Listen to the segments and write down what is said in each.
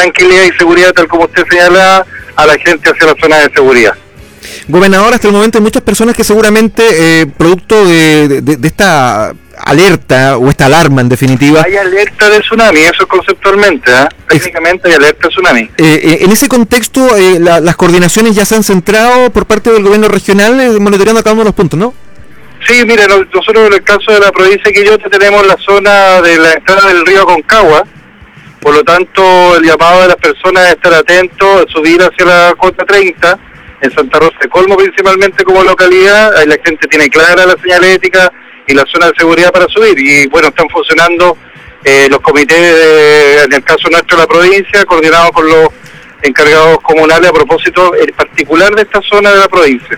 tranquilidad y seguridad, tal como usted señala, a la gente hacia la zona de seguridad. Gobernador, hasta el momento hay muchas personas que seguramente, producto de esta alerta o esta alarma en definitiva... Hay alerta de tsunami, eso conceptualmente, técnicamente hay alerta de tsunami. En ese contexto, las coordinaciones ya se han centrado por parte del gobierno regional monitoreando cada uno de los puntos, ¿no? Sí, mire, nosotros en el caso de la provincia de Quillota tenemos la zona de la entrada del río Aconcagua, por lo tanto el llamado de las personas es estar atentos, subir hacia la Cota 30, en Santa Rosa de Colmo principalmente como localidad, ahí la gente tiene clara la señalética y la zona de seguridad para subir, y bueno, están funcionando los comités, en el caso nuestro de la provincia, coordinados con los encargados comunales a propósito en particular de esta zona de la provincia.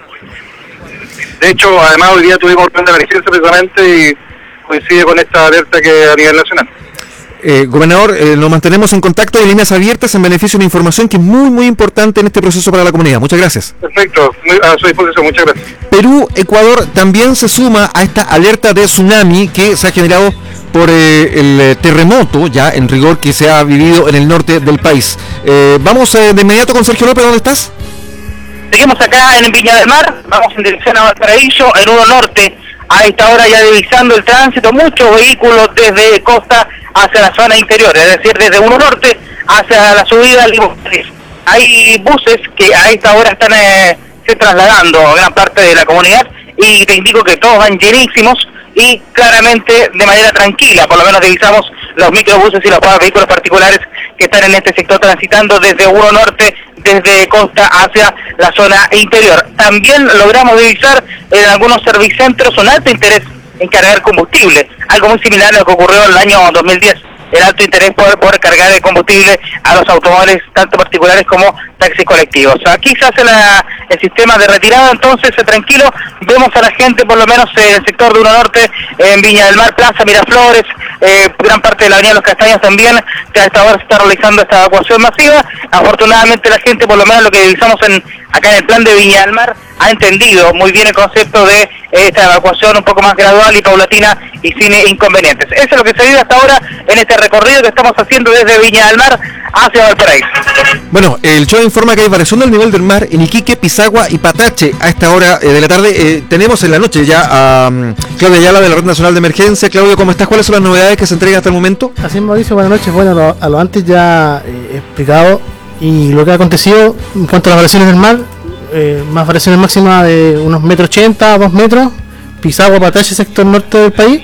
De hecho, además hoy día tuvimos un plan de emergencia precisamente y coincide con esta alerta que a nivel nacional. Gobernador, nos mantenemos en contacto y líneas abiertas en beneficio de la información que es muy muy importante en este proceso para la comunidad. Muchas gracias. Perfecto, a su disposición, muchas gracias. Perú, Ecuador también se suma a esta alerta de tsunami que se ha generado por el terremoto ya en rigor que se ha vivido en el norte del país. Vamos de inmediato con Sergio López, ¿dónde estás? Seguimos acá en Viña del Mar, vamos en dirección a Valparaíso, en Uno Norte. A esta hora ya divisando el tránsito, muchos vehículos desde costa hacia la zona interior, es decir, desde Uno Norte hacia la subida al Libertador. Hay buses que a esta hora están se trasladando a gran parte de la comunidad y te indico que todos van llenísimos y claramente de manera tranquila, por lo menos divisamos los microbuses y los vehículos particulares que están en este sector transitando desde Uno Norte, desde costa hacia la zona interior. También logramos divisar en algunos servicentros un alto interés en cargar combustible, algo muy similar a lo que ocurrió en el año 2010. El alto interés por cargar de combustible a los automóviles tanto particulares como taxis colectivos. Aquí se hace el sistema de retirada, entonces tranquilo, vemos a la gente por lo menos en el sector de Uno Norte, en Viña del Mar, Plaza Miraflores, gran parte de la Avenida Los Castaños también, que a esta hora se está realizando esta evacuación masiva. Afortunadamente la gente, por lo menos lo que divisamos acá en el plan de Viña del Mar, ha entendido muy bien el concepto de esta evacuación un poco más gradual y paulatina y sin inconvenientes. Eso es lo que se vive hasta ahora en este recorrido que estamos haciendo desde Viña del Mar hacia Valparaíso. Bueno, el show informa que hay variación del nivel del mar en Iquique, Pisagua y Patache a esta hora de la tarde. Tenemos en la noche ya a Claudia Ayala de la Red Nacional de Emergencia. Claudio, ¿cómo estás? ¿Cuáles son las novedades que se entregan hasta el momento? Así es, Mauricio, buenas noches. Bueno, a lo antes ya he explicado y lo que ha acontecido en cuanto a las variaciones del mar, más variaciones máximas de unos 1,80 m a 2 metros, Pisagua, Patache, sector norte del país.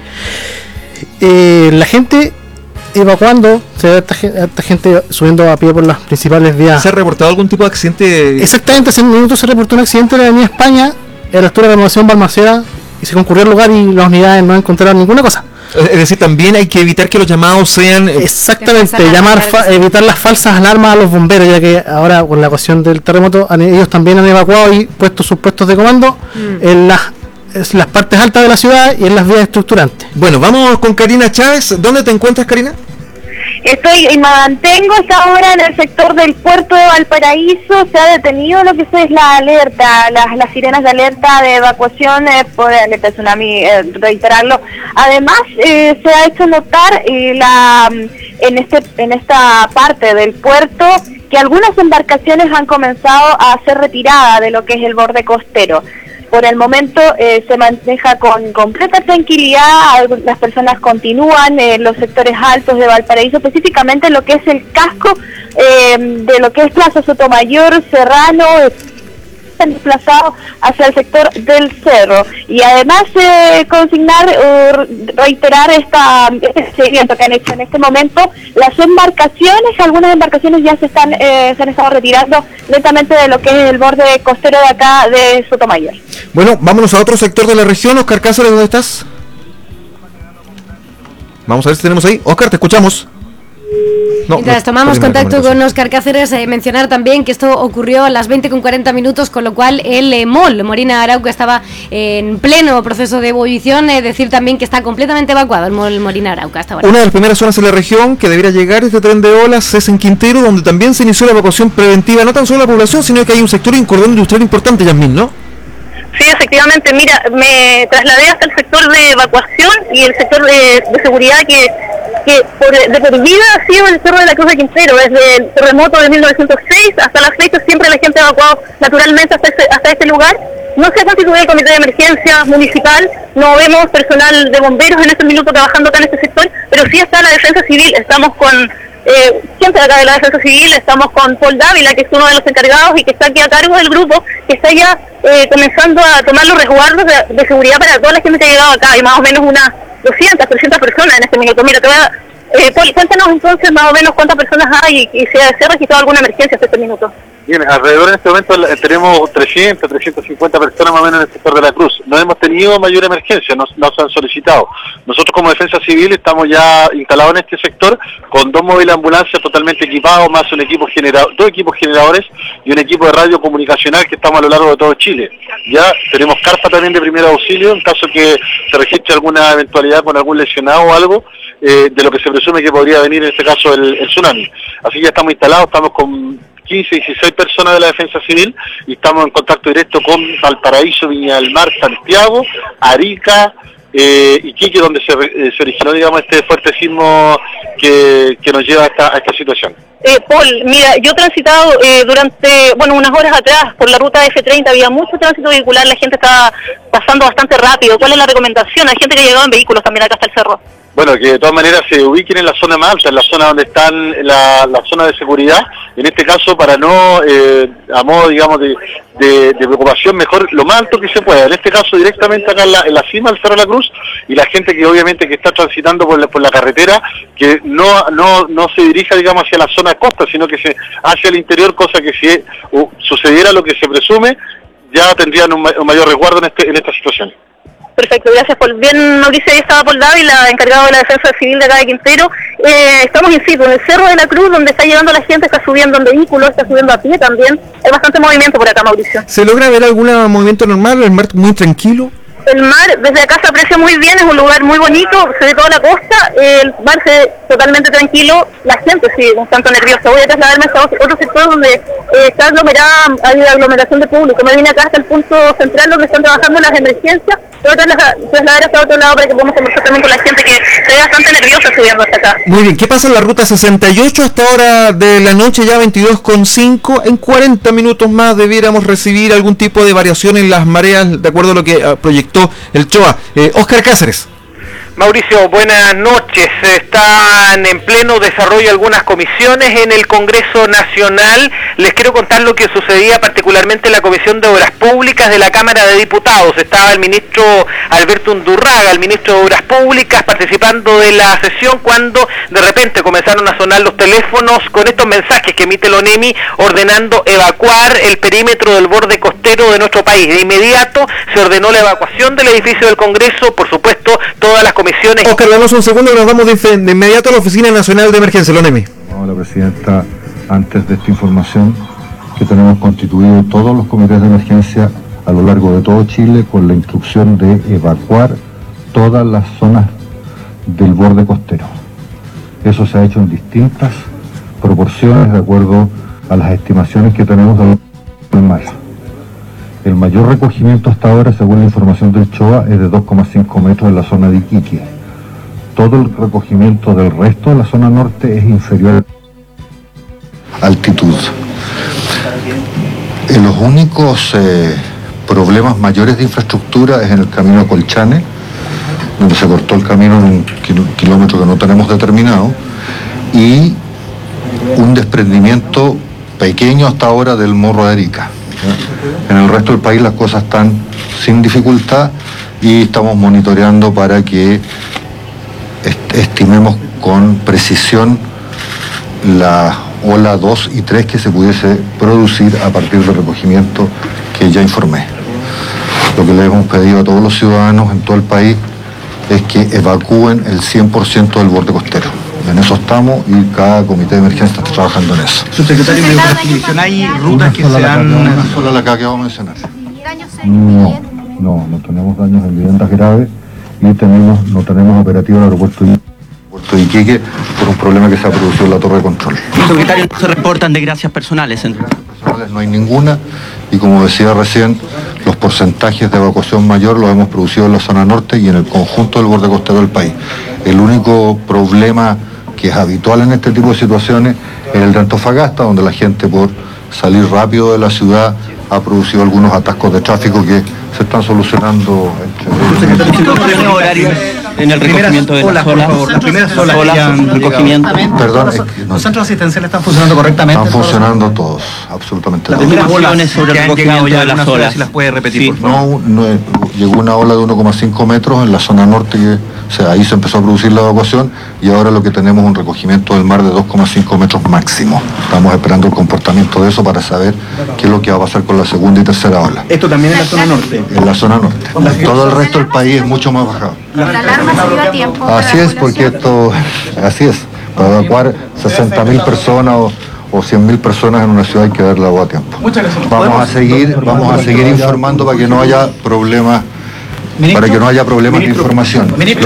La gente evacuando, se ve esta gente subiendo a pie por las principales vías. ¿Se ha reportado algún tipo de accidente? Exactamente, hace minutos se reportó un accidente en la avenida España, a la altura de la renovación Balmaceda, y se concurrió al lugar y las unidades no encontraron ninguna cosa. Es decir, también hay que evitar que los llamados sean... Exactamente, evitar las falsas alarmas a los bomberos, ya que ahora con la ocasión del terremoto ellos también han evacuado y puesto sus puestos de comando en las partes altas de la ciudad y en las vías estructurantes. Bueno, vamos con Karina Chávez. ¿Dónde te encuentras, Karina? Estoy y me mantengo hasta ahora en el sector del puerto de Valparaíso. Se ha detenido lo que es la alerta, las sirenas de alerta de evacuación por alerta de tsunami, reiterarlo. Además, se ha hecho notar en esta parte del puerto que algunas embarcaciones han comenzado a ser retiradas de lo que es el borde costero. Por el momento se maneja con completa tranquilidad, las personas continúan en los sectores altos de Valparaíso, específicamente lo que es el casco de lo que es Plaza Sotomayor, Serrano, están desplazados hacia el sector del cerro. Y además reiterar este seguimiento que han hecho en este momento, las embarcaciones, algunas embarcaciones ya se han estado retirando lentamente de lo que es el borde costero de acá de Sotomayor. Bueno, vámonos a otro sector de la región. Oscar Cáceres, ¿dónde estás? Vamos a ver si tenemos ahí. Oscar, te escuchamos. No, mientras tomamos contacto con Oscar Cáceres, mencionar también que esto ocurrió a las 20:40, con lo cual el MOL, Morina Arauca, estaba en pleno proceso de ebullición. Decir también que está completamente evacuado el MOL Morina Arauca hasta ahora. Una de las primeras zonas de la región que debería llegar este tren de olas es en Quintero, donde también se inició la evacuación preventiva, no tan solo de la población, sino que hay un sector y un cordón industrial importante, Yasmín, ¿no? Sí, efectivamente, mira, me trasladé hasta el sector de evacuación y el sector de seguridad que de por vida ha sido el Cerro de la Cruz de Quintero. Desde el terremoto de 1906 hasta la fecha siempre la gente ha evacuado naturalmente hasta este lugar. No se ha constituido el comité de emergencia municipal, no vemos personal de bomberos en este minuto trabajando acá en este sector, pero sí está la defensa civil. Estamos con gente de acá de la defensa civil, estamos con Paul Dávila, que es uno de los encargados y que está aquí a cargo del grupo, que está ya comenzando a tomar los resguardos de seguridad para toda la gente que ha llegado acá. Hay más o menos unas 200, 300 personas en este minuto. Mira, Paul, cuéntanos entonces más o menos cuántas personas hay y se ha registrado alguna emergencia hasta este minuto. Bien, alrededor en este momento tenemos 300, 350 personas más o menos en el sector de la Cruz. No hemos tenido mayor emergencia, no se han solicitado. Nosotros como Defensa Civil estamos ya instalados en este sector con 2 móviles de ambulancia totalmente equipados, más dos equipos generadores y un equipo de radio comunicacional que estamos a lo largo de todo Chile. Ya tenemos carpa también de primer auxilio en caso que se registre alguna eventualidad con algún lesionado o algo, de lo que se presume que podría venir en este caso el tsunami. Así que ya estamos instalados, estamos con 15, 16 personas de la Defensa Civil y estamos en contacto directo con Valparaíso, Viña del Mar, Santiago, Arica, Iquique, donde se originó, digamos, este fuerte sismo que nos lleva a esta situación. Paul, mira, yo he transitado durante, unas horas atrás por la ruta F30, había mucho tránsito vehicular, la gente estaba pasando bastante rápido. ¿Cuál es la recomendación? Hay gente que ha llegado en vehículos también acá hasta el cerro. Bueno, que de todas maneras se ubiquen en la zona más alta, en la zona donde están la zona de seguridad, en este caso para no, a modo digamos de preocupación, mejor lo más alto que se pueda, en este caso directamente acá en la cima del Cerro de la Cruz, y la gente que obviamente que está transitando por la carretera, que no se dirija digamos hacia la zona de costa, sino que hacia el interior, cosa que si sucediera lo que se presume, ya tendrían un mayor resguardo en esta situación. Perfecto, gracias Paul. Bien, Mauricio, ahí estaba Paul Dávila, encargado de la defensa civil de acá de Quintero. Estamos in situ, en el Cerro de la Cruz, donde está llegando la gente, está subiendo en vehículos, está subiendo a pie también. Hay bastante movimiento por acá, Mauricio. ¿Se logra ver algún movimiento normal? ¿El mar muy tranquilo? El mar desde acá se aprecia muy bien, es un lugar muy bonito, se ve toda la costa, el mar se ve totalmente tranquilo, la gente sí, un tanto nerviosa. Voy a trasladarme hasta otro sector donde está aglomerada, hay aglomeración de público. Me vine acá hasta el punto central donde están trabajando las emergencias. Voy a trasladar hasta otro lado para que podamos conversar también con la gente que se ve bastante nerviosa subiendo hasta acá. Muy bien, ¿qué pasa en la ruta 68 hasta hora de la noche, ya 22:05? En 40 minutos más debiéramos recibir algún tipo de variación en las mareas, de acuerdo a lo que proyectó el CHOA. Óscar Cáceres. Mauricio, buenas noches. Están en pleno desarrollo algunas comisiones en el Congreso Nacional. Les quiero contar lo que sucedía particularmente en la Comisión de Obras Públicas de la Cámara de Diputados. Estaba el ministro Alberto Undurraga, el ministro de Obras Públicas, participando de la sesión cuando de repente comenzaron a sonar los teléfonos con estos mensajes que emite el ONEMI ordenando evacuar el perímetro del borde costero de nuestro país. De inmediato se ordenó la evacuación del edificio del Congreso, por supuesto, todas las comisiones. Oscar, damos un segundo que nos vamos de inmediato a la Oficina Nacional de Emergencia, la ONEMI. La presidenta, antes de esta información, que tenemos constituido todos los comités de emergencia a lo largo de todo Chile con la instrucción de evacuar todas las zonas del borde costero. Eso se ha hecho en distintas proporciones de acuerdo a las estimaciones que tenemos del mar. El mayor recogimiento hasta ahora, según la información del CHOA, es de 2,5 metros en la zona de Iquique. Todo el recogimiento del resto de la zona norte es inferior a altitud. Los únicos problemas mayores de infraestructura es en el camino a Colchane, donde se cortó el camino en un kilómetro que no tenemos determinado, y un desprendimiento pequeño hasta ahora del Morro de Arica. En el resto del país las cosas están sin dificultad y estamos monitoreando para que estimemos con precisión la ola 2 y 3 que se pudiese producir a partir del recogimiento que ya informé. Lo que le hemos pedido a todos los ciudadanos en todo el país es que evacúen el 100% del borde costero. En eso estamos y cada comité de emergencia está trabajando en eso. Subsecretario de Obras Públicas, ¿hay rutas que se han...? Solo la que acabo de mencionar. No tenemos daños en viviendas graves y no tenemos operativo en el aeropuerto de Iquique por un problema que se ha producido en la torre de control. Subsecretario, ¿no se reportan desgracias personales? no hay ninguna, y como decía recién, los porcentajes de evacuación mayor los hemos producido en la zona norte y en el conjunto del borde costero del país. El único problema que es habitual en este tipo de situaciones es el de Antofagasta, donde la gente por salir rápido de la ciudad ha producido algunos atascos de tráfico que se están solucionando. En el recogimiento de las olas, las primeras olas en recogimiento. Perdón, los centros asistenciales están funcionando correctamente. Están funcionando todos, absolutamente todos. Las primeras olas sobre el recogimiento de las olas. Si las puede repetir, por favor. No, llegó una ola de 1,5 metros en la zona norte, ahí se empezó a producir la evacuación, y ahora lo que tenemos es un recogimiento del mar de 2,5 metros máximo. Estamos esperando el comportamiento de eso para saber qué es lo que va a pasar con la segunda y tercera ola. ¿Esto también en la zona norte? En la zona norte. Todo el resto del país es mucho más bajado. Así es, porque así es. Para evacuar 60.000 personas o 100.000 personas en una ciudad hay que darle agua a tiempo. Vamos a seguir informando para que no haya problemas. Para que no haya problemas de información. Lo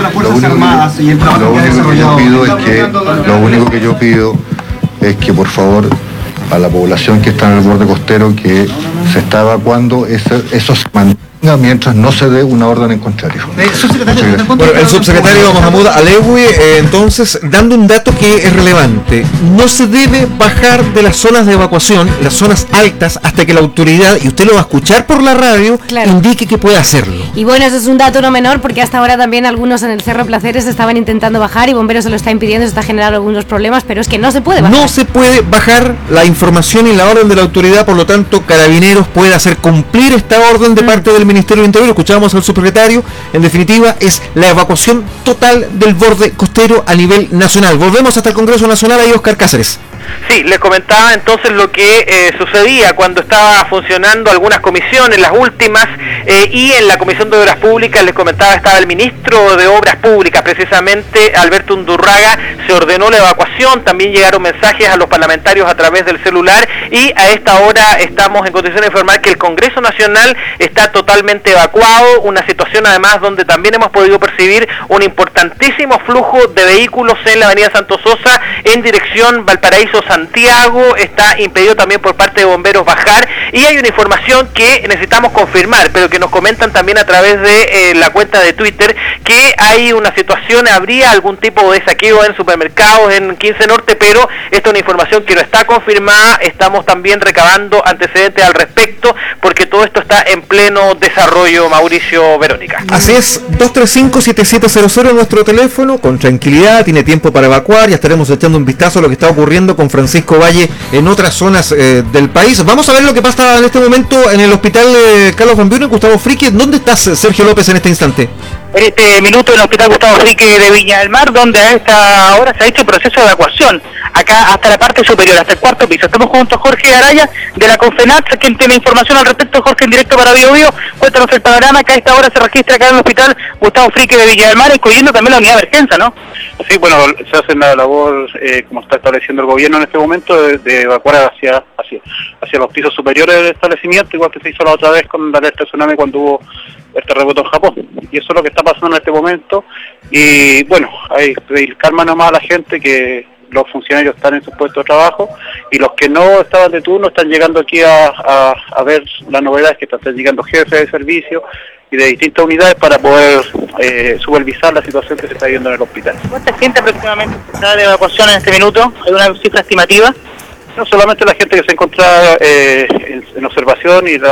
único que yo pido es que por favor a la población que está en el borde costero que se está evacuando, eso se mantenga mientras no se dé una orden en contrario. Bueno, el subsecretario Mohamed Alewi, entonces, dando un dato que es relevante, no se debe bajar de las zonas de evacuación, las zonas altas, hasta que la autoridad, y usted lo va a escuchar por la radio, indique que puede hacerlo. Y bueno, eso es un dato no menor, porque hasta ahora también algunos en el Cerro Placeres estaban intentando bajar y Bomberos se lo está impidiendo, se está generando algunos problemas, pero es que no se puede bajar. No se puede bajar, la información y la orden de la autoridad, por lo tanto, Carabineros puede hacer cumplir esta orden de parte del Ministerio del Interior. Escuchábamos al subsecretario. En definitiva, es la evacuación total del borde costero a nivel nacional. Volvemos hasta el Congreso Nacional. Ahí Oscar Cáceres. Sí, les comentaba entonces lo que sucedía cuando estaba funcionando algunas comisiones, las últimas, y en la Comisión de Obras Públicas, les comentaba, estaba el ministro de Obras Públicas, precisamente Alberto Undurraga, se ordenó la evacuación, también llegaron mensajes a los parlamentarios a través del celular, y a esta hora estamos en condiciones de informar que el Congreso Nacional está totalmente evacuado, una situación además donde también hemos podido percibir un importantísimo flujo de vehículos en la avenida Santo Sosa en dirección Valparaíso-Santiago. Está impedido también por parte de bomberos bajar, y hay una información que necesitamos confirmar, pero que nos comentan también a través de la cuenta de Twitter, que hay una situación, habría algún tipo de saqueo en supermercados en 15 Norte, pero esta es una información que no está confirmada. Estamos también recabando antecedentes al respecto, porque todo esto está en pleno desarrollo, Mauricio, Verónica. Así es, 235-7700 en nuestro teléfono, con tranquilidad, tiene tiempo para evacuar, ya estaremos echando un vistazo a lo que está ocurriendo con Francisco Valle en otras zonas del país. Vamos a ver lo que pasa en este momento en el hospital Carlos Van Buren, Gustavo Fricke. ¿Dónde estás, Sergio López, en este instante? En este minuto en el hospital Gustavo Fricke de Viña del Mar, donde a esta hora se ha hecho el proceso de evacuación, acá hasta la parte superior, hasta el cuarto piso. Estamos junto a Jorge Araya de la Confenat, quien tiene información al respecto. Jorge, en directo para Bio Bio, cuéntanos el panorama que a esta hora se registra acá en el hospital Gustavo Fricke de Viña del Mar, incluyendo también la unidad de emergencia, ¿no? Sí, bueno, se hace la labor, como está estableciendo el gobierno en este momento, de evacuar hacia los pisos superiores del establecimiento, igual que se hizo la otra vez con la alerta tsunami cuando hubo el terremoto en Japón. Y eso es lo que está pasando en este momento. Y bueno, hay que pedir calma nomás a la gente, que los funcionarios están en sus puestos de trabajo, y los que no estaban de turno están llegando aquí a ver las novedades, que están llegando jefes de servicio y de distintas unidades para poder supervisar la situación que se está viviendo en el hospital. ¿Cuánta gente aproximadamente está de evacuación en este minuto? ¿Hay una cifra estimativa? No solamente la gente que se encuentra en observación y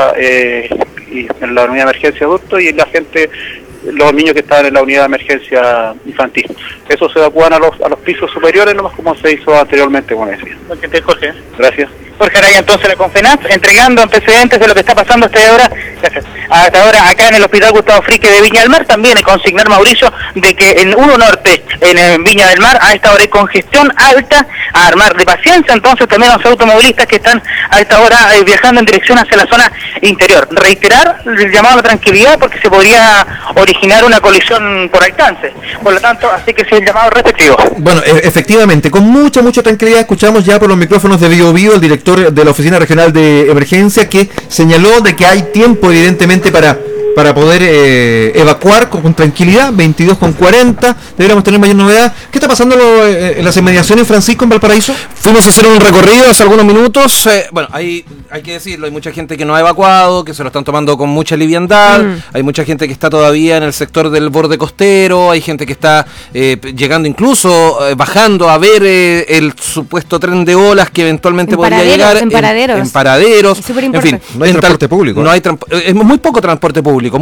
en la unidad de emergencia adulto, y la gente, los niños que están en la unidad de emergencia infantil. Esos se evacúan a los pisos superiores, nomás como se hizo anteriormente, como decía. Jorge. Gracias. Jorge Araya, entonces, la Confenat, entregando antecedentes de lo que está pasando hasta ahora acá en el hospital Gustavo Fricke de Viña del Mar. También hay consignar, Mauricio, de que en 1 Norte, en Viña del Mar, a esta hora hay congestión alta, a armar de paciencia entonces también a los automovilistas que están a esta hora viajando en dirección hacia la zona interior. Reiterar el llamado a la tranquilidad, porque se podría originar una colisión por alcance. Por lo tanto, así que es el llamado respectivo. Bueno, efectivamente, con mucha tranquilidad escuchamos ya por los micrófonos de Bio Bio el director de la Oficina Regional de Emergencia, que señaló de que hay tiempo evidentemente para para poder evacuar con tranquilidad. 22:40, deberíamos tener mayor novedad. ¿Qué está pasando en las inmediaciones, Francisco, en Valparaíso? Fuimos a hacer un recorrido hace algunos minutos. Bueno, hay que decirlo, hay mucha gente que no ha evacuado, que se lo están tomando con mucha liviandad. Hay mucha gente que está todavía en el sector del borde costero. Hay gente que está llegando incluso, bajando a ver el supuesto tren de olas que eventualmente podría llegar. En paraderos. En fin, no hay transporte público. Es muy poco transporte público,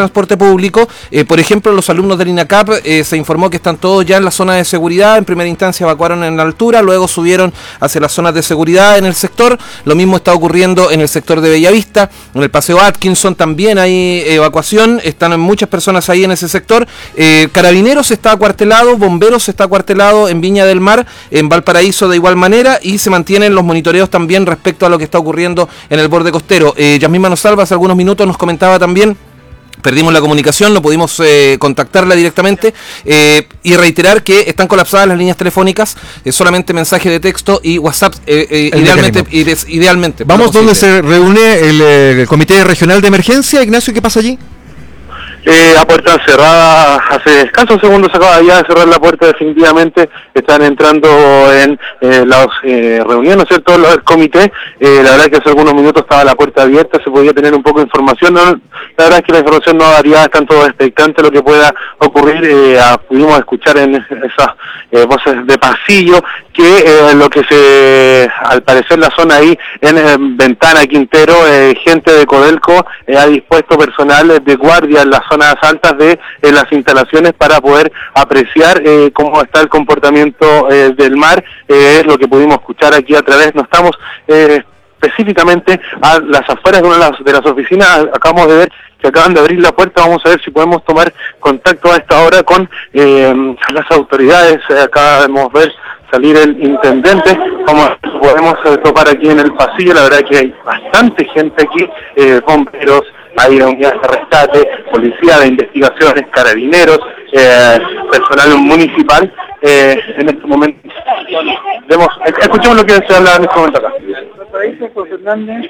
por ejemplo, los alumnos del INACAP se informó que están todos ya en la zona de seguridad. En primera instancia evacuaron en la altura, luego subieron hacia las zonas de seguridad en el sector. Lo mismo está ocurriendo en el sector de Bellavista, en el Paseo Atkinson también hay evacuación, están muchas personas ahí en ese sector. Carabineros está acuartelado, Bomberos está acuartelado en Viña del Mar, en Valparaíso de igual manera, y se mantienen los monitoreos también respecto a lo que está ocurriendo en el borde costero. Yasmín Manosalva hace algunos minutos nos comentaba también, perdimos la comunicación, no pudimos contactarla directamente, y reiterar que están colapsadas las líneas telefónicas, solamente mensaje de texto y WhatsApp, idealmente. Vamos donde se reúne el Comité Regional de Emergencia. Ignacio, ¿qué pasa allí? A puerta cerrada, hace escasos segundos se acaba ya de cerrar la puerta definitivamente, están entrando en las reuniones, ¿no es cierto?, el comité. La verdad es que hace algunos minutos estaba la puerta abierta, se podía tener un poco de información, ¿no? La verdad es que la información no varía, están todos expectantes de lo que pueda ocurrir. Pudimos escuchar en esas voces de pasillo que lo que al parecer la zona ahí en Ventana Quintero, gente de Codelco ha dispuesto personal de guardia en las zonas altas de las instalaciones para poder apreciar cómo está el comportamiento del mar. Es lo que pudimos escuchar aquí a través, no estamos específicamente a las afueras de una de las oficinas, acabamos de ver que acaban de abrir la puerta. Vamos a ver si podemos tomar contacto a esta hora con las autoridades. Acabamos de ver salir el intendente, como podemos topar aquí en el pasillo. La verdad que hay bastante gente aquí, bomberos, hay unidades de rescate, policía de investigaciones, carabineros, personal municipal. En este momento escuchemos lo que se habla en este momento acá. Fernández,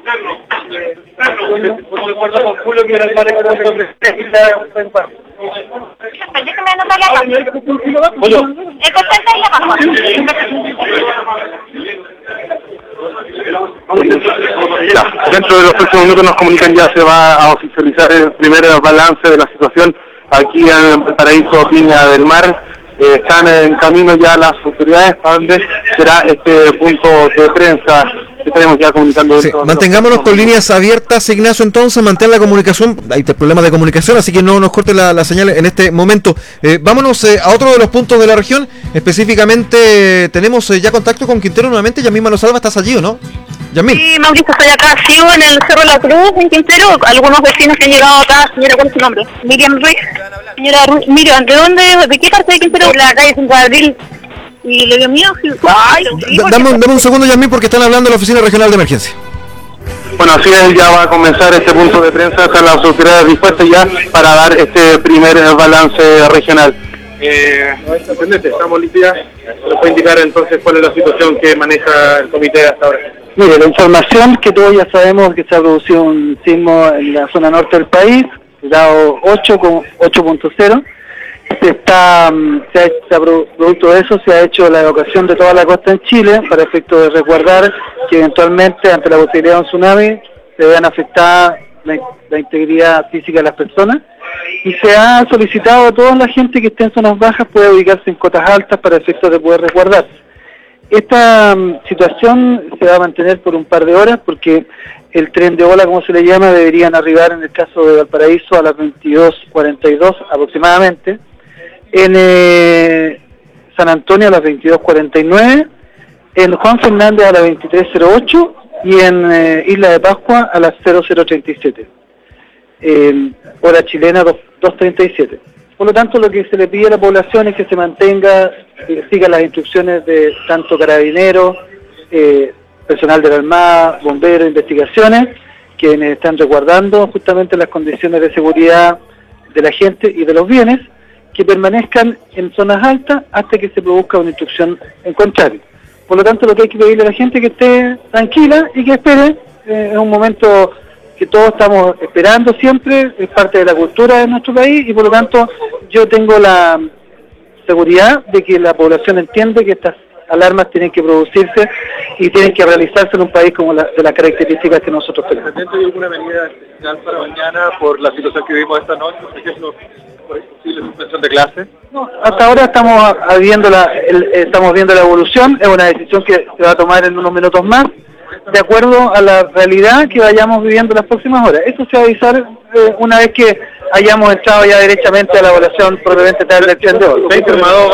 dentro de los próximos minutos nos comunican, ya se va a oficializar el primer balance de la situación aquí en Valparaíso, Viña del Mar. Están en camino ya las autoridades para donde será este punto de prensa. Estaremos ya comunicando. Sí, mantengámonos con líneas abiertas, Ignacio, entonces mantén la comunicación. Hay problemas de comunicación, así que no nos corte la señal en este momento. Vámonos a otro de los puntos de la región. Específicamente tenemos ya contacto con Quintero nuevamente. Yasmín Manosalva, ¿estás allí o no? Yasmín. Sí, Mauricio, estoy acá, sigo en el Cerro de la Cruz, en Quintero. Algunos vecinos que han llegado acá. Señora, ¿cuál es su nombre? Miriam Ruiz. Señora Ruiz, Miriam, ¿de qué parte de Quintero? La calle 5 de Abril. Y le dio miedo. Dame un segundo, Yasmín, porque están hablando de la Oficina Regional de Emergencia. Bueno, así es, ya va a comenzar este punto de prensa. Están las autoridades dispuestas ya para dar este primer balance regional. Intendente, estamos listos. ¿Nos puede indicar entonces cuál es la situación que maneja el comité hasta ahora? Mire, la información que todos ya sabemos que se ha producido un sismo en la zona norte del país, grado 8.0. Producto de eso se ha hecho la evacuación de toda la costa en Chile para efecto de resguardar que eventualmente ante la posibilidad de un tsunami se vean afectadas la integridad física de las personas, y se ha solicitado a toda la gente que esté en zonas bajas pueda ubicarse en cotas altas para efecto de poder resguardarse. Esta situación se va a mantener por un par de horas porque el tren de ola, como se le llama, deberían arribar en el caso de Valparaíso a las 22:42 aproximadamente, en San Antonio a las 22:49, en Juan Fernández a las 23:08 y en Isla de Pascua a las 00:37, hora chilena 2:37. Por lo tanto, lo que se le pide a la población es que se mantenga, siga las instrucciones de tanto carabineros, personal de la Armada, bomberos, investigaciones, quienes están resguardando justamente las condiciones de seguridad de la gente y de los bienes, que permanezcan en zonas altas hasta que se produzca una instrucción en contrario. Por lo tanto, lo que hay que pedirle a la gente es que esté tranquila y que espere. Es un momento que todos estamos esperando siempre, es parte de la cultura de nuestro país, y por lo tanto yo tengo la seguridad de que la población entiende que estas alarmas tienen que producirse y tienen que realizarse en un país como de las características que nosotros tenemos. ¿Hay alguna medida especial para mañana por la situación que vivimos esta noche, por ejemplo, por posible suspensión de clase? No, hasta ahora estamos viendo la evolución, es una decisión que se va a tomar en unos minutos más, de acuerdo a la realidad que vayamos viviendo las próximas horas. Eso se va a avisar una vez que hayamos entrado ya derechamente a la evaluación propiamente tal del tren de hoy. ¿Se ha informado?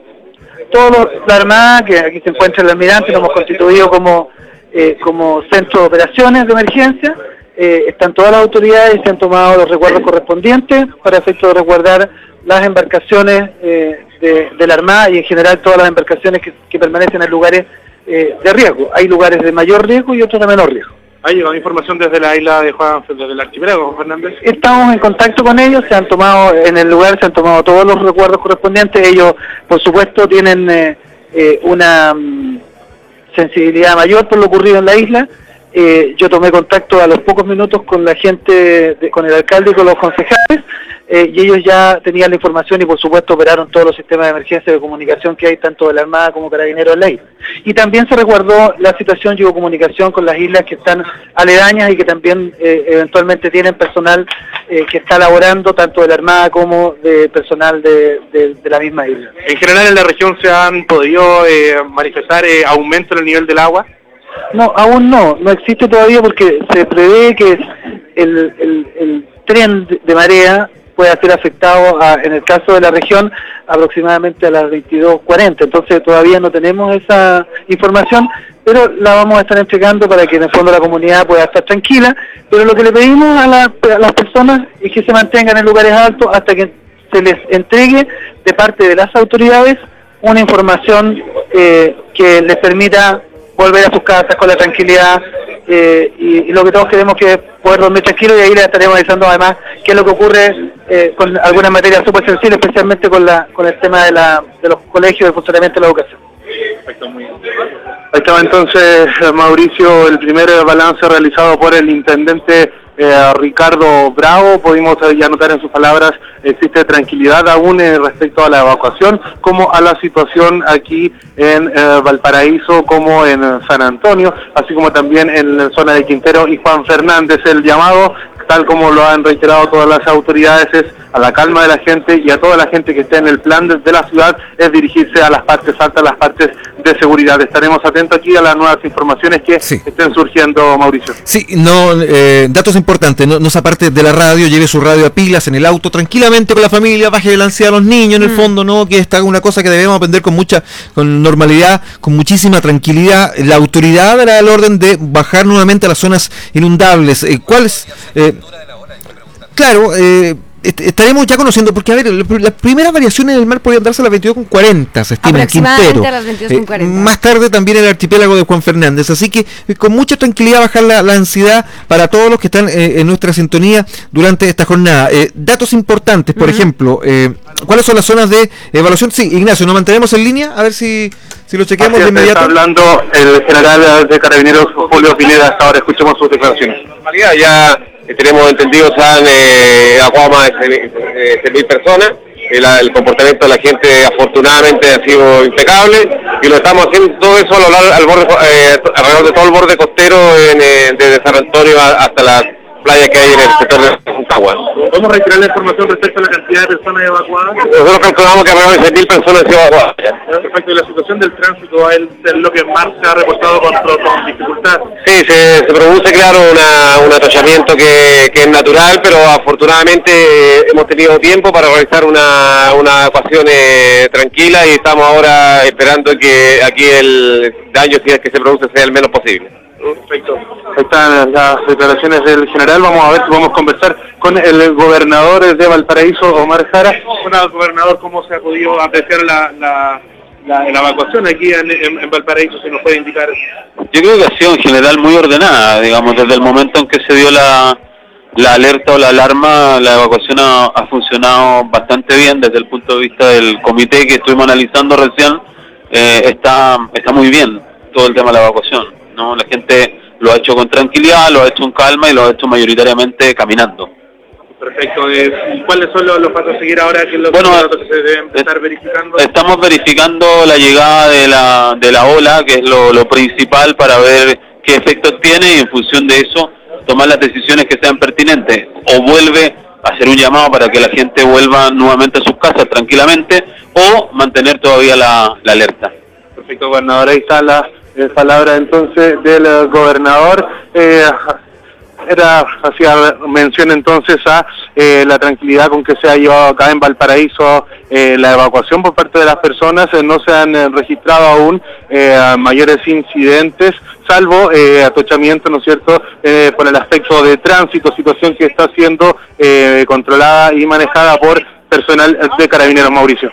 La Armada, que aquí se encuentra el almirante, nos hemos constituido como centro de operaciones de emergencia, están todas las autoridades y se han tomado los resguardos correspondientes para efecto de resguardar las embarcaciones de la Armada y en general todas las embarcaciones que permanecen en lugares de riesgo. Hay lugares de mayor riesgo y otros de menor riesgo. ¿Ha llegado información desde la isla de desde el archipiélago, Juan Fernández? Estamos en contacto con ellos, en el lugar se han tomado todos los resguardos correspondientes. Ellos, por supuesto, tienen una sensibilidad mayor por lo ocurrido en la isla. Yo tomé contacto a los pocos minutos con la gente, con el alcalde y con los concejales, y ellos ya tenían la información y por supuesto operaron todos los sistemas de emergencia de comunicación que hay tanto de la Armada como Carabineros en la isla. Y también se resguardó la situación, llegó comunicación con las islas que están aledañas y que también eventualmente tienen personal que está laborando tanto de la Armada como de personal de la misma isla. En general en la región se han podido manifestar aumento en el nivel del agua. No, aún no existe todavía porque se prevé que el tren de marea pueda ser afectado en el caso de la región aproximadamente a las 22:40, entonces todavía no tenemos esa información, pero la vamos a estar entregando para que en el fondo la comunidad pueda estar tranquila, pero lo que le pedimos a las personas es que se mantengan en lugares altos hasta que se les entregue de parte de las autoridades una información que les permita volver a sus casas con la tranquilidad y lo que todos queremos que es poder dormir tranquilos, y ahí les estaremos avisando además qué es lo que ocurre con algunas materias súper sensibles, especialmente con el tema de los colegios y el funcionamiento de la educación. Perfecto, muy bien. Ahí estaba entonces, Mauricio, el primer balance realizado por el intendente Ricardo Bravo. Pudimos ya notar en sus palabras, existe tranquilidad aún respecto a la evacuación, como a la situación aquí en Valparaíso, como en San Antonio, así como también en la zona de Quintero y Juan Fernández. El llamado, tal como lo han reiterado todas las autoridades, es a la calma de la gente y a toda la gente que esté en el plan de la ciudad, es dirigirse a las partes altas, las partes de seguridad. Estaremos atentos aquí a las nuevas informaciones que estén surgiendo, Mauricio. Sí, datos importantes, no se aparte de la radio, lleve su radio a pilas en el auto tranquilamente con la familia, baje de la ansiedad a los niños, en el fondo, que esta es una cosa que debemos aprender con normalidad, con muchísima tranquilidad. La autoridad dará el orden de bajar nuevamente a las zonas inundables. ¿Cuáles? Claro, estaremos ya conociendo, porque a ver, las primeras variaciones del mar podrían darse a las 22:40, se estima en Quintero. A las 22:40. Más tarde también el archipiélago de Juan Fernández, así que con mucha tranquilidad bajar la ansiedad para todos los que están en nuestra sintonía durante esta jornada. Datos importantes, por ejemplo, ¿cuáles son las zonas de evaluación? Sí, Ignacio, ¿nos mantenemos en línea? A ver si lo chequeamos de inmediato. Está hablando el general de Carabineros, Julio Pineda, hasta ahora escuchemos sus declaraciones. Normalidad, ya tenemos entendido, se han evacuado más de 6.000 personas. El comportamiento de la gente afortunadamente ha sido impecable y lo estamos haciendo todo eso alrededor de todo el borde costero desde San Antonio hasta las playas que hay en el sector de Concagua. ¿Podemos reiterar la información respecto a la cantidad de personas evacuadas? Nosotros calculamos que alrededor de 6.000 personas han sido evacuadas. Respecto a la situación del tránsito, es lo que más se ha reportado con dificultad. Sí, se produce, claro, un atallamiento que es natural, pero afortunadamente hemos tenido tiempo para realizar una evacuación tranquila y estamos ahora esperando que aquí el daño, si es que se produce, sea el menos posible. Perfecto. Ahí están las declaraciones del general. Vamos a ver si podemos conversar con el gobernador de Valparaíso, Omar Jara. Bueno, gobernador, ¿cómo se ha podido apreciar la evacuación aquí en Valparaíso? Si nos puede indicar. Yo creo que ha sido en general muy ordenada, digamos, desde el momento en que se dio la alerta o la alarma, la evacuación ha funcionado bastante bien desde el punto de vista del comité que estuvimos analizando recién. Está muy bien todo el tema de la evacuación, ¿no? La gente lo ha hecho con tranquilidad, lo ha hecho en calma y lo ha hecho mayoritariamente caminando. Perfecto. ¿Cuáles son los pasos a seguir ahora? ¿Qué es los datos que se deben estar verificando? Estamos verificando la llegada de la ola, que es lo principal para ver qué efectos tiene y en función de eso tomar las decisiones que sean pertinentes. O vuelve a hacer un llamado para que la gente vuelva nuevamente a sus casas tranquilamente o mantener todavía la alerta. Perfecto, gobernador. Ahí está la palabra entonces del gobernador. Hacía mención entonces a la tranquilidad con que se ha llevado acá en Valparaíso la evacuación por parte de las personas. No se han registrado aún mayores incidentes, salvo atochamiento, ¿no es cierto?, por el aspecto de tránsito, situación que está siendo controlada y manejada por personal de Carabineros. Mauricio.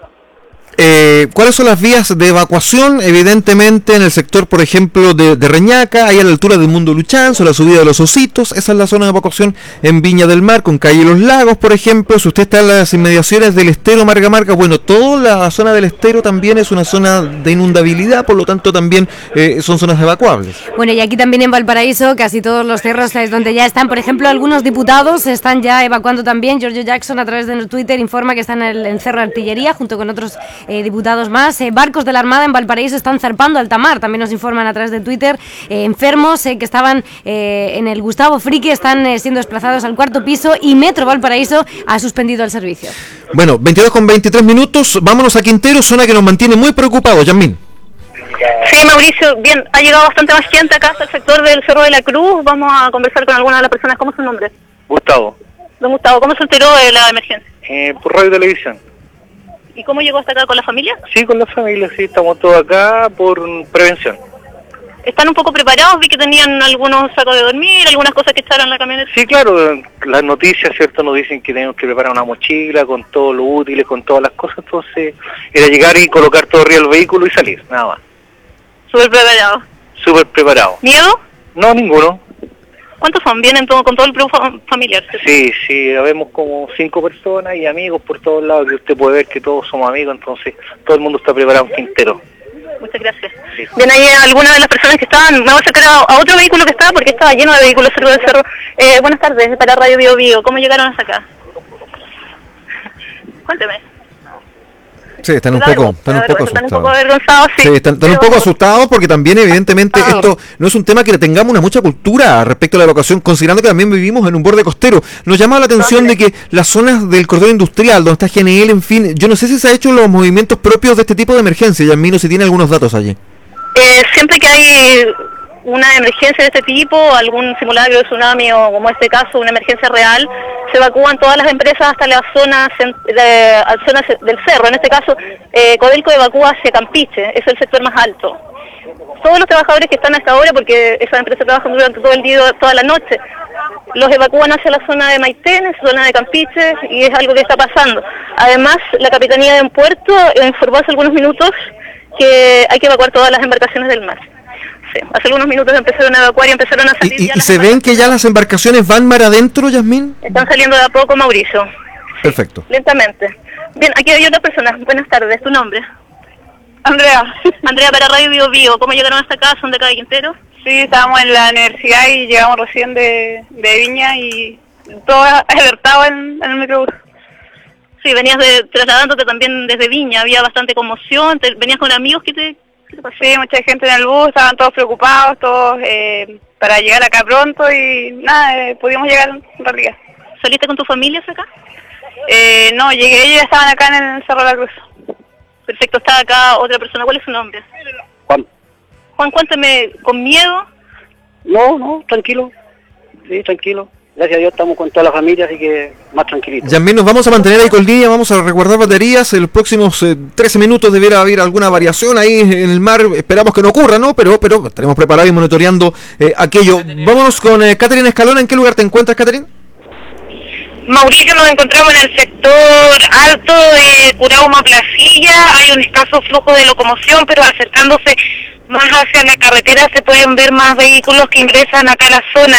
¿Cuáles son las vías de evacuación? Evidentemente en el sector, por ejemplo, de Reñaca, ahí a la altura del Mundo Luchanzo, la subida de los Ositos, esa es la zona de evacuación en Viña del Mar, con calle Los Lagos, por ejemplo. Si usted está en las inmediaciones del estero Marga Marga, bueno, toda la zona del estero también es una zona de inundabilidad, por lo tanto también son zonas evacuables. Bueno, y aquí también en Valparaíso, casi todos los cerros es donde ya están, por ejemplo, algunos diputados están ya evacuando también. Giorgio Jackson a través de Twitter informa que están en el Cerro de Artillería, junto con otros diputados más. Barcos de la Armada en Valparaíso están zarpando alta mar, también nos informan a través de Twitter. Enfermos que estaban en el Gustavo Fricke están siendo desplazados al 4º piso y Metro Valparaíso ha suspendido el servicio. Bueno, 22:23, vámonos a Quintero, zona que nos mantiene muy preocupados, Yasmín. Sí, Mauricio, bien, ha llegado bastante más gente acá hasta el sector del Cerro de la Cruz. Vamos a conversar con alguna de las personas. ¿Cómo es su nombre? Gustavo. Don Gustavo, ¿cómo se enteró de la emergencia? Por radio y televisión. ¿Y cómo llegó hasta acá, con la familia? Sí, con la familia, sí, estamos todos acá por prevención. ¿Están un poco preparados? Vi que tenían algunos sacos de dormir, algunas cosas que echaron en la camioneta. Sí, claro, las noticias, ¿cierto?, nos dicen que tenemos que preparar una mochila con todos los útiles, con todas las cosas, entonces era llegar y colocar todo arriba del vehículo y salir, nada más. ¿Súper preparado? Súper preparado. ¿Miedo? No, ninguno. ¿Cuántos son? ¿Vienen con todo el grupo familiar? Sí, vemos como 5 personas y amigos por todos lados, que usted puede ver que todos somos amigos, entonces todo el mundo está preparado en Quintero. Muchas gracias. Sí. Bien, ahí algunas de las personas que estaban, me voy a acercar a otro vehículo que estaba, porque estaba lleno de vehículos cerca del cerro. Buenas tardes, para Radio Bio Bio, ¿cómo llegaron hasta acá? Cuénteme. Sí, están un poco asustados. Están un poco avergonzados, sí. Sí, están un poco asustados porque también evidentemente esto no es un tema que le tengamos mucha cultura respecto a la evacuación, considerando que también vivimos en un borde costero. Nos llama la atención de que las zonas del cordón industrial, donde está GNL, en fin, yo no sé si se ha hecho los movimientos propios de este tipo de emergencia, Yasmino, si tiene algunos datos allí. Siempre que hay una emergencia de este tipo, algún simulacro de tsunami o como este caso, una emergencia real, se evacúan todas las empresas hasta las zonas del cerro. En este caso, Codelco evacúa hacia Campiche, es el sector más alto. Todos los trabajadores que están a esta hora, porque esas empresas trabajan durante todo el día, toda la noche, los evacúan hacia la zona de Maitén, zona de Campiche, y es algo que está pasando. Además, la Capitanía de Puerto informó hace algunos minutos que hay que evacuar todas las embarcaciones del mar. Sí, hace algunos minutos empezaron a evacuar y empezaron a salir. ¿Y se ven que ya las embarcaciones van mar adentro, Yasmín? Están saliendo de a poco, Mauricio. Perfecto. Lentamente. Bien, aquí hay otra persona. Buenas tardes, ¿tu nombre? Andrea. Andrea, para Radio Bio Bio, ¿cómo llegaron hasta acá? ¿Son de acá de Quintero? Sí, estábamos en la universidad y llegamos recién de Viña y todo alertado en el microbús. Sí, venías trasladándote también desde Viña, había bastante conmoción, venías con amigos que te... Sí, mucha gente en el bus, estaban todos preocupados, todos para llegar acá pronto y nada, pudimos llegar en realidad. ¿Saliste con tu familia hasta acá? No, llegué, ellos estaban acá en el Cerro de la Cruz. Perfecto, está acá otra persona, ¿cuál es su nombre? Juan. Juan, cuéntame, ¿con miedo? No, tranquilo, sí, tranquilo. Gracias a Dios estamos con toda la familia, así que más tranquilitos. Yasmín, nos vamos a mantener ahí con línea, vamos a resguardar baterías. En los próximos 13 minutos deberá haber alguna variación ahí en el mar. Esperamos que no ocurra, ¿no? Pero estaremos preparados y monitoreando aquello. Vámonos con Catherine Escalona. ¿En qué lugar te encuentras, Catherine? Mauricio, nos encontramos en el sector alto de Curauma Placilla. Hay un escaso flujo de locomoción, pero acercándose más hacia la carretera se pueden ver más vehículos que ingresan acá a la zona.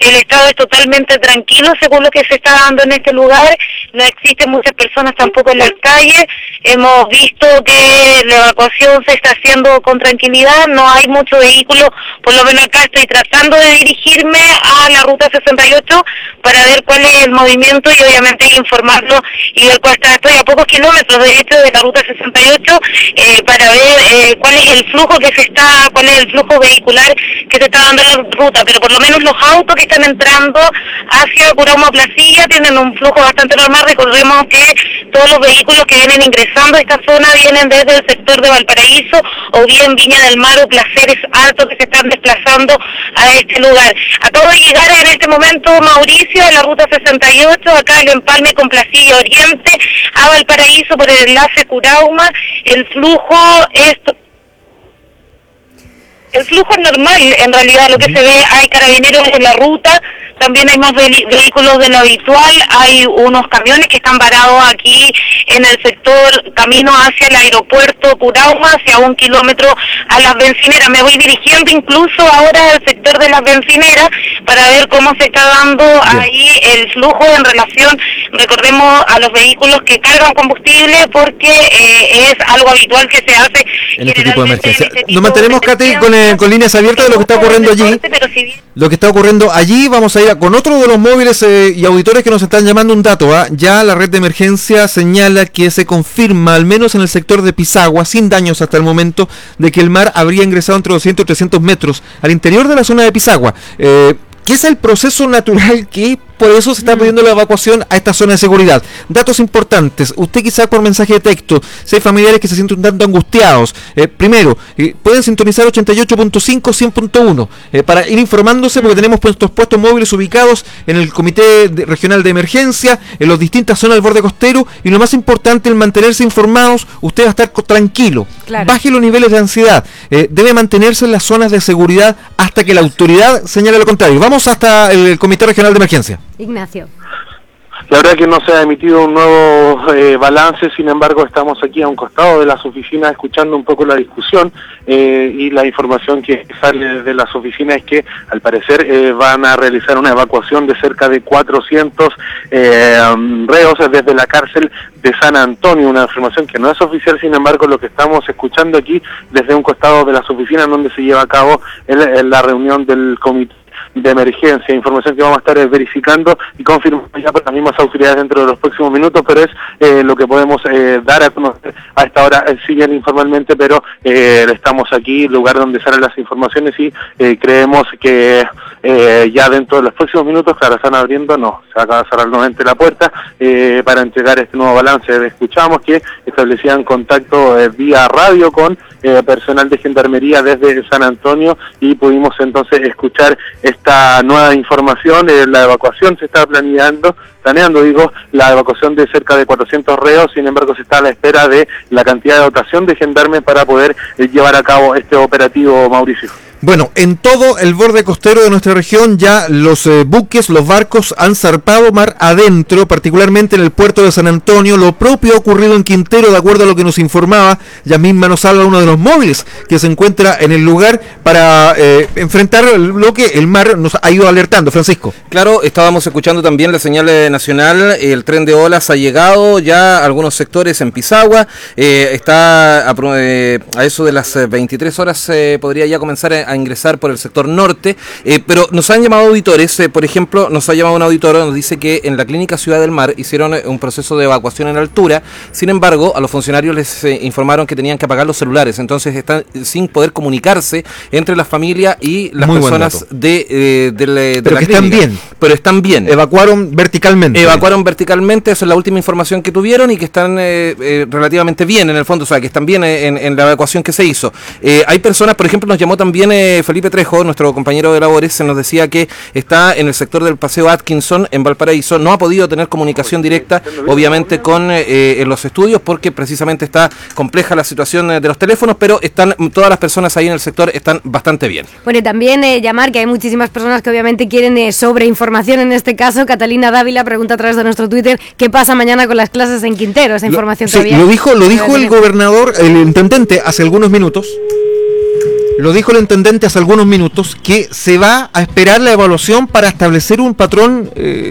el estado es totalmente tranquilo según lo que se está dando en este lugar, no existen muchas personas tampoco en las calles, hemos visto que la evacuación se está haciendo con tranquilidad, no hay mucho vehículo, por lo menos acá estoy tratando de dirigirme a la ruta 68 para ver cuál es el movimiento y obviamente informarlo y ver cuál está, estoy a pocos kilómetros de hecho de la ruta 68 para ver cuál es el flujo cuál es el flujo vehicular que se está dando en la ruta, pero por lo menos los autos que están entrando hacia Curauma Placilla tienen un flujo bastante normal. Recordemos que todos los vehículos que vienen ingresando a esta zona vienen desde el sector de Valparaíso o bien Viña del Mar o Placeres Altos que se están desplazando a este lugar. Acabo de llegar en este momento, Mauricio, a la ruta 68, acá en Empalme con Placilla Oriente, a Valparaíso por el enlace Curauma. El flujo es normal, en realidad lo que se ve, hay carabineros en la ruta, también hay más vehículos de lo habitual, hay unos camiones que están varados aquí en el sector camino hacia el aeropuerto Curauma, hacia 1 kilómetro a las bencineras. Me voy dirigiendo incluso ahora al sector de las bencineras para ver cómo se está dando ahí el flujo en relación, recordemos, a los vehículos que cargan combustible, porque es algo habitual que se hace en este tipo de emergencia. Nos mantenemos, Katy, con líneas abiertas de lo que está ocurriendo allí. Lo que está ocurriendo allí, vamos a ir con otro de los móviles y auditores que nos están llamando un dato. Ya la red de emergencia señala que se confirma, al menos en el sector de Pisagua, sin daños hasta el momento, de que el mar habría ingresado entre 200 y 300 metros al interior de la zona de Pisagua. Que es el proceso natural que por eso se está pidiendo la evacuación a esta zona de seguridad. Datos importantes, usted quizá por mensaje de texto, si hay familiares que se sienten un tanto angustiados, primero, pueden sintonizar 88.5, 100.1, para ir informándose, porque tenemos puestos móviles ubicados en el Comité Regional de Emergencia, en las distintas zonas del borde costero, y lo más importante, el mantenerse informados. Usted va a estar tranquilo, claro. Baje los niveles de ansiedad, debe mantenerse en las zonas de seguridad hasta que la autoridad señale lo contrario. Vamos hasta el Comité Regional de Emergencia. Ignacio. La verdad que no se ha emitido un nuevo balance, sin embargo estamos aquí a un costado de las oficinas escuchando un poco la discusión y la información que sale de las oficinas es que al parecer van a realizar una evacuación de cerca de 400 reos desde la cárcel de San Antonio, una información que no es oficial, sin embargo lo que estamos escuchando aquí desde un costado de las oficinas donde se lleva a cabo la reunión del comité de emergencia, información que vamos a estar verificando y confirmando ya por las mismas autoridades dentro de los próximos minutos, pero es lo que podemos dar a conocer a esta hora. Siguen informalmente, pero estamos aquí, lugar donde salen las informaciones, y creemos que ya dentro de los próximos minutos, claro, están abriendo, se acaba de cerrar nuevamente la puerta para entregar este nuevo balance. Escuchamos que establecían contacto vía radio con personal de gendarmería desde San Antonio y pudimos entonces escuchar esta nueva información. La evacuación se está planeando la evacuación de cerca de 400 reos, sin embargo se está a la espera de la cantidad de dotación de gendarmes para poder llevar a cabo este operativo, Mauricio. Bueno, en todo el borde costero de nuestra región ya los buques, los barcos han zarpado mar adentro, particularmente en el puerto de San Antonio. Lo propio ha ocurrido en Quintero, de acuerdo a lo que nos informaba. Ya misma nos habla uno de los móviles que se encuentra en el lugar para enfrentar lo que el mar nos ha ido alertando. Francisco. Claro, estábamos escuchando también la señal nacional. El tren de olas ha llegado ya a algunos sectores en Pisagua. Está a eso de las 23 horas podría ya comenzar a ingresar por el sector norte, pero nos han llamado auditores, por ejemplo, nos ha llamado un auditor, nos dice que en la clínica Ciudad del Mar hicieron un proceso de evacuación en altura, sin embargo, a los funcionarios les informaron que tenían que apagar los celulares, entonces están sin poder comunicarse entre la familia y las personas de la clínica. Están bien. Pero están bien. Evacuaron verticalmente. Esa es la última información que tuvieron y que están relativamente bien en el fondo, o sea, que están bien en la evacuación que se hizo. Hay personas, por ejemplo, nos llamó también Felipe Trejo, nuestro compañero de labores, se nos decía que está en el sector del Paseo Atkinson, en Valparaíso, no ha podido tener comunicación directa, obviamente, con los estudios, porque precisamente está compleja la situación de los teléfonos, pero están todas las personas ahí en el sector están bastante bien. Bueno, y también llamar, que hay muchísimas personas que obviamente quieren sobreinformación en este caso. Catalina Dávila pregunta a través de nuestro Twitter, ¿qué pasa mañana con las clases en Quintero? Esa información todavía. Lo dijo el gobernador, el intendente, hace algunos minutos. Lo dijo el intendente hace algunos minutos, que se va a esperar la evaluación para establecer un patrón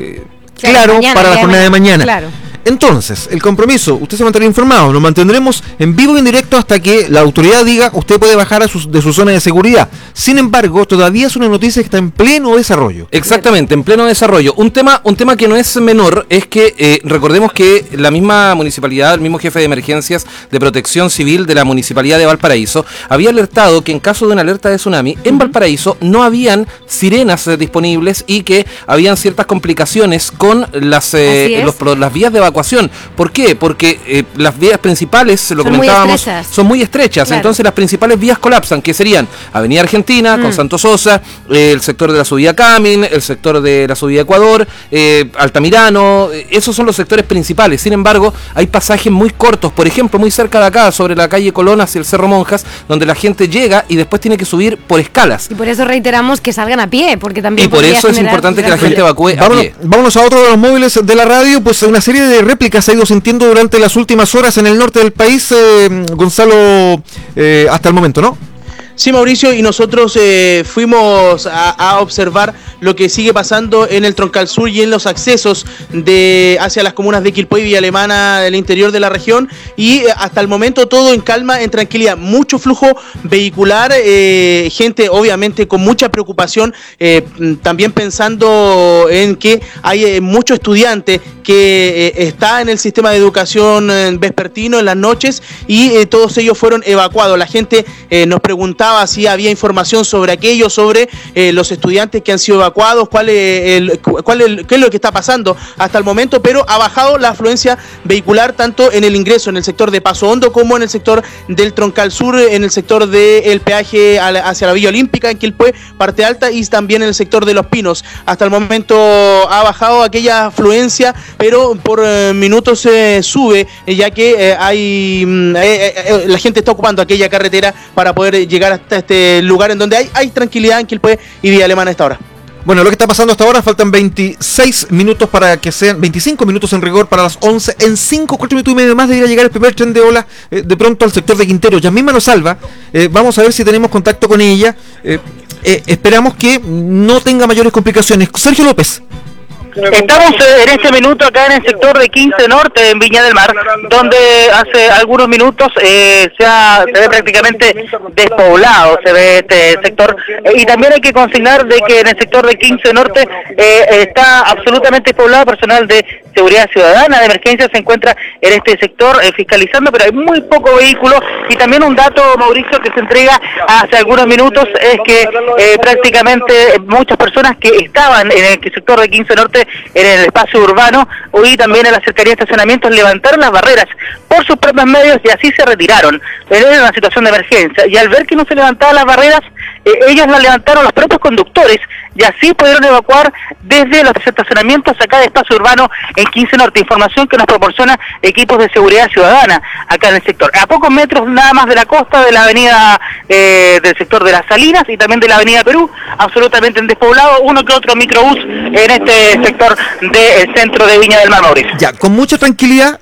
claro mañana, para la jornada de mañana. Claro. Entonces, el compromiso, usted se mantendrá informado, nos mantendremos en vivo y en directo hasta que la autoridad diga usted puede bajar de su zona de seguridad. Sin embargo, todavía es una noticia que está en pleno desarrollo. Exactamente, en pleno desarrollo. Un tema que no es menor es que recordemos que la misma municipalidad, el mismo jefe de emergencias de protección civil de la municipalidad de Valparaíso había alertado que en caso de una alerta de tsunami en Valparaíso no habían sirenas disponibles y que habían ciertas complicaciones con las vías de evacuación. ¿Por qué? Porque las vías principales, lo comentábamos, son muy estrechas. Claro. Entonces las principales vías colapsan, que serían Avenida Argentina, con Santos Sosa, el sector de la subida Camin, el sector de la subida Ecuador, Altamirano, esos son los sectores principales. Sin embargo, hay pasajes muy cortos, por ejemplo, muy cerca de acá, sobre la calle Colón hacia el Cerro Monjas, donde la gente llega y después tiene que subir por escalas. Y por eso reiteramos que salgan a pie, porque también... Y por eso es importante que la gente evacúe a pie. Vámonos a otro de los móviles de la radio, pues una serie de réplicas se ha ido sintiendo durante las últimas horas en el norte del país, Gonzalo, hasta el momento, ¿no? Sí, Mauricio, y nosotros fuimos a observar lo que sigue pasando en el Troncal Sur y en los accesos hacia las comunas de Quilpué y Villa Alemana del interior de la región, y hasta el momento todo en calma, en tranquilidad, mucho flujo vehicular, gente obviamente con mucha preocupación, también pensando en que hay mucho estudiante que está en el sistema de educación vespertino en las noches, y todos ellos fueron evacuados. La gente nos preguntaba si había información sobre aquello, sobre los estudiantes que han sido evacuados, qué es lo que está pasando hasta el momento, pero ha bajado la afluencia vehicular tanto en el ingreso en el sector de Paso Hondo como en el sector del Troncal Sur, en el sector del peaje hacia la Villa Olímpica en Quilpué, parte alta, y también en el sector de Los Pinos. Hasta el momento ha bajado aquella afluencia, pero por minutos sube, ya que la gente está ocupando aquella carretera para poder llegar hasta este lugar en donde hay tranquilidad en Quilpué y Villa Alemana a esta hora. Bueno, lo que está pasando hasta ahora, faltan 26 minutos para que sean 25 minutos en rigor para las 11. En 4 minutos y medio más debería llegar el primer tren de ola de pronto al sector de Quintero. Yasmín Manosalva, vamos a ver si tenemos contacto con ella. Esperamos que no tenga mayores complicaciones. Sergio López. Estamos en este minuto acá en el sector de 15 Norte, en Viña del Mar, donde hace algunos minutos se ve prácticamente despoblado, se ve este sector, y también hay que consignar de que en el sector de 15 Norte está absolutamente despoblado. Personal de seguridad ciudadana de emergencia se encuentra en este sector fiscalizando, pero hay muy poco vehículo. Y también un dato, Mauricio, que se entrega hace algunos minutos, es que prácticamente muchas personas que estaban en el sector de 15 Norte, en el espacio urbano, y también en la cercanía de estacionamientos, levantaron las barreras por sus propios medios y así se retiraron. Era una situación de emergencia, y al ver que no se levantaban las barreras, ellos las levantaron los propios conductores, y así pudieron evacuar desde los estacionamientos acá de espacio urbano en 15 Norte. Información que nos proporciona equipos de seguridad ciudadana acá en el sector. A pocos metros nada más de la costa, de la avenida del sector de Las Salinas y también de la avenida Perú, absolutamente en despoblado, uno que otro microbús en este sector del centro de Viña del Mar, Mauricio. Ya, con mucha tranquilidad,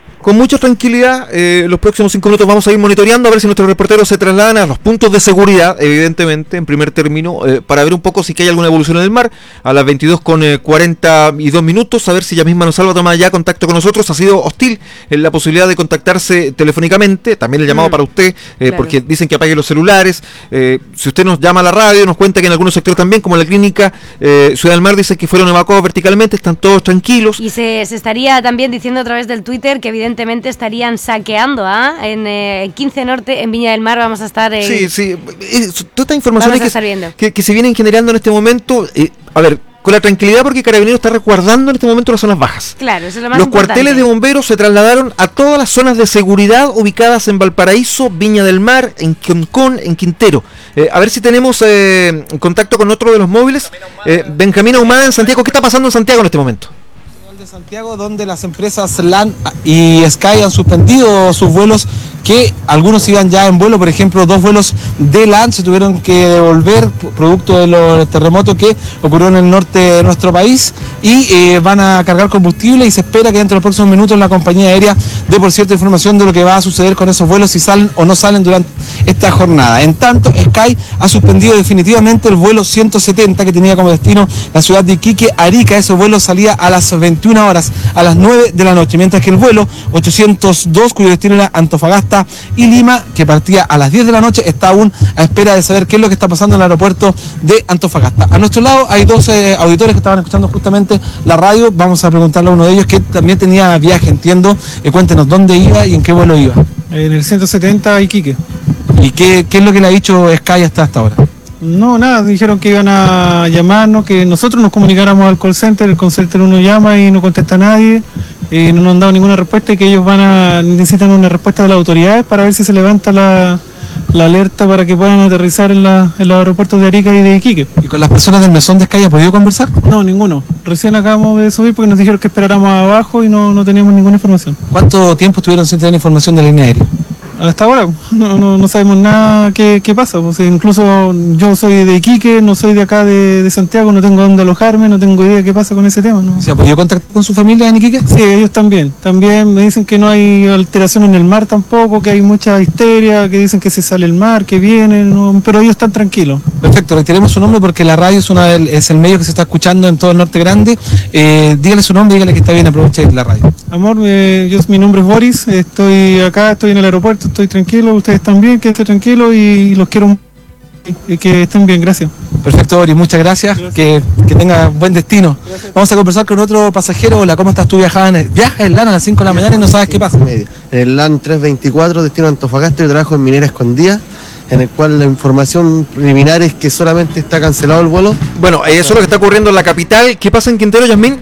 los próximos 5 minutos vamos a ir monitoreando a ver si nuestros reporteros se trasladan a los puntos de seguridad, evidentemente, en primer término, para ver un poco si hay alguna evolución en el mar. A las 22:42 minutos, a ver si Yasmín Manosalva toma ya contacto con nosotros. Ha sido hostil en la posibilidad de contactarse telefónicamente, también el llamado para usted, claro, porque dicen que apague los celulares. Si usted nos llama a la radio, nos cuenta que en algunos sectores también, como la clínica Ciudad del Mar, dice que fueron evacuados verticalmente, están todos tranquilos. Y se estaría también diciendo a través del Twitter que evidentemente estarían saqueando en 15 Norte, en Viña del Mar. Vamos a estar... Sí, todas estas informaciones que se vienen generando en este momento, a ver, con la tranquilidad, porque Carabineros está resguardando en este momento las zonas bajas. Claro, eso es lo más Los importante. Cuarteles de bomberos se trasladaron a todas las zonas de seguridad ubicadas en Valparaíso, Viña del Mar, en Concón, en Quintero. A ver si tenemos contacto con otro de los móviles. Benjamín Ahumada en Santiago. ¿Qué está pasando en Santiago en este momento? De Santiago, donde las empresas LAN y Sky han suspendido sus vuelos que algunos iban ya en vuelo, por ejemplo, 2 vuelos de LAN se tuvieron que devolver producto de los terremotos que ocurrió en el norte de nuestro país y van a cargar combustible y se espera que dentro de los próximos minutos la compañía aérea dé por cierta información de lo que va a suceder con esos vuelos, si salen o no salen durante esta jornada. En tanto, Sky ha suspendido definitivamente el vuelo 170 que tenía como destino la ciudad de Iquique, Arica. Ese vuelo salía a las 21 horas, a las 9 de la noche, mientras que el vuelo 802, cuyo destino era Antofagasta y Lima, que partía a las 10 de la noche, está aún a espera de saber qué es lo que está pasando en el aeropuerto de Antofagasta. A nuestro lado hay 12 auditores que estaban escuchando justamente la radio. Vamos a preguntarle a uno de ellos que también tenía viaje, entiendo. Cuéntenos dónde iba y en qué vuelo iba. En el 170 a Iquique. ¿Y qué es lo que le ha dicho Sky hasta ahora? No, nada, dijeron que iban a llamarnos, que nosotros nos comunicáramos al call center, el call center uno llama y no contesta a nadie, y no nos han dado ninguna respuesta y que ellos necesitan una respuesta de las autoridades para ver si se levanta la alerta para que puedan aterrizar en los aeropuertos de Arica y de Iquique. ¿Y con las personas del mesón de Sky ha podido conversar? No, ninguno. Recién acabamos de subir porque nos dijeron que esperáramos abajo y no teníamos ninguna información. ¿Cuánto tiempo estuvieron sin tener información de la línea aérea? Hasta ahora no sabemos nada qué pasa, pues incluso yo soy de Iquique, no soy de acá de Santiago, no tengo dónde alojarme, no tengo idea qué pasa con ese tema, ¿no? ¿Se ha podido contactar con su familia en Iquique? Sí, ellos también me dicen que no hay alteración en el mar tampoco, que hay mucha histeria, que dicen que se sale el mar, que viene, ¿no? Pero ellos están tranquilos. Perfecto, reiteremos su nombre porque la radio es el medio que se está escuchando en todo el Norte Grande. Dígale su nombre, dígale que está bien, aproveche la radio. Amor, mi nombre es Boris, estoy acá, estoy en el aeropuerto, estoy tranquilo, ustedes también, que estén tranquilos y los quiero y que estén bien, gracias. Perfecto, Boris, muchas gracias. Que tenga buen destino. Gracias. Vamos a conversar con otro pasajero. Hola, ¿cómo estás tú? Viajas en LAN a las 5 de la mañana y no sabes qué pasa. En el LAN 324, destino Antofagasta, yo trabajo en Minera Escondida, en el cual la información preliminar es que solamente está cancelado el vuelo. Bueno, eso es lo que está ocurriendo en la capital. ¿Qué pasa en Quintero, Yasmín?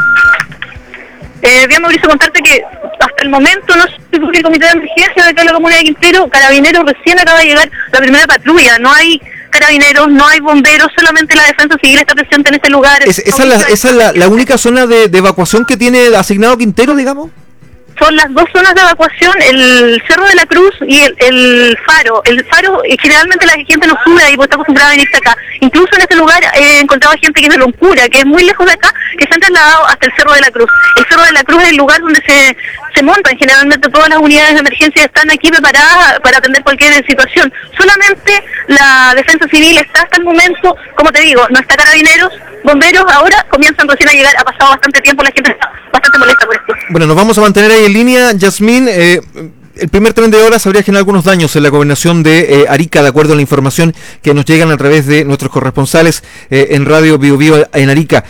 Bien, Mauricio, contarte que hasta el momento no se publicó el comité de emergencia de acá en la comuna de Quintero. Carabineros recién acaba de llegar la primera patrulla, no hay carabineros, no hay bomberos, solamente la defensa civil está presente en este lugar. ¿Esa es la única zona de evacuación que tiene asignado Quintero, digamos? Son las dos zonas de evacuación, el Cerro de la Cruz y el Faro. El Faro, generalmente la gente no sube ahí porque está acostumbrada a venirse acá. Incluso en este lugar he encontrado gente que es de Loncura, que es muy lejos de acá, que se han trasladado hasta el Cerro de la Cruz. El Cerro de la Cruz es el lugar donde se montan generalmente todas las unidades de emergencia, están aquí preparadas para atender cualquier situación. Solamente la defensa civil está hasta el momento, como te digo, no está Carabineros, bomberos ahora comienzan recién a llegar, ha pasado bastante tiempo, la gente está bastante molesta por esto. Bueno, nos vamos a mantener ahí en línea, Yasmín. El primer tren de horas habría generado algunos daños en la gobernación de Arica, de acuerdo a la información que nos llegan a través de nuestros corresponsales en Radio Bio Bio en Arica.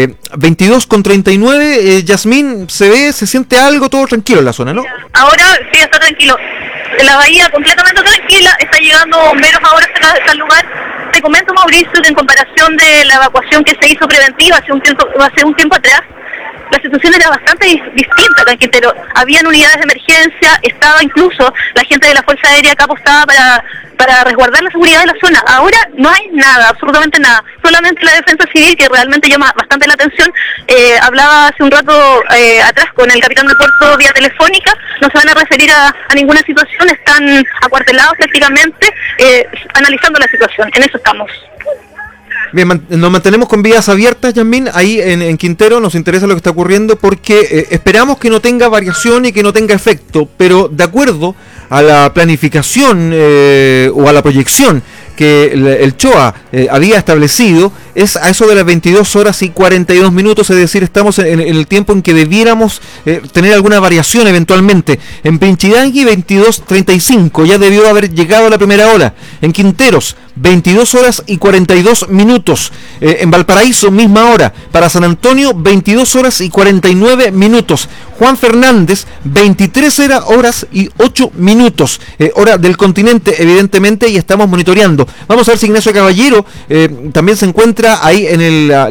22:39, Yasmín, se siente algo, todo tranquilo en la zona, ¿no? Ahora sí está tranquilo. La bahía completamente tranquila, está llegando bomberos ahora hasta el lugar. Te comento, Mauricio, que en comparación de la evacuación que se hizo preventiva hace un tiempo atrás, la situación era bastante distinta acá en Quintero. Habían unidades de emergencia, estaba incluso la gente de la Fuerza Aérea acá apostada para resguardar la seguridad de la zona. Ahora no hay nada, absolutamente nada. Solamente la defensa civil, que realmente llama bastante la atención. Hablaba hace un rato atrás con el capitán del puerto vía telefónica, no se van a referir a ninguna situación, están acuartelados prácticamente, analizando la situación. En eso estamos. Bien, nos mantenemos con vías abiertas, Yasmín, ahí en Quintero. Nos interesa lo que está ocurriendo porque esperamos que no tenga variación y que no tenga efecto, pero de acuerdo a la planificación o a la proyección que el CHOA había establecido, es a eso de las 22:42, es decir, estamos en el tiempo en que debiéramos tener alguna variación eventualmente. En Pinchidangui 22:35, ya debió haber llegado la primera hora. En Quinteros 22:42. En Valparaíso misma hora. Para San Antonio 22:49. Juan Fernández 23:08. Hora del continente, evidentemente, y estamos monitoreando. Vamos a ver si Ignacio Caballero también se encuentra ahí en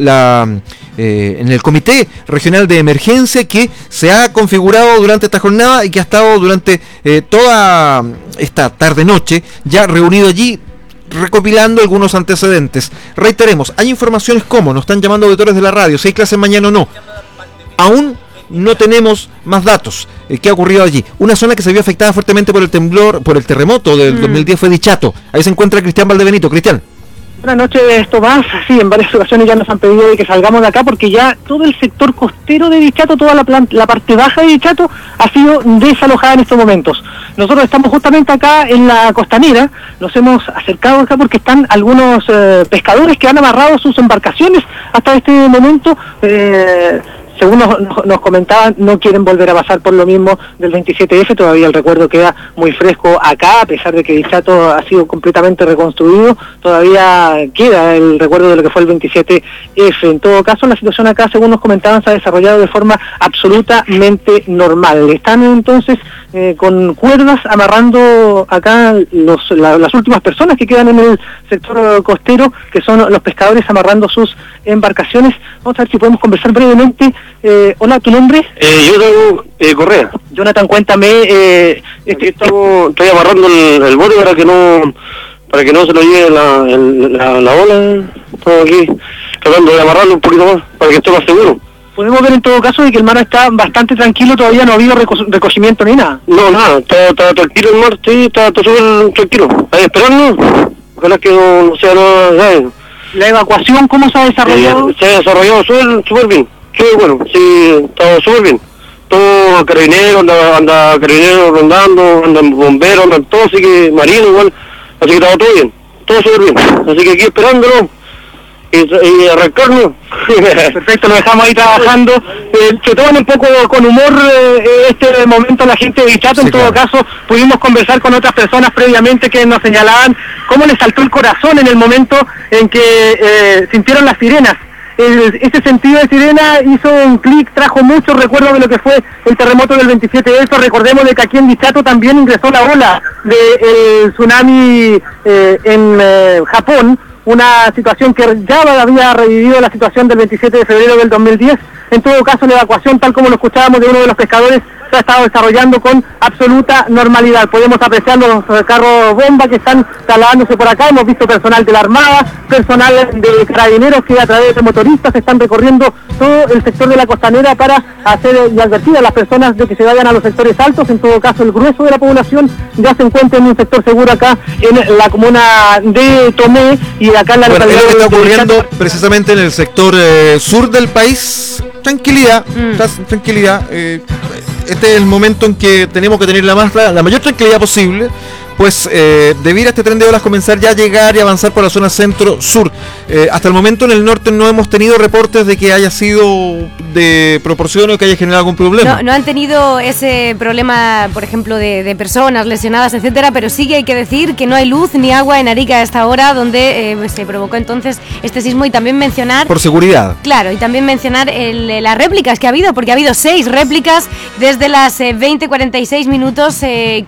el Comité Regional de Emergencia, que se ha configurado durante esta jornada y que ha estado durante toda esta tarde-noche ya reunido allí, recopilando algunos antecedentes. Reiteremos, hay informaciones como nos están llamando auditores de la radio, si hay clases mañana o no. Aún no tenemos más datos. ¿Qué ha ocurrido allí? Una zona que se vio afectada fuertemente por el terremoto del 2010 fue Dichato. Ahí se encuentra Cristian Valdebenito. Cristian. Buenas noches, Tomás. Sí, en varias ocasiones ya nos han pedido de que salgamos de acá porque ya todo el sector costero de Dichato, toda la parte baja de Dichato ha sido desalojada en estos momentos. Nosotros estamos justamente acá en la costanera, nos hemos acercado acá porque están algunos pescadores que han amarrado sus embarcaciones hasta este momento. Según nos comentaban, no quieren volver a pasar por lo mismo del 27F, todavía el recuerdo queda muy fresco acá, a pesar de que Dichato ha sido completamente reconstruido, todavía queda el recuerdo de lo que fue el 27F. En todo caso, la situación acá, según nos comentaban, se ha desarrollado de forma absolutamente normal. Están entonces con cuerdas amarrando acá las últimas personas que quedan en el sector costero, que son los pescadores amarrando sus embarcaciones. Vamos a ver si podemos conversar brevemente. Hola, ¿tu nombre? Yo tengo Correa. Jonathan, cuéntame. Estoy amarrando el bote para que no se lo lleve la ola. Estamos aquí tratando de amarrarlo un poquito más para que esté más seguro. Podemos ver en todo caso de que el mar está bastante tranquilo, todavía no ha habido recogimiento ni nada. No, nada, está tranquilo el mar, sí, está súper tranquilo. Ahí esperando, ojalá que no sea nada. ¿La evacuación cómo se ha desarrollado? Se ha desarrollado súper bien, sí, bueno, sí, está súper bien. Todo carabineros, anda carabineros rondando, andan bomberos, andan todo, así que marino igual, así que está todo bien, todo súper bien. Así que aquí esperándolo y arrancarnos. Perfecto, lo dejamos ahí trabajando. Se toman un poco con humor este momento la gente de Dichato. Sí, en todo caso, pudimos conversar con otras personas previamente que nos señalaban cómo les saltó el corazón en el momento en que sintieron las sirenas. Ese sentido de sirena hizo un clic, trajo muchos recuerdos de lo que fue el terremoto del 27 de recordemos de que aquí en Dichato también ingresó la ola del tsunami en Japón, una situación que ya había revivido la situación del 27 de febrero del 2010. En todo caso, la evacuación, tal como lo escuchábamos de uno de los pescadores, se ha estado desarrollando con absoluta normalidad. Podemos apreciar los carros bomba que están trasladándose por acá. Hemos visto personal de la Armada, personal de carabineros que a través de motoristas están recorriendo todo el sector de la costanera para hacer y advertir a las personas de que se vayan a los sectores altos. En todo caso, el grueso de la población ya se encuentra en un sector seguro acá en la comuna de Tomé y acá en la localidad de está ocurriendo precisamente en el sector sur del país. Tranquilidad, tranquilidad. Este es el momento en que tenemos que tener la mayor tranquilidad posible, pues debiera este tren de olas comenzar ya a llegar y avanzar por la zona centro-sur. Hasta el momento en el norte no hemos tenido reportes de que haya sido de proporción o que haya generado algún problema. No han tenido ese problema, por ejemplo, de personas lesionadas, etcétera, pero sí que hay que decir que no hay luz ni agua en Arica a esta hora, donde se provocó entonces este sismo, y también mencionar... Por seguridad. Claro, y también mencionar las réplicas que ha habido, porque ha habido 6 réplicas desde las 20:46 minutos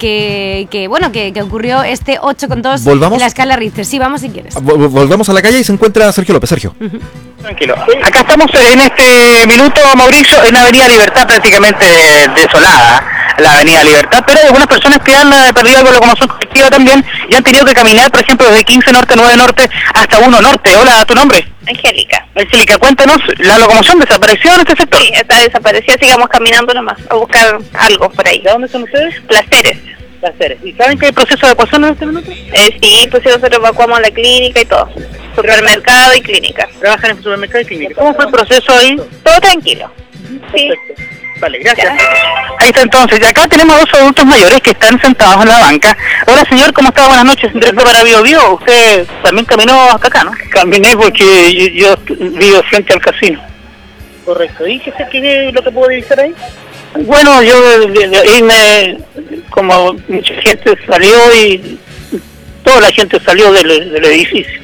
que ocurrió este 8,2 en la escala Richter. Sí, vamos si quieres. Volvamos a la calle y se encuentra Sergio López. Sergio. Tranquilo. Acá estamos en este minuto, Mauricio, en la Avenida Libertad, prácticamente desolada, la Avenida Libertad, pero hay algunas personas que han perdido la locomoción colectiva también y han tenido que caminar, por ejemplo, desde 15 Norte, 9 Norte hasta 1 Norte. Hola, ¿tu nombre? Angélica. Angélica, cuéntanos, ¿la locomoción desapareció en este sector? Sí, está desaparecida, sigamos caminando nomás, a buscar algo por ahí. ¿De dónde son ustedes? Placeres. ¿Y saben que hay proceso de evacuación en este minuto? Sí, pues nosotros evacuamos la clínica y todo. Supermercado y clínica. ¿Trabajan en supermercado y clínica? ¿Cómo fue el proceso ahí? Todo tranquilo. Sí. Perfecto. Vale, gracias. Ahí está entonces. Y acá tenemos a 2 adultos mayores que están sentados en la banca. Hola señor, ¿cómo está? Buenas noches. Directo para Bio. Usted también caminó hasta acá, ¿no? Caminé porque yo vivo frente al casino. Correcto. ¿Y qué es lo que puedo divisar ahí? Bueno, yo de ahí como mucha gente salió y toda la gente salió del edificio.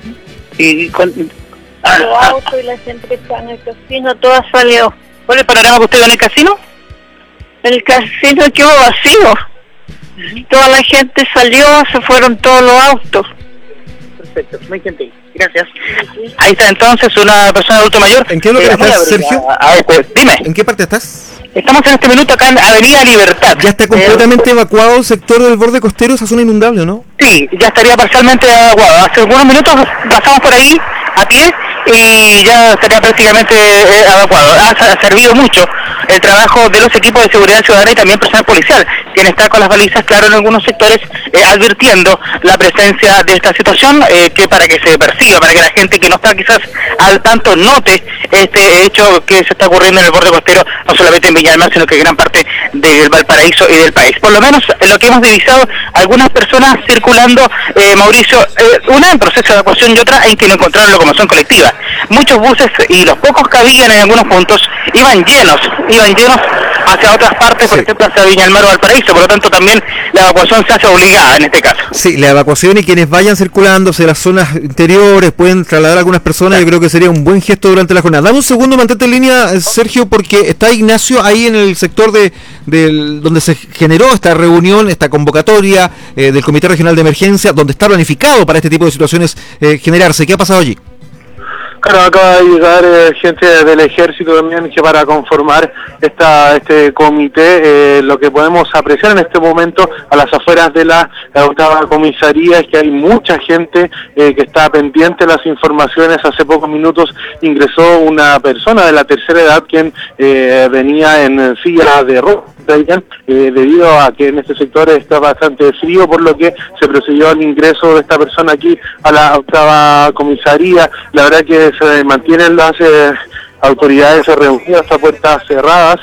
Y los autos y la gente que está en el casino, toda salió. ¿Cuál es el panorama que usted ve en el casino? El casino quedó vacío. Toda la gente salió, se fueron todos los autos. Perfecto, no hay gente ahí. Gracias. Ahí está entonces una persona adulto mayor. ¿En qué lugar estás, Sergio? Dime. ¿En qué parte estás? Estamos en este minuto acá en Avenida Libertad. Ya está completamente evacuado el sector del borde costero, esa zona inundable, ¿no? Sí, ya estaría parcialmente evacuado. Hace algunos minutos pasamos por ahí a pie y ya estaría prácticamente evacuado. Ha servido mucho el trabajo de los equipos de seguridad ciudadana y también personal policial, quien está con las balizas, claro, en algunos sectores, advirtiendo la presencia de esta situación, que para que se persiga, para que la gente que no está quizás al tanto note este hecho que se está ocurriendo en el borde costero, no solamente en Viña del Mar, sino que en gran parte del Valparaíso y del país. Por lo menos lo que hemos divisado, algunas personas circulando, Mauricio, una en proceso de evacuación y otra en que no encontraron locomoción colectiva. Muchos buses y los pocos que habían en algunos puntos iban llenos hacia otras partes, por ejemplo hacia Viña del Mar o Valparaíso, por lo tanto también la evacuación se hace obligada en este caso. Sí, la evacuación y quienes vayan circulando hacia las zonas interiores pueden trasladar a algunas personas, yo creo que sería un buen gesto durante la jornada. Dame un segundo, mantente en línea, Sergio, porque está Ignacio ahí en el sector donde se generó esta reunión, esta convocatoria del Comité Regional de Emergencia, donde está planificado para este tipo de situaciones generarse. ¿Qué ha pasado allí? Claro, acaba de llegar gente del ejército también que para conformar este comité. Lo que podemos apreciar en este momento a las afueras de la octava comisaría es que hay mucha gente que está pendiente de las informaciones. Hace pocos minutos ingresó una persona de la tercera edad quien venía en silla de ruedas, debido a que en este sector está bastante frío, por lo que se procedió al ingreso de esta persona aquí a la octava comisaría. La verdad que se mantienen las autoridades reunidas a puertas cerradas.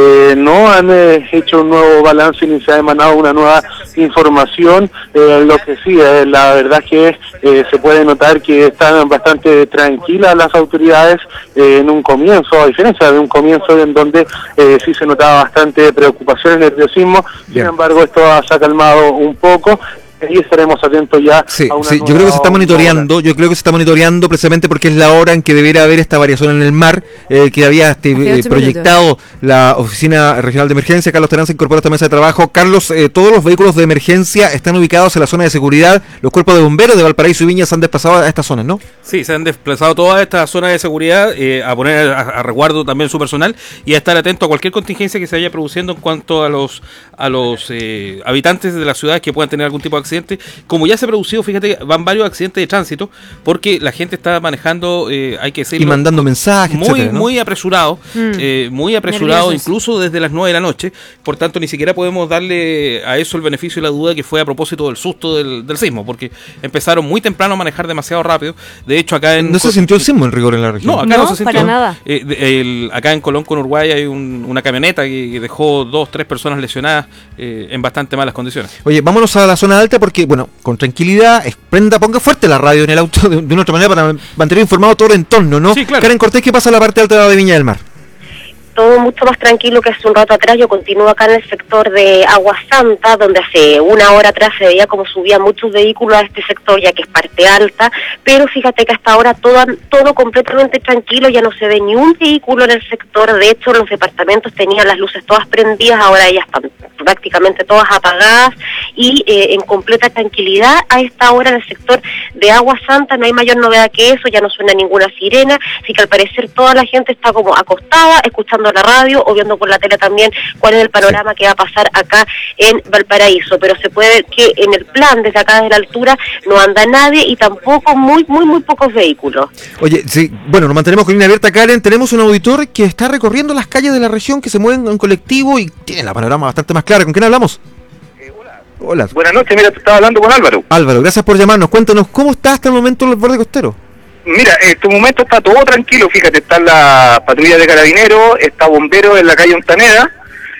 No han hecho un nuevo balance ni se ha emanado una nueva información. Lo que sí, la verdad es que se puede notar que están bastante tranquilas las autoridades en un comienzo, a diferencia de un comienzo en donde sí se notaba bastante preocupación y nerviosismo. Sin embargo, esto se ha calmado un poco. Y estaremos atentos ya a una yo creo que se está monitoreando, precisamente porque es la hora en que debiera haber esta variación en el mar, que había proyectado la Oficina Regional de Emergencia. Carlos Terán se incorpora a esta mesa de trabajo. Carlos, todos los vehículos de emergencia están ubicados en la zona de seguridad. Los cuerpos de bomberos de Valparaíso y Viña se han desplazado a estas zonas, ¿no? Sí, se han desplazado todas estas zonas de seguridad, a poner a resguardo también su personal y a estar atento a cualquier contingencia que se vaya produciendo en cuanto a los habitantes de las ciudades que puedan tener algún tipo de accidente. Como ya se ha producido, fíjate, van varios accidentes de tránsito porque la gente está manejando, hay que decirlo, y mandando mensajes, etcétera, ¿no? muy apresurado, nerviosos, incluso desde las 9 de la noche. Por tanto, ni siquiera podemos darle a eso el beneficio y la duda que fue a propósito del susto del sismo, porque empezaron muy temprano a manejar demasiado rápido. De hecho, acá no se sintió el sismo en rigor en la región. No, acá no se sintió para nada. Acá en Colón con Uruguay hay una camioneta que dejó 2-3 personas lesionadas en bastante malas condiciones. Oye, vámonos a la zona alta porque, bueno, con tranquilidad, ponga fuerte la radio en el auto de una otra manera para mantener informado todo el entorno, ¿no? Sí, claro. Karen Cortés, ¿qué pasa en la parte alta de Viña del Mar? Todo mucho más tranquilo que hace un rato atrás. Yo continúo acá en el sector de Agua Santa, donde hace una hora atrás se veía como subían muchos vehículos a este sector, ya que es parte alta, pero fíjate que hasta ahora todo completamente tranquilo, ya no se ve ni un vehículo en el sector. De hecho, los departamentos tenían las luces todas prendidas, ahora ya están prácticamente todas apagadas y en completa tranquilidad a esta hora en el sector de Agua Santa. No hay mayor novedad que eso, ya no suena ninguna sirena, así que al parecer toda la gente está como acostada, escuchando la radio o viendo por la tele también cuál es el panorama que va a pasar acá en Valparaíso, pero se puede ver que en el plan desde acá desde la altura no anda nadie y tampoco muy pocos vehículos. Oye, sí, bueno, nos mantenemos con línea abierta, Karen. Tenemos un auditor que está recorriendo las calles de la región, que se mueven en colectivo y tiene la panorama bastante más clara. ¿Con quién hablamos? Hola. Buenas noches, mira, te estaba hablando con Álvaro. Álvaro, gracias por llamarnos. Cuéntanos, ¿cómo está hasta el momento el borde costero? Mira, en este momento está todo tranquilo, fíjate, está la patrulla de carabineros, está bomberos en la calle Ontaneda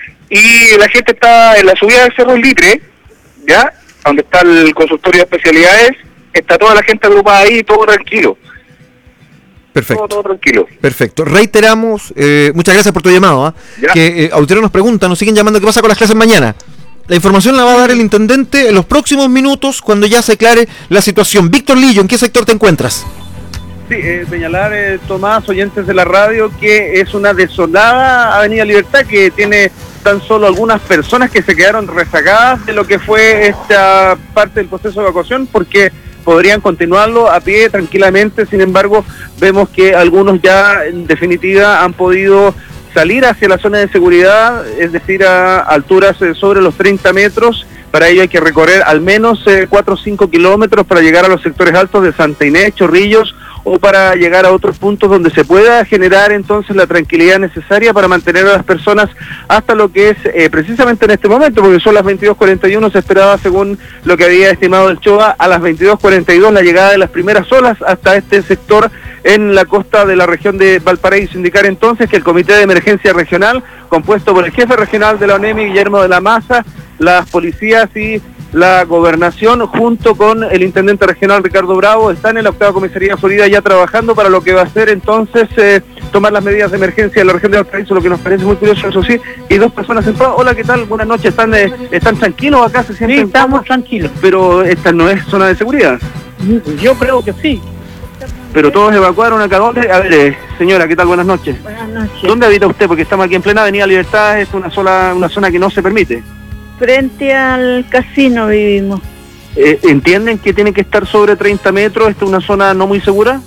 y la gente está en la subida del Cerro Litre, ¿ya? Donde está el consultorio de especialidades, está toda la gente agrupada ahí, todo tranquilo. Perfecto. Todo tranquilo. Perfecto. Reiteramos, muchas gracias por tu llamado, que auditores nos preguntan, nos siguen llamando, ¿qué pasa con las clases mañana? La información la va a dar el intendente en los próximos minutos cuando ya se aclare la situación. Víctor Lillo, ¿en qué sector te encuentras? Sí, señalar, Tomás, oyentes de la radio, que es una desolada Avenida Libertad que tiene tan solo algunas personas que se quedaron rezagadas de lo que fue esta parte del proceso de evacuación, porque podrían continuarlo a pie tranquilamente. Sin embargo, vemos que algunos ya en definitiva han podido salir hacia la zona de seguridad, es decir, a alturas sobre los 30 metros. Para ello hay que recorrer al menos 4 o 5 kilómetros para llegar a los sectores altos de Santa Inés, Chorrillos o para llegar a otros puntos donde se pueda generar entonces la tranquilidad necesaria para mantener a las personas hasta lo que es precisamente en este momento, porque son las 22:41, se esperaba, según lo que había estimado el CHOA, a las 22:42 la llegada de las primeras olas hasta este sector en la costa de la región de Valparaíso. Indicar entonces que el Comité de Emergencia Regional, compuesto por el jefe regional de la ONEMI, Guillermo de la Maza, las policías y la gobernación, junto con el intendente regional Ricardo Bravo, están en la 8ª Comisaría Florida ya trabajando para lo que va a ser entonces tomar las medidas de emergencia en la región de Valparaíso, lo que nos parece muy curioso, eso sí. Y 2 personas en paz. Hola, ¿qué tal? Buenas noches. ¿Están tranquilos acá? ¿Se sienten? Sí, estamos tranquilos. Pero esta no es zona de seguridad. Yo creo que sí. Pero todos evacuaron acá. ¿Dónde? A ver, señora, ¿qué tal? Buenas noches. Buenas noches. ¿Dónde habita usted? Porque estamos aquí en plena Avenida Libertad, es una zona que no se permite. Frente al casino vivimos. ¿Entienden que tiene que estar sobre 30 metros? ¿Esta es una zona no muy segura?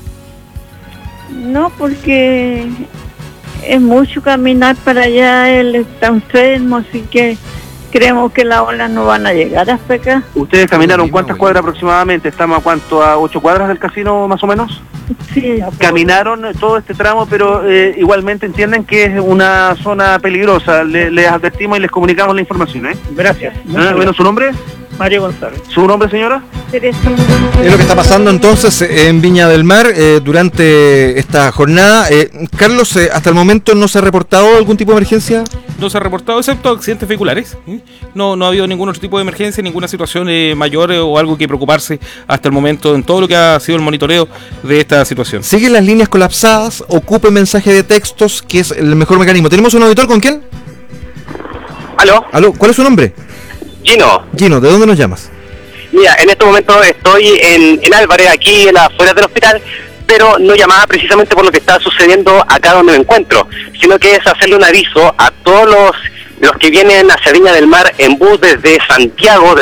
No, porque es mucho caminar para allá, él está enfermo, así que creemos que las olas no van a llegar hasta acá. ¿Ustedes caminaron cuántas cuadras aproximadamente? ¿Estamos a cuánto? ¿A 8 cuadras del casino más o menos? Sí. Caminaron todo este tramo, pero igualmente entienden que es una zona peligrosa. Les advertimos y les comunicamos la información, ¿eh? Gracias. Bueno, ¿su nombre? Mario González. ¿Su nombre, señora? Teresa. Es lo que está pasando entonces en Viña del Mar durante esta jornada. Carlos, hasta el momento no se ha reportado algún tipo de emergencia. No se ha reportado, excepto accidentes vehiculares. No ha habido ningún otro tipo de emergencia, ninguna situación mayor o algo que preocuparse hasta el momento en todo lo que ha sido el monitoreo de esta situación. Siguen las líneas colapsadas, ocupe mensaje de textos, que es el mejor mecanismo. ¿Tenemos un auditor con quién? ¿Aló? ¿Cuál es su nombre? Gino, ¿de dónde nos llamas? Mira, en este momento estoy en Álvarez, aquí en las afueras del hospital, pero no llamaba precisamente por lo que está sucediendo acá donde me encuentro, sino que es hacerle un aviso a todos los que vienen hacia Viña del Mar en bus desde Santiago,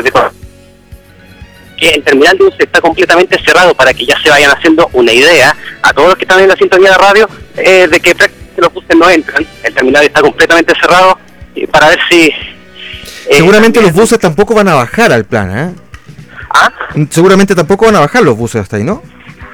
que el terminal de bus está completamente cerrado, para que ya se vayan haciendo una idea a todos los que están en la sintonía de radio de que prácticamente los buses no entran, el terminal está completamente cerrado, para ver si... Seguramente los buses tampoco van a bajar al plan, ¿eh? Seguramente tampoco van a bajar los buses hasta ahí, ¿no?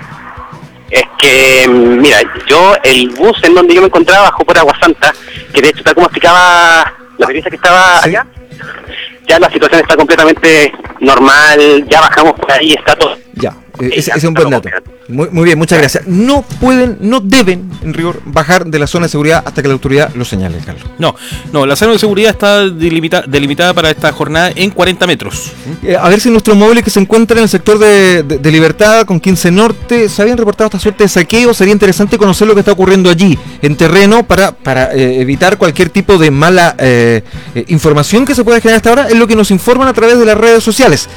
Es que, mira, el bus en donde yo me encontraba bajó por Agua Santa, que de hecho, tal como explicaba la periodista que estaba allá, ya la situación está completamente normal, ya bajamos por ahí, está todo. Ya, ese es un buen dato. Muy bien, muchas gracias. No deben, en rigor, bajar de la zona de seguridad hasta que la autoridad lo señale, Carlos. No, la zona de seguridad está delimitada para esta jornada en 40 metros. A ver si nuestros móviles que se encuentran en el sector de Libertad, con 15 Norte, se habían reportado esta suerte de saqueo. Sería interesante conocer lo que está ocurriendo allí, en terreno, para evitar cualquier tipo de mala información que se pueda generar hasta ahora. Es lo que nos informan a través de las redes sociales.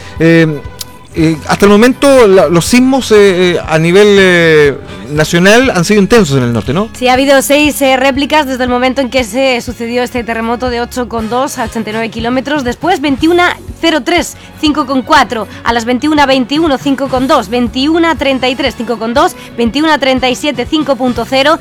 Hasta el momento los sismos a nivel nacional han sido intensos en el norte, ¿no? Sí, ha habido 6 réplicas desde el momento en que se sucedió este terremoto de 8,2 a 89 kilómetros. Después 21:03, 5,4. A las 21:21, 5,2. 21:33, 5,2. 21:37, 5,0.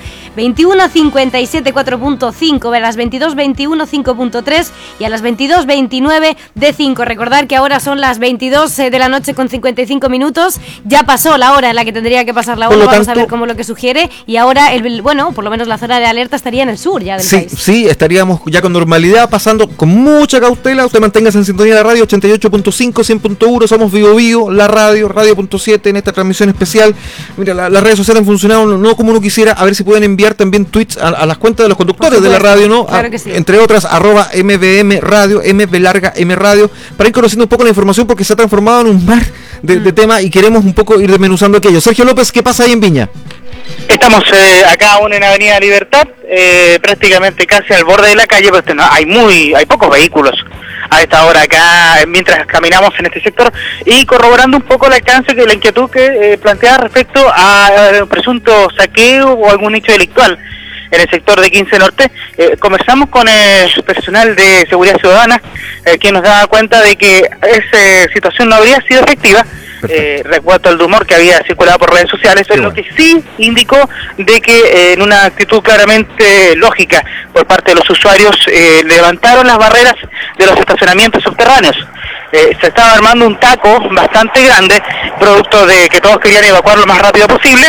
21:57, 4,5. A las 22:21, 5,3. Y a las 22:29, de 5. Recordar que ahora son las 22 de la noche con 55 minutos. Ya pasó la hora en la que tendría que pasar la hora. Vamos a ver cómo lo que sugiere. Y ahora, por lo menos la zona de alerta estaría en el sur ya del país. Sí, estaríamos ya con normalidad, pasando con mucha cautela. Usted manténgase en sintonía de la radio 88.5, 100.1. Somos Vivo, la radio.7 en esta transmisión especial. Mira, las redes sociales han funcionado no como uno quisiera. A ver si pueden enviar también tweets a las cuentas de los conductores de la radio, ¿no? Claro que sí. Entre otras, @MBM Radio, MB Radio, para ir conociendo un poco la información, porque se ha transformado en un mar de temas y queremos un poco ir desmenuzando aquello. Sergio López, ¿qué pasa ahí en Viña? Estamos acá aún en Avenida Libertad, prácticamente casi al borde de la calle, pero hay pocos vehículos a esta hora acá, mientras caminamos en este sector, y corroborando un poco la inquietud que plantea respecto a presunto saqueo o algún hecho delictual en el sector de 15 Norte. Conversamos con el personal de Seguridad Ciudadana, quien nos daba cuenta de que esa situación no habría sido efectiva, recuerdo el rumor que había circulado por redes sociales, pero lo que sí indicó de que en una actitud claramente lógica por parte de los usuarios, levantaron las barreras de los estacionamientos subterráneos. Se estaba armando un taco bastante grande, producto de que todos querían evacuar lo más rápido posible,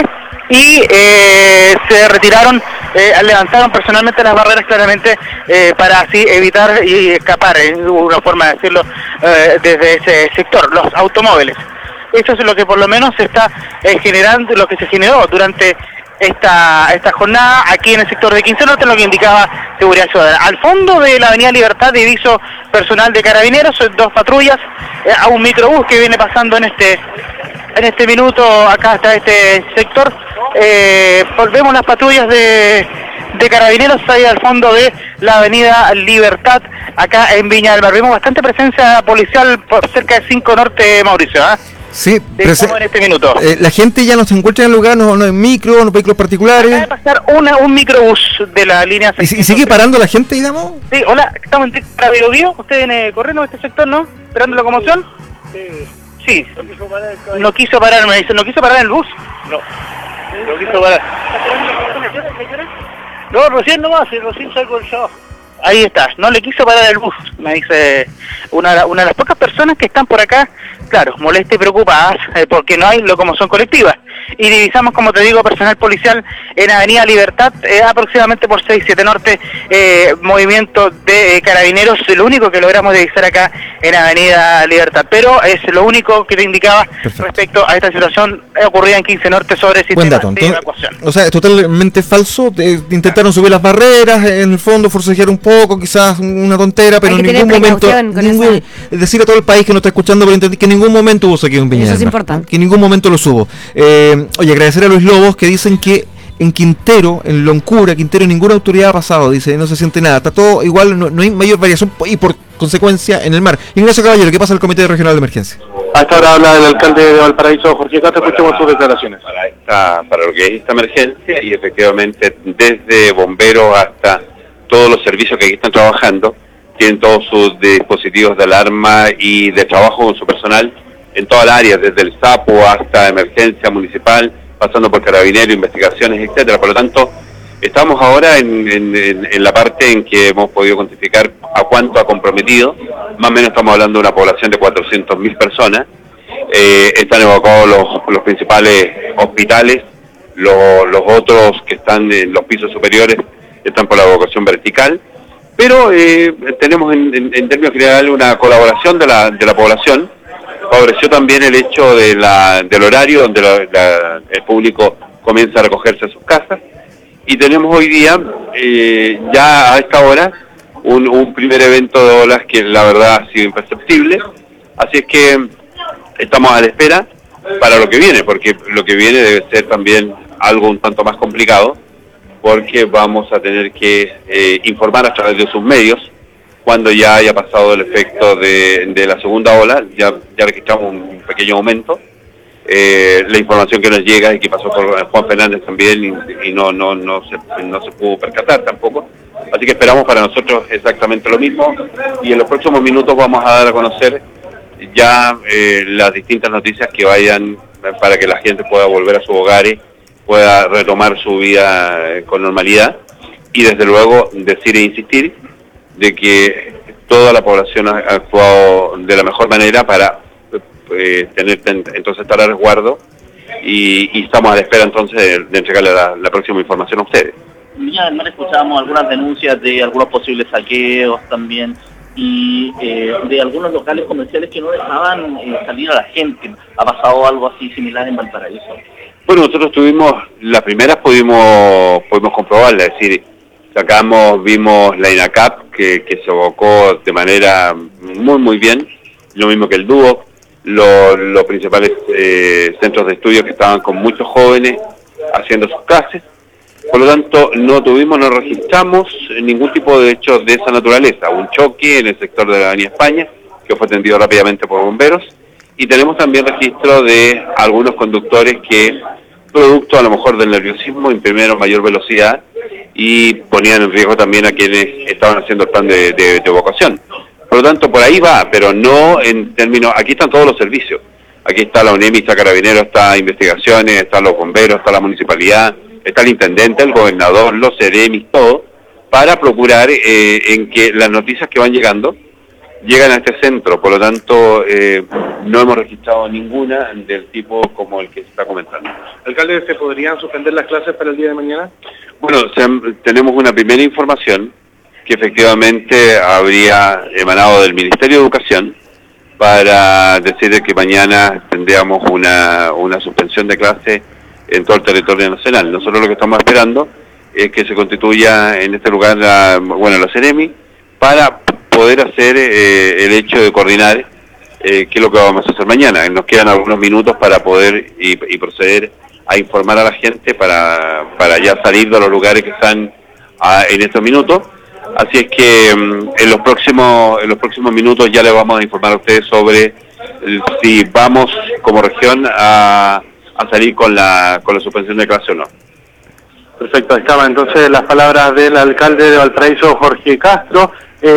y se retiraron, levantaron personalmente las barreras claramente para así evitar y escapar, una forma de decirlo, desde ese sector, los automóviles. Eso es lo que por lo menos se está generando, lo que se generó durante esta jornada aquí en el sector de 15 Norte, lo que indicaba Seguridad Ciudadana. Al fondo de la Avenida Libertad diviso personal de Carabineros, 2 patrullas, a un microbús que viene pasando en este minuto acá hasta este sector. Volvemos las patrullas de Carabineros ahí al fondo de la Avenida Libertad, acá en Viña del Mar. Vemos bastante presencia policial por cerca de 5 Norte, Mauricio, ¿eh? Sí, estamos en este minuto. La gente ya no se encuentra en el lugar, no hay micro, no vehículos particulares. Acaba de pasar un microbús de la línea 6. ¿Y sigue parando la gente, digamos? Sí, hola, estamos en para Biobío. ¿Usted viene corriendo en este sector, no? ¿Esperando locomoción? Sí. No quiso parar, me dice. ¿No quiso parar el bus? No quiso parar. No, recién salgo del trabajo. Ahí está, no le quiso parar el bus, me dice una de las pocas personas que están por acá, claro, molestas y preocupadas porque no hay locomoción colectiva. Y divisamos, como te digo, personal policial en Avenida Libertad, aproximadamente por 6-7 Norte, movimiento de Carabineros, lo único que logramos divisar acá en Avenida Libertad. Pero es lo único que te indicaba respecto a esta situación ocurrida en 15 Norte sobre el sistema de evacuación. O sea, es totalmente falso, intentaron subir las barreras, en el fondo forcejear un poco, quizás una tontera, pero en ningún momento, decir a todo el país que no está escuchando, pero entender que en ningún momento hubo saqueo en Viña del Mar. Eso es importante. Que en ningún momento lo subo. Oye, agradecer a Luis Lobos, que dicen que en Quintero, en Loncura, Quintero, ninguna autoridad ha pasado, dice, no se siente nada, está todo igual, no hay mayor variación y por consecuencia en el mar. Ignacio Caballero, ¿qué pasa en el Comité Regional de Emergencia? Hasta ahora habla el alcalde de Valparaíso, Jorge Castro, escuchemos sus declaraciones. Para lo que es esta emergencia, y efectivamente desde bomberos hasta todos los servicios que aquí están trabajando, tienen todos sus dispositivos de alarma y de trabajo con su personal en toda el área, desde el SAPO hasta emergencia municipal, pasando por Carabineros, investigaciones, etcétera. Por lo tanto, estamos ahora en la parte en que hemos podido cuantificar a cuánto ha comprometido. Más o menos estamos hablando de una población de 400.000 personas. Están evacuados los principales hospitales, los otros que están en los pisos superiores están por la evacuación vertical, pero tenemos en términos generales una colaboración de la población. Favoreció también el hecho del horario donde el público comienza a recogerse a sus casas, y tenemos hoy día, ya a esta hora, un primer evento de olas que la verdad ha sido imperceptible, así es que estamos a la espera para lo que viene, porque lo que viene debe ser también algo un tanto más complicado, porque vamos a tener que informar a través de sus medios cuando ya haya pasado el efecto de la segunda ola. Ya registramos un pequeño aumento. La información que nos llega y que pasó por Juan Fernández también y no se pudo percatar tampoco. Así que esperamos para nosotros exactamente lo mismo, y en los próximos minutos vamos a dar a conocer ya las distintas noticias que vayan para que la gente pueda volver a sus hogares, pueda retomar su vida con normalidad, y desde luego decir e insistir de que toda la población ha actuado de la mejor manera para entonces estar a resguardo, y estamos a la espera entonces de entregarle la próxima información a ustedes. En Viña del Mar escuchábamos algunas denuncias de algunos posibles saqueos también, y de algunos locales comerciales que no dejaban salir a la gente. ¿Ha pasado algo así similar en Valparaíso? Bueno, nosotros las primeras pudimos comprobarla, es decir, vimos la INACAP que se evocó de manera muy bien, lo mismo que el DUOC, los principales centros de estudio que estaban con muchos jóvenes haciendo sus clases. Por lo tanto, no registramos ningún tipo de hechos de esa naturaleza. Un choque en el sector de la Avenida España, que fue atendido rápidamente por bomberos, y tenemos también registro de algunos conductores que, producto a lo mejor del nerviosismo, imprimieron mayor velocidad y ponían en riesgo también a quienes estaban haciendo el plan de evacuación. Por lo tanto, por ahí va, pero no en términos... Aquí están todos los servicios. Aquí está la UNEMI, está Carabineros, está Investigaciones, están los bomberos, está la municipalidad, está el intendente, el gobernador, los CEREMIS, todo, para procurar en que las noticias que van llegando llegan a este centro. Por lo tanto, no hemos registrado ninguna del tipo como el que se está comentando. Alcalde, ¿se podrían suspender las clases para el día de mañana? Bueno, tenemos una primera información que efectivamente habría emanado del Ministerio de Educación para decir que mañana tendríamos una suspensión de clase en todo el territorio nacional. Nosotros lo que estamos esperando es que se constituya en este lugar la Seremi para poder hacer el hecho de coordinar qué es lo que vamos a hacer mañana. Nos quedan algunos minutos para poder y proceder a informar a la gente para ya salir de los lugares que están en estos minutos. Así es que en los próximos minutos ya les vamos a informar a ustedes sobre si vamos como región a salir con la suspensión de clase o no. Perfecto, estaban entonces las palabras del alcalde de Valparaíso, Jorge Castro,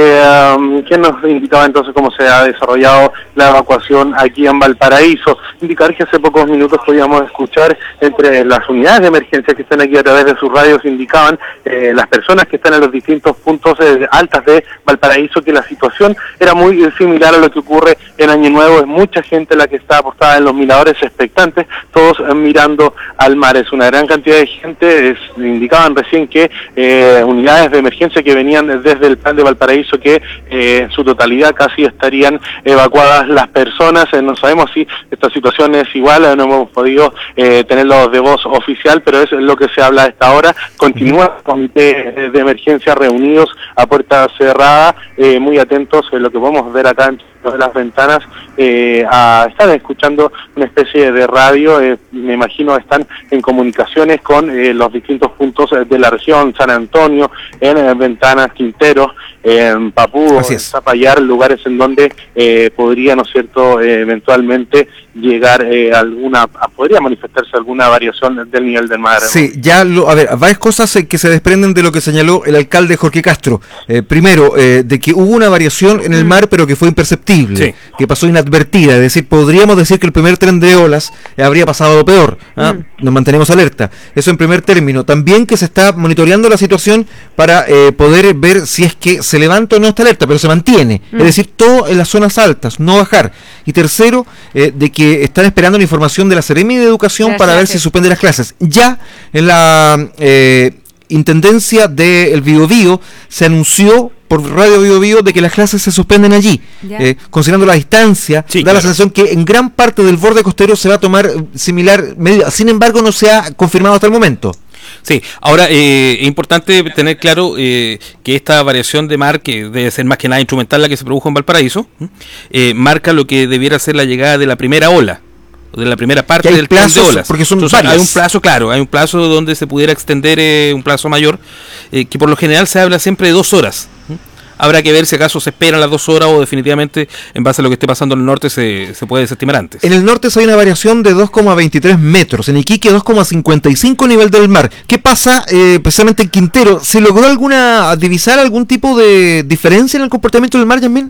quien nos indicaba entonces cómo se ha desarrollado la evacuación aquí en Valparaíso. Indicar que hace pocos minutos podíamos escuchar entre las unidades de emergencia que están aquí a través de sus radios, indicaban las personas que están en los distintos puntos altas de Valparaíso que la situación era muy similar a lo que ocurre en Año Nuevo. Es mucha gente la que está apostada en los miradores expectantes, todos mirando al mar. Es una gran cantidad de gente. Indicaban recién que unidades de emergencia que venían desde el plan de Valparaíso, que en su totalidad casi estarían evacuadas las personas. No sabemos si esta situación es igual, no hemos podido tenerlo de voz oficial, pero es lo que se habla a esta hora. Continúa el comité de emergencia reunidos a puerta cerrada, muy atentos a lo que podemos ver acá en de las ventanas, están escuchando una especie de radio, me imagino están en comunicaciones con los distintos puntos de la región, San Antonio, en Ventanas, Quintero, en Papú, en Zapallar, lugares en donde podría, ¿no es cierto?, eventualmente llegar podría manifestarse alguna variación del nivel del mar. Sí, varias cosas que se desprenden de lo que señaló el alcalde Jorge Castro. Primero, de que hubo una variación en el mar, pero que fue imperceptible, que pasó inadvertida, es decir, podríamos decir que el primer tren de olas habría pasado peor. Nos mantenemos alerta. Eso en primer término. También que se está monitoreando la situación para poder ver si es que se levanta o no esta alerta, pero se mantiene. Es decir, todo en las zonas altas, no bajar. Y tercero, de que están esperando la información de la Seremi de Educación para ver si suspende las clases. Ya en la Intendencia del Biobío se anunció por Radio Biobío de que las clases se suspenden allí, considerando la distancia, da la sensación que en gran parte del borde costero se va a tomar similar medida. Sin embargo, no se ha confirmado hasta el momento. Sí, ahora es importante tener claro que esta variación de mar, que debe ser más que nada instrumental la que se produjo en Valparaíso, marca lo que debiera ser la llegada de la primera ola, de la primera parte del plan de olas. Porque son Entonces, hay un plazo, claro, hay un plazo donde se pudiera extender un plazo mayor, que por lo general se habla siempre de 2 horas. Habrá que ver si acaso se esperan las 2 horas o definitivamente en base a lo que esté pasando en el norte se puede desestimar antes. En el norte hay una variación de 2,23 metros, en Iquique 2,55 nivel del mar. ¿Qué pasa precisamente en Quintero? ¿Se logró divisar algún tipo de diferencia en el comportamiento del mar, Yasmín?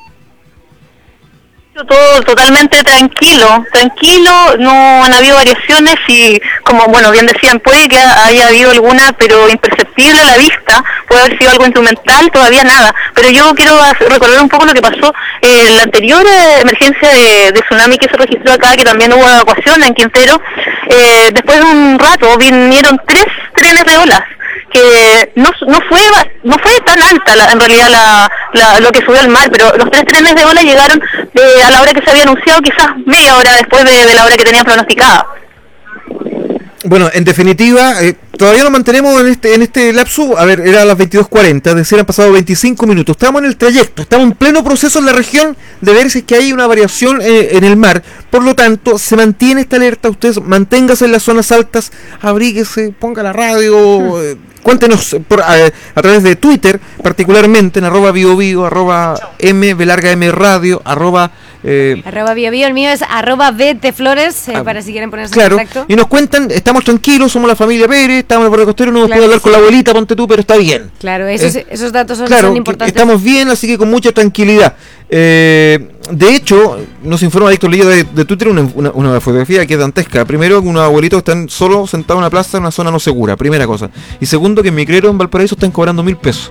Todo totalmente tranquilo, no han habido variaciones y, como bien decían, puede que haya habido alguna, pero imperceptible a la vista, puede haber sido algo instrumental, todavía nada. Pero yo quiero recordar un poco lo que pasó en la anterior emergencia de tsunami que se registró acá, que también hubo evacuación en Quintero. Después de un rato vinieron 3 trenes de olas, que no fue tan alta en realidad lo que subió al mar, pero los 3 trenes de ola llegaron a la hora que se había anunciado, quizás media hora después de la hora que tenían pronosticada. Bueno, en definitiva, todavía nos mantenemos en este lapso. A ver, era a las 22:40, es decir, han pasado 25 minutos. Estamos en el trayecto, estamos en pleno proceso en la región de ver si es que hay una variación en el mar. Por lo tanto, se mantiene esta alerta. Ustedes manténgase en las zonas altas, abríguese, ponga la radio, cuéntenos a través de Twitter, particularmente en @biobio, @m_radio, @biobio, el mío es @btflores, para si quieren ponerse en contacto. Y nos cuentan, estamos tranquilos, somos la familia Pérez, estamos en el borde costero, no hemos podido hablar con la abuelita, ponte tú, pero está bien. Claro, esos datos son importantes. Estamos bien, así que con mucha tranquilidad. De hecho, nos informa Víctor Lillo de Twitter una fotografía que es dantesca. Primero, unos abuelitos están solo sentados en una plaza en una zona no segura, primera cosa. Y segundo, que en Micrero, en Valparaíso, están cobrando 1.000 pesos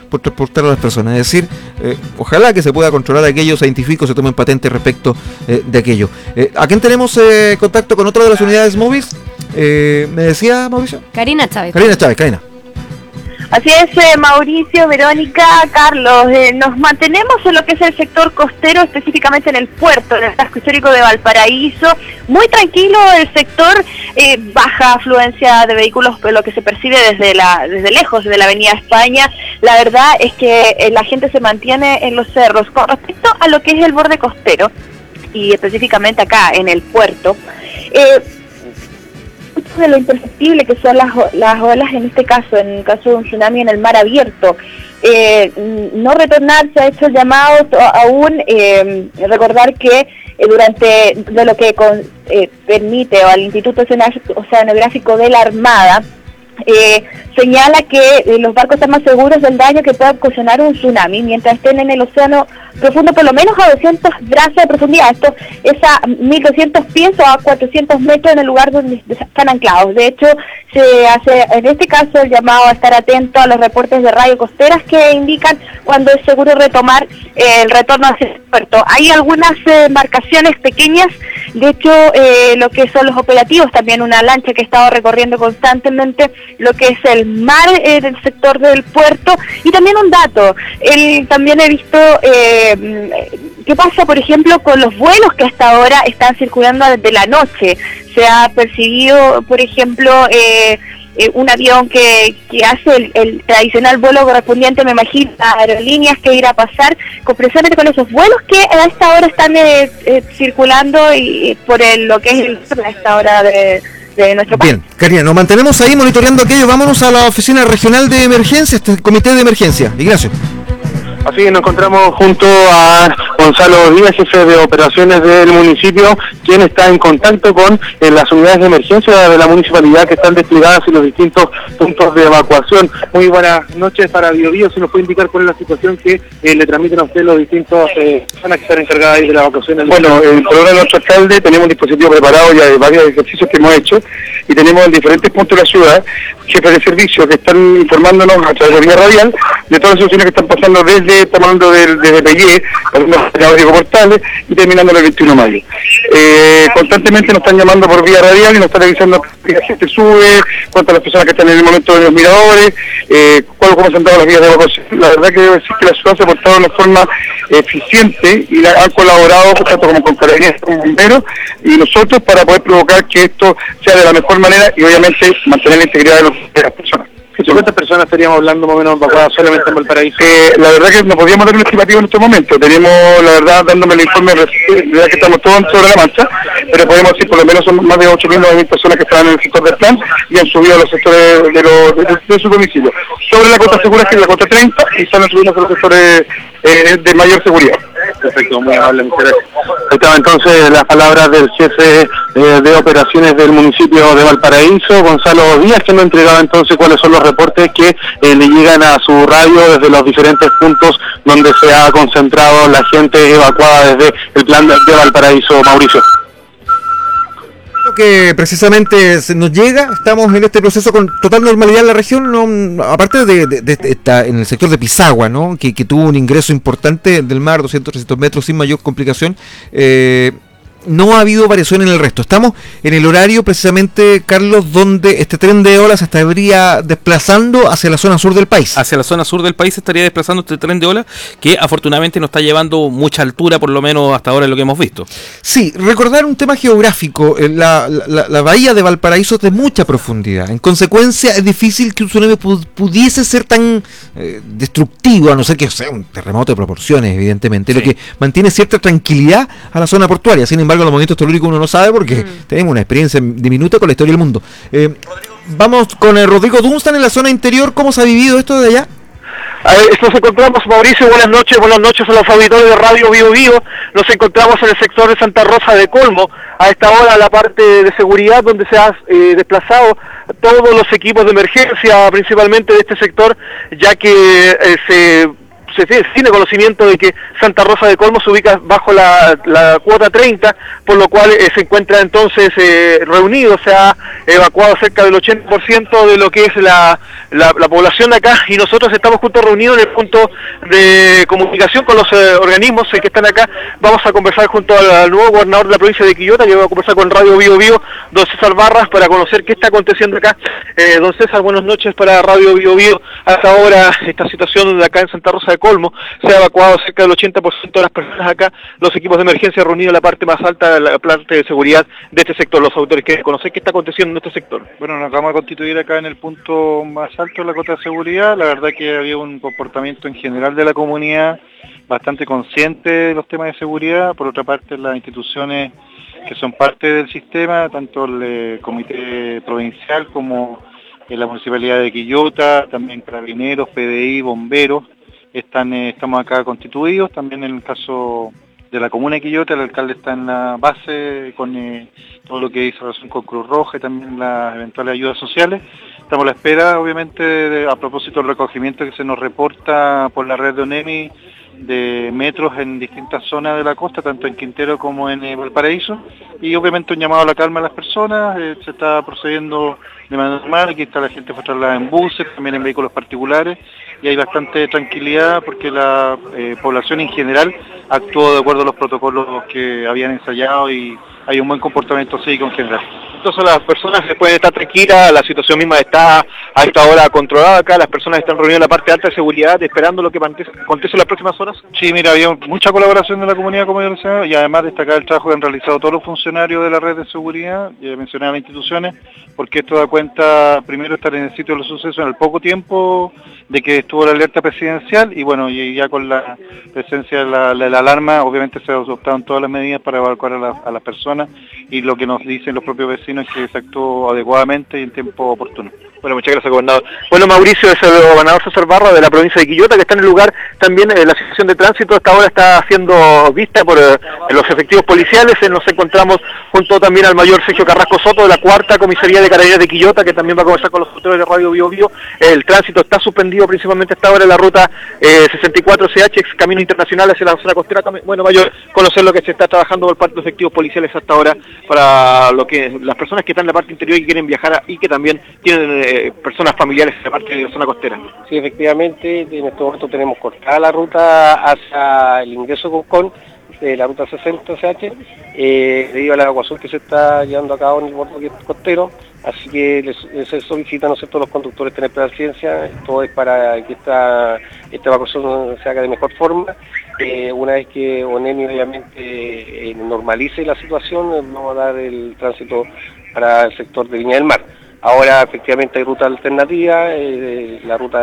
por transportar a las personas. Es decir, ojalá que se pueda controlar aquello, científicos se tomen patentes respecto de aquello. ¿A quién tenemos contacto con otra de las unidades móviles? ¿Me decía Mauricio? Karina Chávez. Karina. Así es, Mauricio, Verónica, Carlos, nos mantenemos en lo que es el sector costero, específicamente en el puerto, en el casco histórico de Valparaíso. Muy tranquilo el sector, baja afluencia de vehículos, lo que se percibe desde lejos de la Avenida España. La verdad es que la gente se mantiene en los cerros. Con respecto a lo que es el borde costero, y específicamente acá en el puerto, de lo imperceptible que son las olas en este caso, en el caso de un tsunami en el mar abierto, no retornar, se ha hecho el llamado aún, recordar que durante de lo que permite o al Instituto Oceanográfico de la Armada, señala que los barcos están más seguros del daño que pueda ocasionar un tsunami mientras estén en el océano profundo, por lo menos a 200 brazos de profundidad. Esto es a 1.200 pies o a 400 metros en el lugar donde están anclados. De hecho, se hace en este caso el llamado a estar atento a los reportes de radio costeras que indican cuando es seguro retomar el retorno hacia el puerto. Hay algunas embarcaciones pequeñas, de hecho lo que son los operativos, también una lancha que ha estado recorriendo constantemente lo que es el mar del sector del puerto. Y también un dato, también he visto qué pasa por ejemplo con los vuelos que hasta ahora están circulando desde la noche. Se ha percibido por ejemplo un avión que hace el tradicional vuelo correspondiente, me imagino, a aerolíneas que irá a pasar precisamente con esos vuelos que a esta hora están circulando y por lo que es a esta hora de nuestro país. Bien, Karina, nos mantenemos ahí monitoreando aquello. Vámonos a la oficina regional de emergencia, comité de emergencia. Ignacio. Así que nos encontramos junto a Gonzalo Díaz, jefe de operaciones del municipio, quien está en contacto con las unidades de emergencia de la municipalidad que están desplegadas en los distintos puntos de evacuación. Muy buenas noches para Biobío. ¿Se nos puede indicar cuál es la situación que le transmiten a usted los distintos personas que están encargadas ahí de la evacuación? Bueno, el programa de nuestro alcalde tenemos un dispositivo preparado ya de varios ejercicios que hemos hecho y tenemos en diferentes puntos de la ciudad jefes de servicio que están informándonos a través de vía radial de todas las situaciones que están pasando estamos hablando desde Pellé, Diego Portales y terminando el 21 de mayo. Constantemente nos están llamando por vía radial y nos están avisando que la gente sube, cuántas las personas que están en el momento de los miradores, cómo se han dado las vías de evacuación. La verdad que debo decir que la ciudad se ha portado de una forma eficiente y han colaborado tanto como con carabineros como bomberos y nosotros para poder provocar que esto sea de la mejor manera y obviamente mantener la integridad de las personas. ¿Cuántas personas estaríamos hablando más o menos evacuadas solamente en Valparaíso? La verdad que no podíamos dar un estimativo en este momento. Tenemos, la verdad, dándome el informe, la verdad que estamos todos sobre la marcha, pero podemos decir por lo menos son más de 8.000, 9.000 personas que están en el sector del plan y han subido a los sectores de su domicilio. Sobre la costa segura, que es la costa 30, y están subiendo a los sectores de mayor seguridad. Perfecto, muy amable, muchas gracias. Estaba entonces las palabras del jefe de operaciones del municipio de Valparaíso, Gonzalo Díaz, que nos entregaba entonces cuáles son los reportes que le llegan a su radio desde los diferentes puntos donde se ha concentrado la gente evacuada desde el plan de Valparaíso. Mauricio. Que precisamente se nos llega, estamos en este proceso con total normalidad en la región, no, aparte de en el sector de Pisagua, ¿no? que tuvo un ingreso importante del mar, 200-300 metros sin mayor complicación. No ha habido variación en el resto. Estamos en el horario precisamente, Carlos, donde este tren de olas se estaría desplazando hacia la zona sur del país. Hacia la zona sur del país se estaría desplazando este tren de olas, que afortunadamente no está llevando mucha altura, por lo menos hasta ahora en lo que hemos visto. Sí, recordar un tema geográfico, la bahía de Valparaíso es de mucha profundidad. En consecuencia, es difícil que un tsunami pudiese ser tan destructivo, a no ser que sea un terremoto de proporciones, evidentemente, sí. Lo que mantiene cierta tranquilidad a la zona portuaria. Sin embargo, los movimientos telúricos uno no sabe porque tenemos una experiencia diminuta con la historia del mundo. Vamos con el Rodrigo Dunstan en la zona interior. ¿Cómo se ha vivido esto de allá? Nos encontramos, Mauricio, buenas noches a los auditores de Radio Bio Bio. Nos encontramos en el sector de Santa Rosa de Colmo, a esta hora la parte de seguridad donde se ha desplazado todos los equipos de emergencia, principalmente de este sector, ya que se se tiene conocimiento de que Santa Rosa de Colmo se ubica bajo la cuota 30, por lo cual se encuentra entonces reunido, se ha evacuado cerca del 80% de lo que es la población de acá, y nosotros estamos justo reunidos en el punto de comunicación con los organismos que están acá. Vamos a conversar junto al nuevo gobernador de la provincia de Quillota, que va a conversar con Radio Bio Bio, don César Barras, para conocer qué está aconteciendo acá. Don César, buenas noches para Radio Bio Bio. Hasta ahora, esta situación de acá en Santa Rosa de Colmo, se ha evacuado cerca del 80% de las personas acá, los equipos de emergencia reunidos en la parte más alta de la planta de seguridad de este sector. Los autores quieren conocer qué está aconteciendo en este sector. Bueno, nos acabamos de constituir acá en el punto más alto de la cota de seguridad. La verdad que había un comportamiento en general de la comunidad bastante consciente de los temas de seguridad. Por otra parte, las instituciones que son parte del sistema, tanto el comité provincial como la municipalidad de Quillota, también carabineros, PDI, bomberos, estamos acá constituidos. También en el caso de la comuna de Quillota, el alcalde está en la base con todo lo que hizo relación con Cruz Roja y también las eventuales ayudas sociales. Estamos a la espera, obviamente, a propósito del recogimiento que se nos reporta por la red de ONEMI de metros en distintas zonas de la costa, tanto en Quintero como en Valparaíso, y obviamente un llamado a la calma a las personas. Se está procediendo de manera normal. Aquí está la gente fue trasladada en buses, también en vehículos particulares, y hay bastante tranquilidad porque la población en general actuó de acuerdo a los protocolos que habían ensayado, y hay un buen comportamiento cívico en general. Entonces las personas se pueden estar tranquilas, la situación misma está a esta hora controlada acá, las personas están reunidas en la parte alta de seguridad esperando lo que acontece en las próximas horas. Sí, mira, había mucha colaboración de la comunidad, como yo decía, y además destacar el trabajo que han realizado todos los funcionarios de la red de seguridad, ya mencionaba instituciones, porque esto da cuenta, primero, estar en el sitio de los sucesos en el poco tiempo de que estuvo la alerta presidencial, y bueno, y ya con la presencia de la alarma, obviamente se adoptaron todas las medidas para evacuar a las personas, y lo que nos dicen los propios vecinos es que se actuó adecuadamente y en tiempo oportuno. Bueno, muchas gracias, gobernador. Bueno, Mauricio es el gobernador César Barra de la provincia de Quillota, que está en el lugar. También la situación de tránsito hasta ahora está siendo vista por los efectivos policiales. Nos encontramos junto también al mayor Sergio Carrasco Soto de la 4ª Comisaría de Carabineros de Quillota, que también va a conversar con los autores de Radio Bio Bio. El tránsito está suspendido principalmente hasta ahora en la ruta 64CH, ex Camino Internacional hacia la zona costera. Bueno, mayor conocer lo que se está trabajando por parte de los efectivos policiales hasta ahora para lo que las personas que están en la parte interior y quieren viajar y que también tienen personas familiares en la parte de la zona costera. Sí, efectivamente, en este momento tenemos cortada la ruta hacia el ingreso de Concón, de la ruta 60CH, debido a la evacuación que se está llevando a cabo en el borde costero. Así que se solicita, ¿no es cierto?, a los conductores tener paciencia. Todo es para que esta evacuación se haga de mejor forma. Una vez que ONEMI obviamente normalice la situación, vamos a dar el tránsito para el sector de Viña del Mar. Ahora efectivamente hay ruta alternativa, la ruta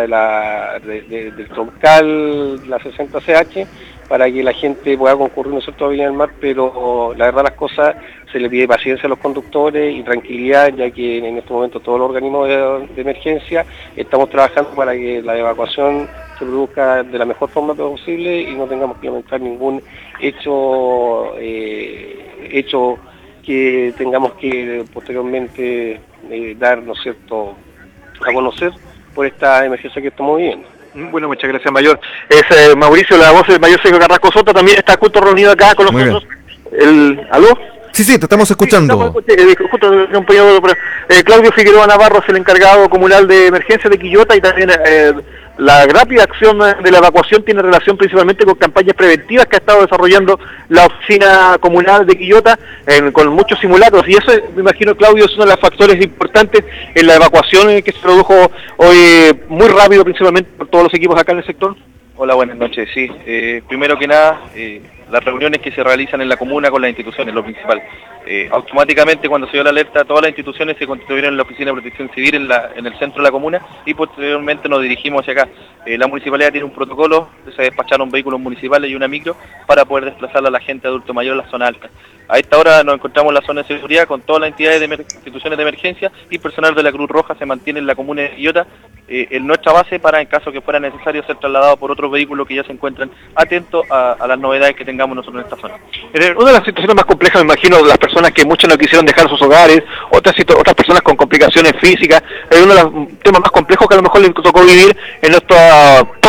del Troncal, la 60CH, para que la gente pueda concurrir, ¿no es cierto?, a Viña del Mar, pero la verdad las cosas, se le pide paciencia a los conductores y tranquilidad, ya que en este momento todos los organismos de emergencia estamos trabajando para que la evacuación se produzca de la mejor forma posible y no tengamos que lamentar ningún hecho que tengamos que posteriormente dar, ¿no es cierto?, a conocer por esta emergencia que estamos viviendo. Bueno, muchas gracias, mayor. Es Mauricio, la voz del mayor Sergio Carrasco Soto, también está justo reunido acá con nosotros. ¿Aló? Sí, te estamos escuchando. Claudio Figueroa Navarro es el encargado comunal de emergencia de Quillota, y también la rápida acción de la evacuación tiene relación principalmente con campañas preventivas que ha estado desarrollando la oficina comunal de Quillota, con muchos simulacros, y eso, me imagino, Claudio, es uno de los factores importantes en la evacuación que se produjo hoy muy rápido, principalmente por todos los equipos acá en el sector. Hola, buenas noches. Sí, primero que nada, las reuniones que se realizan en la comuna con las instituciones, lo principal. Automáticamente, cuando se dio la alerta, todas las instituciones se constituyeron en la Oficina de Protección Civil en el centro de la comuna, y posteriormente nos dirigimos hacia acá. La municipalidad tiene un protocolo, se despacharon vehículos municipales y una micro para poder desplazar a la gente adulto mayor a la zona alta. A esta hora nos encontramos en la zona de seguridad con todas las entidades de instituciones de emergencia, y personal de la Cruz Roja se mantiene en la comuna de Quillota en nuestra base para, en caso que fuera necesario, ser trasladado por otros vehículos que ya se encuentran atentos a las novedades que tengamos nosotros en esta zona. Una de las situaciones más complejas, me imagino, las personas que muchos no quisieron dejar sus hogares, otras personas con complicaciones físicas, es uno de los temas más complejos que a lo mejor les tocó vivir en estos pocos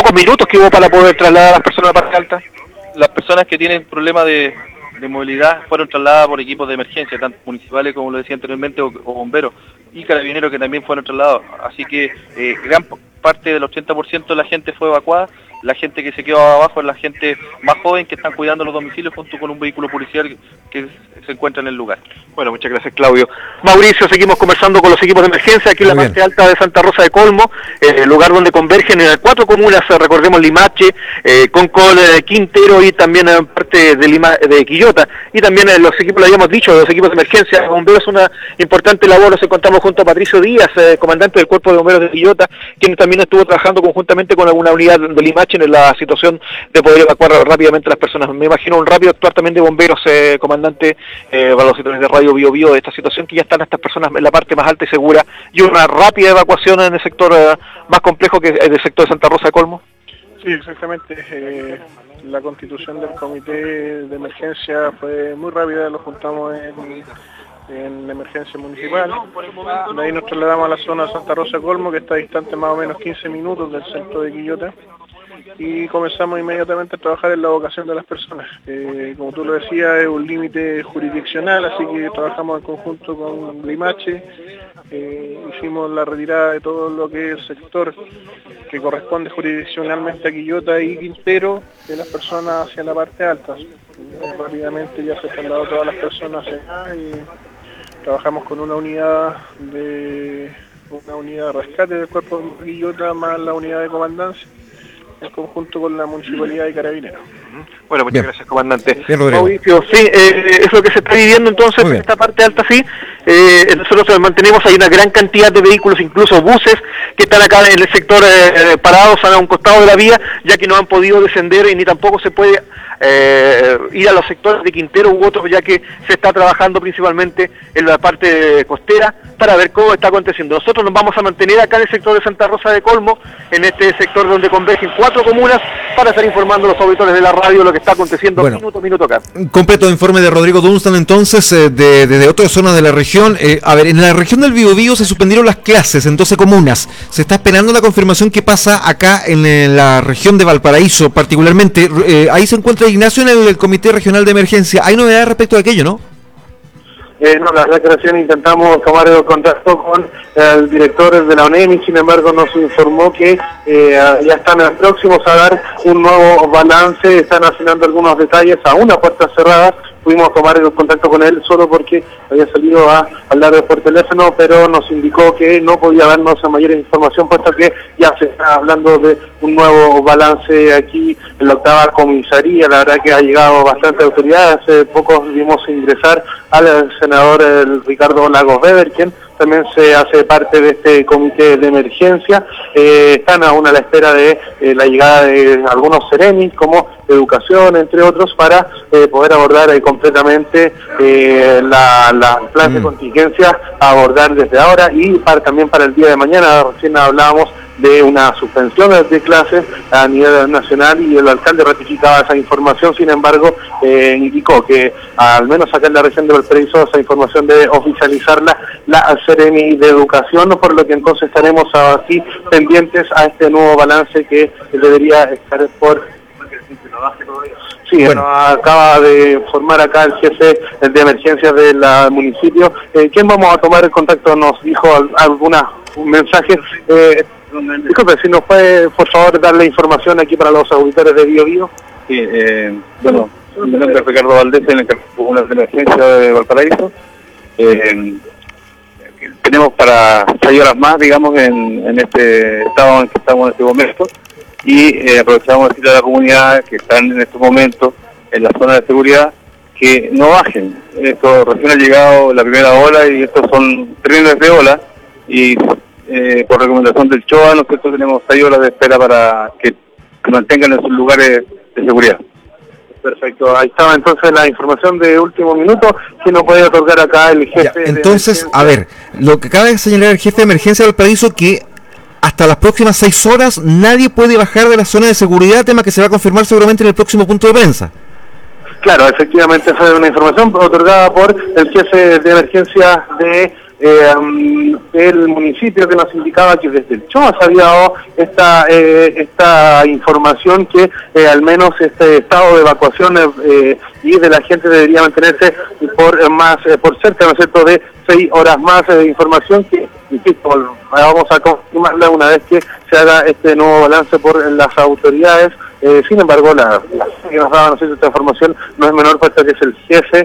pocos minutos que hubo para poder trasladar a las personas a la parte alta. Las personas que tienen problemas de movilidad fueron trasladadas por equipos de emergencia, tanto municipales como lo decía anteriormente, o bomberos, y carabineros que también fueron trasladados. Así que gran parte del 80% de la gente fue evacuada. La gente que se quedó abajo es la gente más joven que están cuidando los domicilios junto con un vehículo policial que se encuentra en el lugar. Bueno, muchas gracias, Claudio. Mauricio, seguimos conversando con los equipos de emergencia aquí en la parte alta de Santa Rosa de Colmo, lugar donde convergen 4 comunas, recordemos Limache, Concol, Quintero y también parte de Quillota. Y también los equipos, lo habíamos dicho, los equipos de emergencia, bomberos, una importante labor. Nos encontramos junto a Patricio Díaz, comandante del Cuerpo de Bomberos de Quillota, quien también estuvo trabajando conjuntamente con alguna unidad de Limache en la situación de poder evacuar rápidamente a las personas. Me imagino un rápido actuar también de bomberos, comandante, para los sectores de Radio Bio Bio, de esta situación que ya están estas personas en la parte más alta y segura, y una rápida evacuación en el sector más complejo que es el sector de Santa Rosa de Colmo. Sí, exactamente. La constitución del comité de emergencia fue muy rápida, lo juntamos en la emergencia municipal. De ahí nos trasladamos a la zona de Santa Rosa de Colmo, que está distante más o menos 15 minutos del centro de Quillota, y comenzamos inmediatamente a trabajar en la evacuación de las personas. Como tú lo decías, es un límite jurisdiccional, así que trabajamos en conjunto con Limache, hicimos la retirada de todo lo que es el sector que corresponde jurisdiccionalmente a Quillota y Quintero, de las personas hacia la parte alta. Rápidamente ya se trasladó todas las personas allá y trabajamos con una unidad de rescate del cuerpo de Quillota más la unidad de comandancia, en conjunto con la municipalidad y carabineros. Bueno, muchas gracias, comandante. Bien, Mauricio, sí, es lo que se está viviendo entonces en esta parte alta, sí. Nosotros mantenemos, hay una gran cantidad de vehículos, incluso buses, que están acá en el sector parados a un costado de la vía, ya que no han podido descender y ni tampoco se puede ir a los sectores de Quintero u otros, ya que se está trabajando principalmente en la parte costera para ver cómo está aconteciendo. Nosotros nos vamos a mantener acá en el sector de Santa Rosa de Colmo, en este sector donde convergen 4 comunas, para estar informando a los auditores de la radio lo que está aconteciendo minuto a minuto acá. Completo informe de Rodrigo Dunstan entonces, desde otras zonas de la región. A ver, en la región del Biobío se suspendieron las clases en 12 comunas. Se está esperando la confirmación que pasa acá en la región de Valparaíso particularmente. Ahí se encuentra Ignacio en el Comité Regional de Emergencia. ¿Hay novedades respecto de aquello, no? No, la declaración intentamos tomar el contacto con el director de la ONEMI, sin embargo nos informó que ya están próximos a dar un nuevo balance, están afinando algunos detalles a una puerta cerrada. Pudimos tomar el contacto con él solo porque había salido a hablar por teléfono, pero nos indicó que no podía darnos mayor información, puesto que ya se está hablando de un nuevo balance aquí en la 8ª comisaría. La verdad que ha llegado bastante autoridad. Hace poco vimos ingresar al senador Ricardo Lagos Weber, quien también se hace parte de este comité de emergencia. Están aún a la espera de la llegada de algunos seremis, como educación, entre otros, para poder abordar completamente la plan de contingencia a abordar desde ahora y también para el día de mañana. Recién hablábamos de una suspensión de clases a nivel nacional y el alcalde ratificaba esa información. Sin embargo, indicó que al menos acá en la región de Valparaíso esa información debe oficializarla la Seremi de Educación, por lo que entonces estaremos aquí pendientes a este nuevo balance que debería estar por... Sí, bueno, acaba de formar acá el jefe de emergencias del municipio. ¿Quién vamos a tomar el contacto? Nos dijo un mensaje. Disculpe, si nos puede, por favor, darle información aquí para los auditores de Bio Bio. Sí, bueno, mi nombre es Ricardo Valdés, en el Tribunal de Emergencia de Valparaíso. Tenemos para 6 horas más, digamos, en este estado en que estamos en este momento, y aprovechamos de decirle a la comunidad que están en estos momentos en la zona de seguridad que no bajen. Esto recién ha llegado la primera ola y estos son trenes de ola, y por recomendación del CHOA, nosotros tenemos 6 horas de espera para que mantengan en sus lugares de seguridad. Perfecto, ahí estaba entonces la información de último minuto que nos puede otorgar acá el jefe. Ya, entonces, a ver, lo que acaba de señalar el jefe de emergencia del Valparaíso, que hasta las próximas 6 horas nadie puede bajar de la zona de seguridad, tema que se va a confirmar seguramente en el próximo punto de prensa. Claro, efectivamente esa es una información otorgada por el jefe de emergencia de el municipio que nos indicaba que desde el CHOA se había dado esta información que al menos este estado de evacuación y de la gente debería mantenerse por cerca, ¿no es cierto?, de 6 horas más de información que, insisto, vamos a confirmarla una vez que se haga este nuevo balance por las autoridades. Sin embargo, la que nos daba, ¿no es cierto?, esta información no es menor, puesto que es el jefe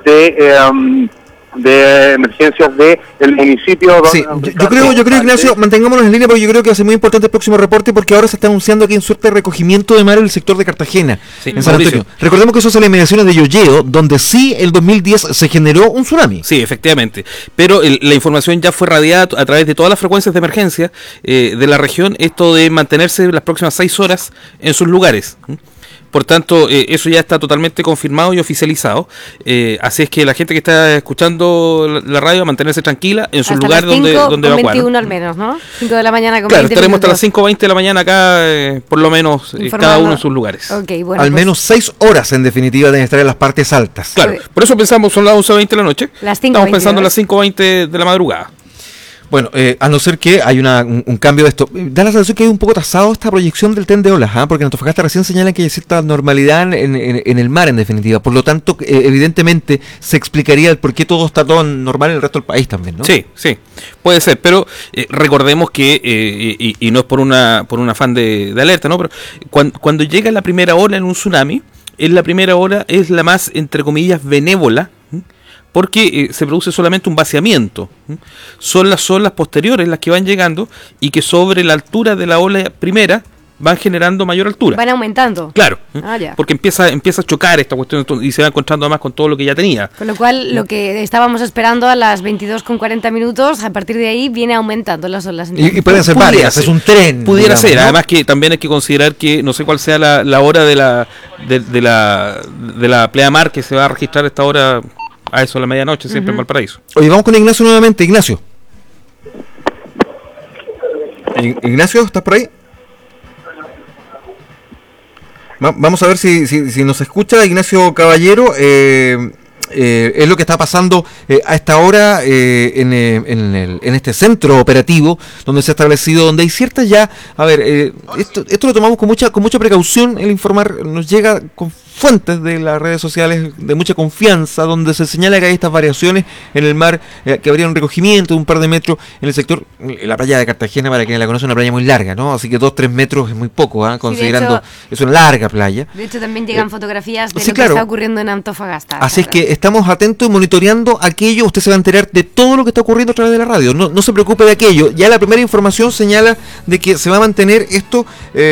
de emergencias del municipio. Sí, yo creo, Ignacio, mantengámonos en línea porque yo creo que va a ser muy importante el próximo reporte, porque ahora se está anunciando que hay un suerte de recogimiento de mar en el sector de Cartagena, en San Antonio. Recordemos que eso es en las inmediaciones de Yoyeo, donde sí el 2010 se generó un tsunami. Sí, efectivamente, pero la información ya fue radiada a través de todas las frecuencias de emergencia de la región, esto de mantenerse las próximas 6 horas en sus lugares. Por tanto, eso ya está totalmente confirmado y oficializado. Así es que la gente que está escuchando la radio, mantenerse tranquila en su lugar donde evacuar. 21 al menos, ¿no? 5 de la mañana con claro, 20 estaremos minutos. hasta las 5:20 de la mañana acá, por lo menos, cada uno en sus lugares. Okay, bueno, al menos 6 horas, en definitiva, deben estar en las partes altas. Claro, por eso pensamos, son las 11:20 de la noche. Estamos pensando en las 5:20 de la madrugada. Bueno, a no ser que hay un cambio de esto. Da la sensación que hay un poco tasado esta proyección del tren de olas, porque en Antofagasta recién señalan que hay cierta normalidad en el mar, en definitiva. Por lo tanto, evidentemente, se explicaría el por qué todo está todo normal en el resto del país también, ¿no? Sí, puede ser, pero recordemos que, y no es por un afán de alerta, ¿no? Pero cuando llega la primera ola en un tsunami, la primera ola es la más, entre comillas, benévola, porque se produce solamente un vaciamiento. Son las olas posteriores las que van llegando y que sobre la altura de la ola primera van generando mayor altura. Van aumentando. Claro, porque empieza a chocar esta cuestión y se va encontrando además con todo lo que ya tenía. Con lo cual, lo que estábamos esperando a las 22:40 minutos, a partir de ahí viene aumentando las olas. Y pueden ser varias, es un tren. Pudiera ser, ¿no? Además que también hay que considerar que no sé cuál sea la hora de la pleamar que se va a registrar esta hora. A eso, a la medianoche, siempre en Valparaíso. Oye, vamos con Ignacio nuevamente. Ignacio. Ignacio, ¿estás por ahí? Vamos a ver si nos escucha Ignacio Caballero. Es lo que está pasando a esta hora en este centro operativo donde se ha establecido, donde hay ciertas ya, esto lo tomamos con mucha precaución. El informar nos llega con fuentes de las redes sociales de mucha confianza, donde se señala que hay estas variaciones en el mar, que habría un recogimiento de un par de metros en el sector, en la playa de Cartagena, para quienes la conocen, una playa muy larga, ¿no? Así que 2-3 metros es muy poco, considerando es una larga playa. De hecho, también llegan fotografías de lo que está ocurriendo en Antofagasta. Así es que estamos atentos y monitoreando aquello. Usted se va a enterar de todo lo que está ocurriendo a través de la radio. No se preocupe de aquello. Ya la primera información señala de que se va a mantener esto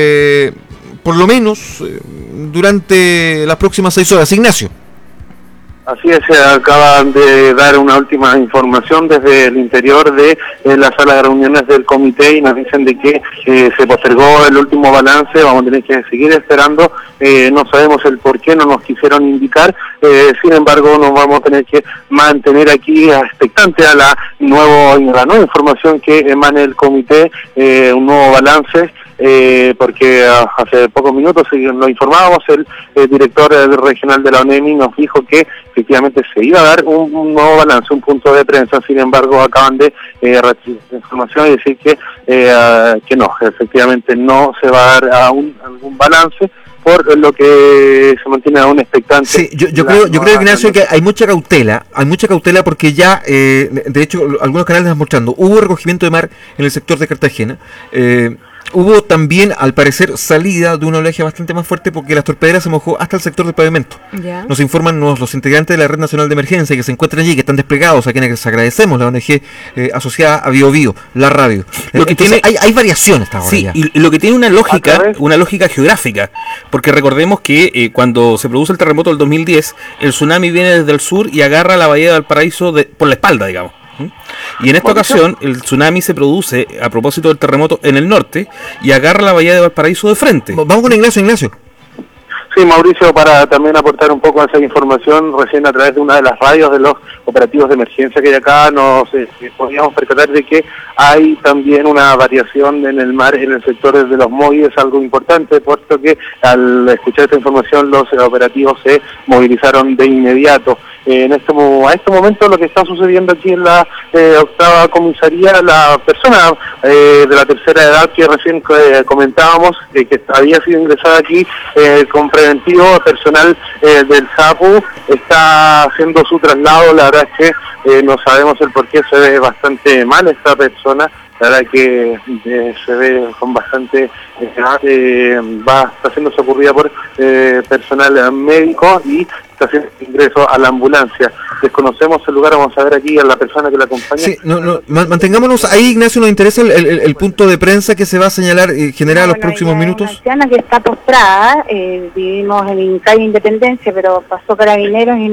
por lo menos durante las próximas 6 horas. Ignacio. Así es, se acaban de dar una última información desde el interior de la sala de reuniones del comité y nos dicen de que se postergó el último balance. Vamos a tener que seguir esperando, no sabemos el por qué, no nos quisieron indicar, sin embargo nos vamos a tener que mantener aquí expectante a la nueva información que emane el comité, un nuevo balance. Porque hace pocos minutos lo informábamos, el director regional de la ONEMI nos dijo que efectivamente se iba a dar un nuevo balance, un punto de prensa. Sin embargo, acaban de retirar la información y decir que no, efectivamente no se va a dar algún balance, por lo que se mantiene aún expectante. Sí, yo creo, Ignacio, que hay mucha cautela porque ya, de hecho, algunos canales están mostrando, hubo recogimiento de mar en el sector de Cartagena. Hubo también, al parecer, salida de una oleaje bastante más fuerte porque las torpederas se mojó hasta el sector del pavimento. Ya. Nos informan los integrantes de la Red Nacional de Emergencia que se encuentran allí, que están desplegados, a quienes les agradecemos, la ONG asociada a BioBio, la radio. Lo que entonces, hay variaciones hasta ahora. Sí, ya. Y lo que tiene una lógica geográfica, porque recordemos que cuando se produce el terremoto del 2010, el tsunami viene desde el sur y agarra la bahía de Valparaíso por la espalda, digamos. Y en esta ocasión el tsunami se produce a propósito del terremoto en el norte y agarra la bahía de Valparaíso de frente. Vamos con Ignacio. Sí, Mauricio, para también aportar un poco a esa información, recién a través de una de las radios de los operativos de emergencia que hay acá, nos podíamos percatar de que hay también una variación en el mar, en el sector de los muelles, algo importante, puesto que al escuchar esta información los operativos se movilizaron de inmediato. a este momento lo que está sucediendo aquí en la octava comisaría, la persona de la tercera edad que recién comentábamos, que había sido ingresada aquí con preventivo, personal del SAPU, está haciendo su traslado. La verdad es que no sabemos el por qué, se ve bastante mal esta persona. La verdad que se ve con bastante está siendo socorrida por personal médico y está haciendo ingreso a la ambulancia. Desconocemos el lugar, vamos a ver aquí a la persona que la acompaña. Sí, mantengámonos ahí, Ignacio. Nos interesa el punto de prensa que se va a señalar y generar los próximos minutos. Una anciana que está postrada, vivimos en calle Independencia, pero pasó Carabineros y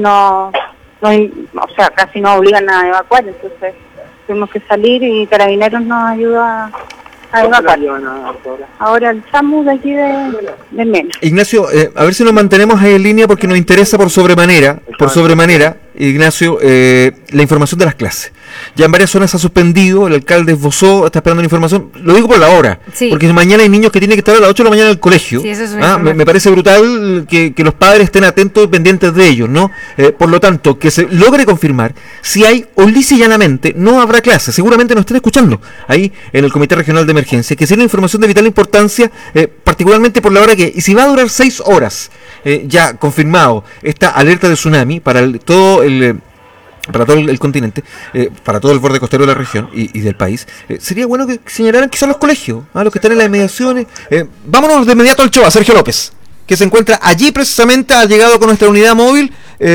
casi nos obligan a evacuar, entonces tuvimos que salir y Carabineros nos ayuda a evacuar. Ahora el SAMU de aquí de Mena. Ignacio, a ver si nos mantenemos ahí en línea porque nos interesa por sobremanera, Ignacio, la información de las clases. Ya en varias zonas se ha suspendido, el alcalde esbozó, está esperando la información, lo digo por la hora, porque mañana hay niños que tienen que estar a las 8 de la mañana en el colegio. Sí, me parece brutal que los padres estén atentos y pendientes de ellos, ¿no? Por lo tanto, que se logre confirmar si hay o lisa y llanamente no habrá clases. Seguramente nos están escuchando ahí en el Comité Regional de Emergencia, que sea una información de vital importancia, particularmente por la hora que, y si va a durar 6 horas, ya confirmado esta alerta de tsunami para todo el continente, para todo el borde costero de la región y del país, sería bueno que señalaran quizás los colegios, los que están en las inmediaciones. Vámonos de inmediato al Choa, Sergio López, que se encuentra allí precisamente, ha llegado con nuestra unidad móvil.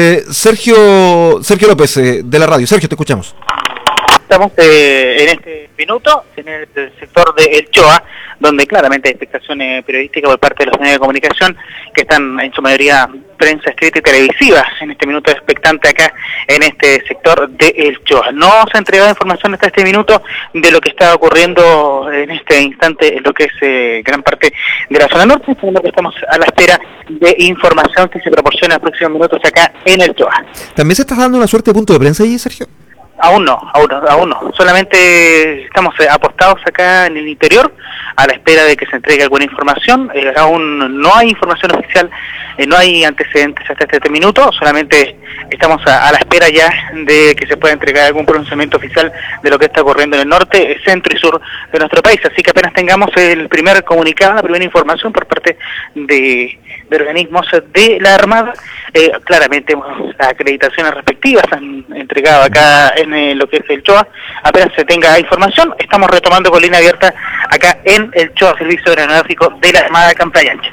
Sergio López, de la radio. Sergio, te escuchamos. Estamos en este minuto en el sector de El Choa, donde claramente hay expectación periodística por parte de los medios de comunicación, que están en su mayoría prensa escrita y televisiva, en este minuto expectante acá en este sector de El Choa. No se ha entregado información hasta este minuto de lo que está ocurriendo en este instante en lo que es gran parte de la zona norte, sino que estamos a la espera de información que se proporciona en los próximos minutos acá en El Choa. ¿También se está dando una suerte de punto de prensa allí, Sergio? Aún no. Solamente estamos apostados acá en el interior a la espera de que se entregue alguna información. Aún no hay información oficial, no hay antecedentes hasta este minuto. Solamente estamos a la espera ya de que se pueda entregar algún pronunciamiento oficial de lo que está ocurriendo en el norte, centro y sur de nuestro país. Así que apenas tengamos el primer comunicado, la primera información por parte de organismos de la Armada, claramente las acreditaciones respectivas se han entregado acá en lo que es el Choa. Apenas se tenga información, estamos retomando con línea abierta acá en el Choa, Servicio Aeronáutico de la Armada Camplayanche.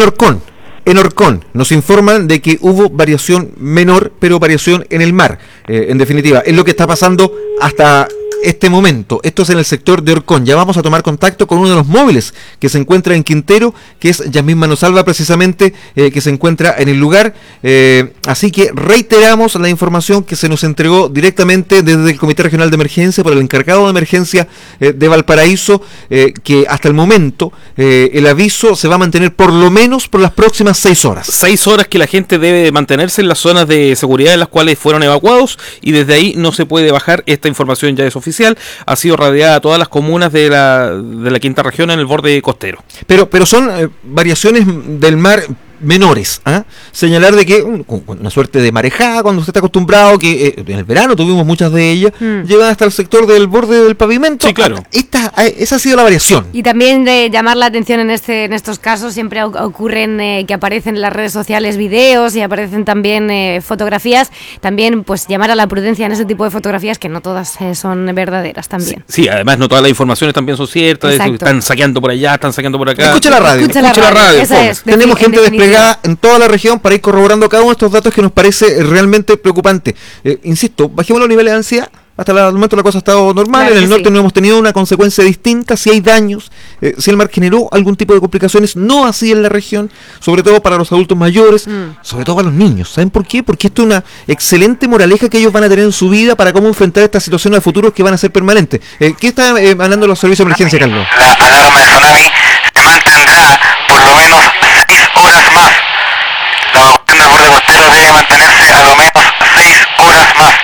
En Orcón nos informan de que hubo variación menor, pero variación en el mar. En definitiva, es lo que está pasando hasta este momento. Esto es en el sector de Orcón. Ya vamos a tomar contacto con uno de los móviles que se encuentra en Quintero, que es Yasmín Manosalva, precisamente, que se encuentra en el lugar. Así que reiteramos la información que se nos entregó directamente desde el Comité Regional de Emergencia por el encargado de emergencia de Valparaíso, que hasta el momento el aviso se va a mantener por lo menos por las próximas 6 horas. 6 horas que la gente debe mantenerse en las zonas de seguridad en las cuales fueron evacuados, y desde ahí no se puede bajar. Esta información ya es oficial. Ha sido radiada a todas las comunas de la quinta región en el borde costero. Pero son variaciones del mar menores, señalar de que una suerte de marejada, cuando usted está acostumbrado, que en el verano tuvimos muchas de ellas, llegan hasta el sector del borde del pavimento. Sí, claro. Esa ha sido la variación. Y también de llamar la atención en estos casos, siempre ocurren que aparecen en las redes sociales videos y aparecen también fotografías. También pues llamar a la prudencia en ese tipo de fotografías, que no todas son verdaderas también. Sí, además no todas las informaciones también son ciertas. Están saqueando por allá, están saqueando por acá. Escucha la radio. Tenemos gente desplegada en toda la región para ir corroborando cada uno de estos datos que nos parece realmente preocupante. Insisto, bajemos los niveles de ansiedad. Hasta el momento la cosa ha estado normal. Claro, en el norte no hemos tenido una consecuencia distinta. Si hay daños, si el mar generó algún tipo de complicaciones, no así en la región, sobre todo para los adultos mayores, sobre todo para los niños. ¿Saben por qué? Porque esto es una excelente moraleja que ellos van a tener en su vida para cómo enfrentar estas situaciones de futuros que van a ser permanentes. ¿Qué están hablando los servicios de emergencia, Carlos? La alarma de tsunami se mantendrá por lo menos 6 horas más. La evacuación del borde costero debe mantenerse a lo menos 6 horas más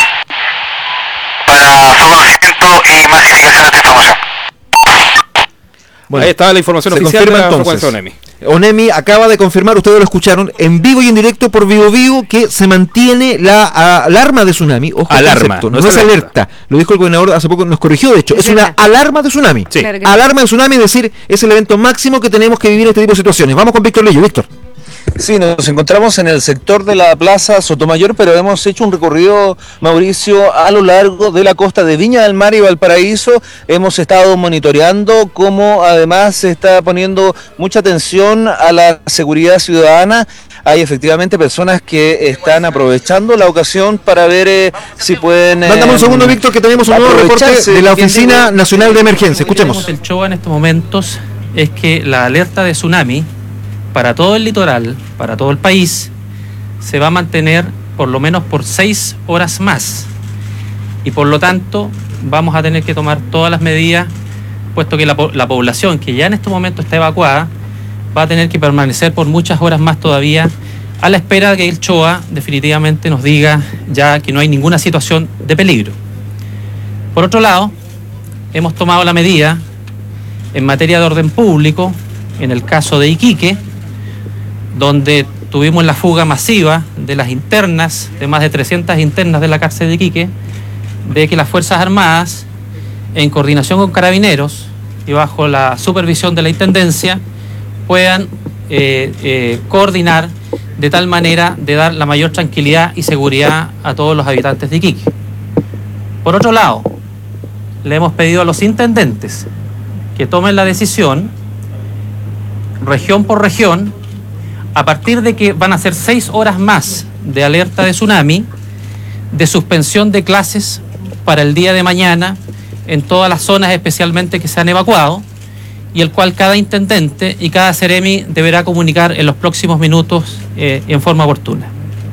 para su conocimiento y masificación de esta información. Bueno, ahí estaba la información oficial de la frecuencia tsunami. ONEMI acaba de confirmar, ustedes lo escucharon, en vivo y en directo por Vivo Vivo, que se mantiene la alarma de tsunami. Ojo, alarma, no es alerta. Lo dijo el gobernador hace poco, nos corrigió, de hecho. Es una alarma de tsunami. Sí. Alarma de tsunami, es decir, es el evento máximo que tenemos que vivir en este tipo de situaciones. Vamos con Víctor Lillo. Víctor. Sí, nos encontramos en el sector de la Plaza Sotomayor, pero hemos hecho un recorrido, Mauricio, a lo largo de la costa de Viña del Mar y Valparaíso. Hemos estado monitoreando cómo además se está poniendo mucha atención a la seguridad ciudadana. Hay efectivamente personas que están aprovechando la ocasión para ver si pueden... Mándame un segundo, Víctor, que tenemos un nuevo reporte de la Oficina Nacional de Emergencia. Escuchemos. El show en estos momentos es que la alerta de tsunami para todo el litoral, para todo el país, se va a mantener por lo menos por 6 horas más. Y por lo tanto, vamos a tener que tomar todas las medidas, puesto que la población, que ya en este momento está evacuada, va a tener que permanecer por muchas horas más todavía, a la espera de que el CHOA definitivamente nos diga ya que no hay ninguna situación de peligro. Por otro lado, hemos tomado la medida en materia de orden público, en el caso de Iquique, donde tuvimos la fuga masiva de las internas, de más de 300 internas de la cárcel de Iquique, de que las Fuerzas Armadas, en coordinación con Carabineros y bajo la supervisión de la Intendencia, puedan coordinar de tal manera de dar la mayor tranquilidad y seguridad a todos los habitantes de Iquique. Por otro lado, le hemos pedido a los intendentes que tomen la decisión, región por región, a partir de que van a ser 6 horas más de alerta de tsunami, de suspensión de clases para el día de mañana en todas las zonas especialmente que se han evacuado, y el cual cada intendente y cada seremi deberá comunicar en los próximos minutos en forma oportuna.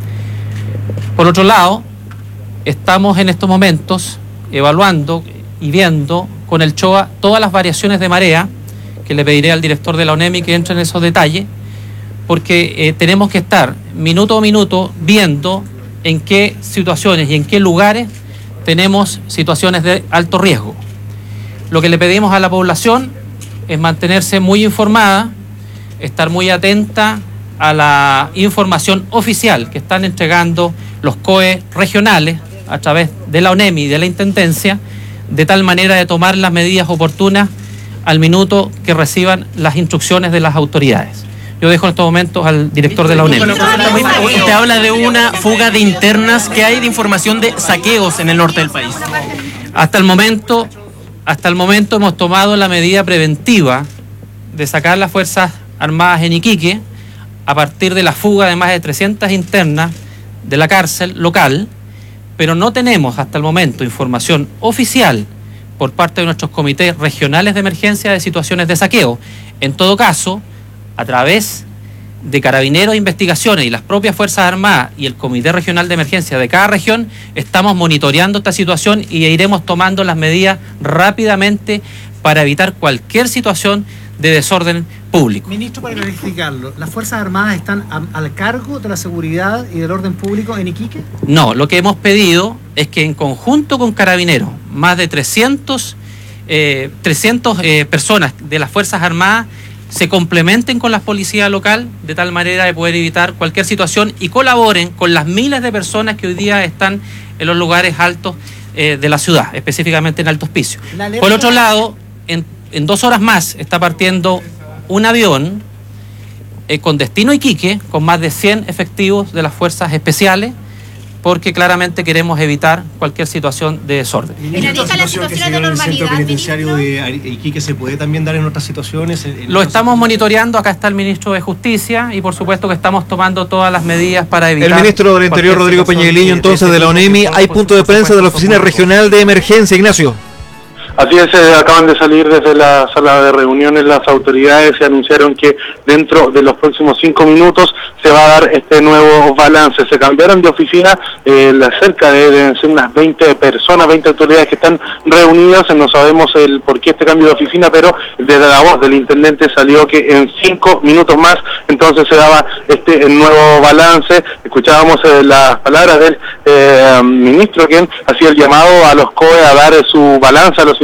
Por otro lado, estamos en estos momentos evaluando y viendo con el CHOA todas las variaciones de marea, que le pediré al director de la ONEMI que entre en esos detalles, porque tenemos que estar minuto a minuto viendo en qué situaciones y en qué lugares tenemos situaciones de alto riesgo. Lo que le pedimos a la población es mantenerse muy informada, estar muy atenta a la información oficial que están entregando los COE regionales a través de la ONEMI y de la Intendencia, de tal manera de tomar las medidas oportunas al minuto que reciban las instrucciones de las autoridades. Yo dejo en estos momentos al director de la ONEMI. Usted habla de una fuga de internas. ¿Qué hay de información de saqueos en el norte del país? Hasta el momento hemos tomado la medida preventiva de sacar las Fuerzas Armadas en Iquique a partir de la fuga de más de 300 internas de la cárcel local, pero no tenemos hasta el momento información oficial por parte de nuestros comités regionales de emergencia de situaciones de saqueo. En todo caso, a través de Carabineros de Investigaciones y las propias Fuerzas Armadas y el Comité Regional de Emergencia de cada región, estamos monitoreando esta situación y iremos tomando las medidas rápidamente para evitar cualquier situación de desorden público. Ministro, para clarificarlo, ¿las Fuerzas Armadas están al cargo de la seguridad y del orden público en Iquique? No, lo que hemos pedido es que en conjunto con Carabineros, más de 300 personas de las Fuerzas Armadas se complementen con la policía local de tal manera de poder evitar cualquier situación y colaboren con las miles de personas que hoy día están en los lugares altos de la ciudad, específicamente en Alto Hospicio. Por otro lado, en 2 horas más está partiendo un avión con destino a Iquique, con más de 100 efectivos de las fuerzas especiales, porque claramente queremos evitar cualquier situación de desorden. ¿Esta situación que se dio en el centro penitenciario de Iquique se puede también dar en otras situaciones? Lo estamos monitoreando, acá está el ministro de Justicia y por supuesto que estamos tomando todas las medidas para evitar... El ministro del Interior, Rodrigo Peñaguiliño, entonces de la ONEMI. Hay punto de prensa de la Oficina Regional de Emergencia, Ignacio. Así es, acaban de salir desde la sala de reuniones las autoridades y anunciaron que dentro de los próximos 5 minutos se va a dar este nuevo balance. Se cambiaron de oficina cerca deben ser unas 20 personas, 20 autoridades que están reunidas. No sabemos el por qué este cambio de oficina, pero desde la voz del intendente salió que en 5 minutos más entonces se daba este nuevo balance. Escuchábamos las palabras del ministro, quien hacía el llamado a los COE a dar su balance a los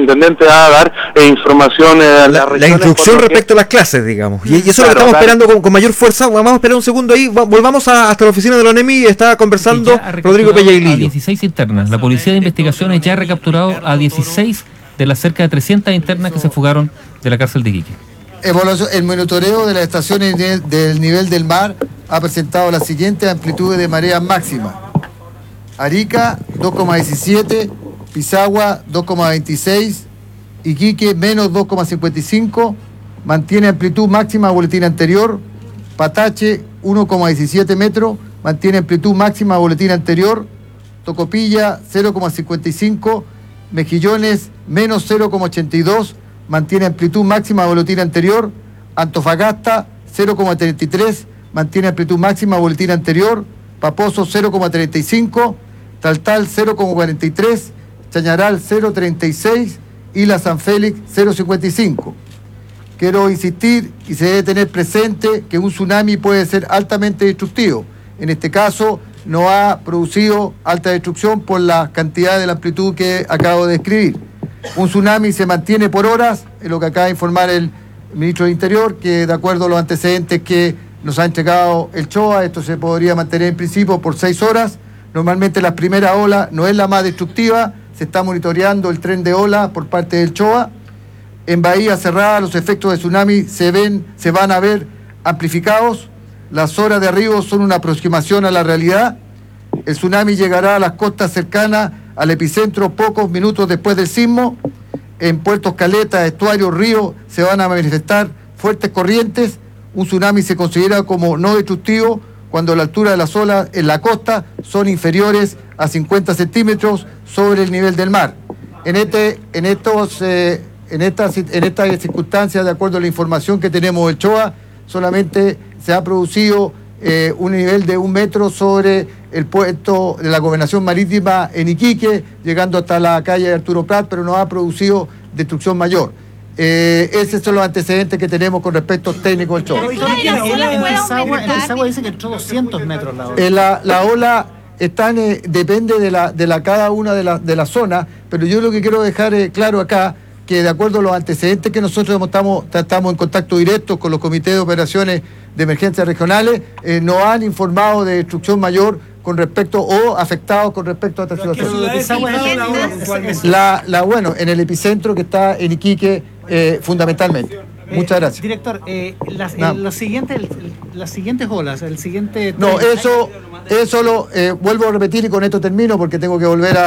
intendente va a dar información la instrucción respecto a las clases, digamos. Y eso es lo que estamos esperando con mayor fuerza. Vamos a esperar un segundo ahí. Volvamos hasta la oficina de la ONEMI y está conversando Rodrigo Peñailillo. 16 internas. La Policía de Investigaciones ya ha recapturado a 16 de las cerca de 300 internas que se fugaron de la cárcel de Iquique. El monitoreo de las estaciones del nivel del mar ha presentado las siguientes amplitudes de marea máxima. Arica 2,17, Pisagua 2,26, Iquique menos 2,55, mantiene amplitud máxima boletín anterior. Patache 1,17 metros, mantiene amplitud máxima boletín anterior. Tocopilla 0,55, Mejillones menos 0,82, mantiene amplitud máxima boletín anterior. Antofagasta 0,33, mantiene amplitud máxima boletín anterior. Paposo 0,35, Taltal 0,43, Chañaral 0,36 y la San Félix 0,55. Quiero insistir y se debe tener presente que un tsunami puede ser altamente destructivo. En este caso no ha producido alta destrucción por la cantidad de la amplitud que acabo de describir. Un tsunami se mantiene por horas, es lo que acaba de informar el ministro del Interior, que de acuerdo a los antecedentes que nos ha entregado el CHOA, esto se podría mantener en principio por 6 horas. Normalmente la primera ola no es la más destructiva, se está monitoreando el tren de ola por parte del CHOA. En Bahía Cerrada los efectos de tsunami se van a ver amplificados. Las horas de arribo son una aproximación a la realidad. El tsunami llegará a las costas cercanas al epicentro pocos minutos después del sismo. En puertos Caleta, estuarios, ríos se van a manifestar fuertes corrientes. Un tsunami se considera como no destructivo cuando la altura de las olas en la costa son inferiores a 50 centímetros sobre el nivel del mar. En estas circunstancias, de acuerdo a la información que tenemos del CHOA, solamente se ha producido un nivel de 1 metro sobre el puerto de la gobernación marítima en Iquique, llegando hasta la calle Arturo Prat, pero no ha producido destrucción mayor. Esos son los antecedentes que tenemos con respecto técnicos del CHOA. En Pisagua dice que entró 200 metros la ola. La ola depende de cada una de las zonas, pero yo lo que quiero dejar claro acá, que de acuerdo a los antecedentes que nosotros estamos en contacto directo con los comités de operaciones de emergencias regionales, nos han informado de destrucción mayor con respecto o afectados con respecto a esta situación. Bueno, en el epicentro que está en Iquique, fundamentalmente. Muchas gracias. Director, las siguientes olas, el siguiente... No, eso vuelvo a repetir y con esto termino porque tengo que volver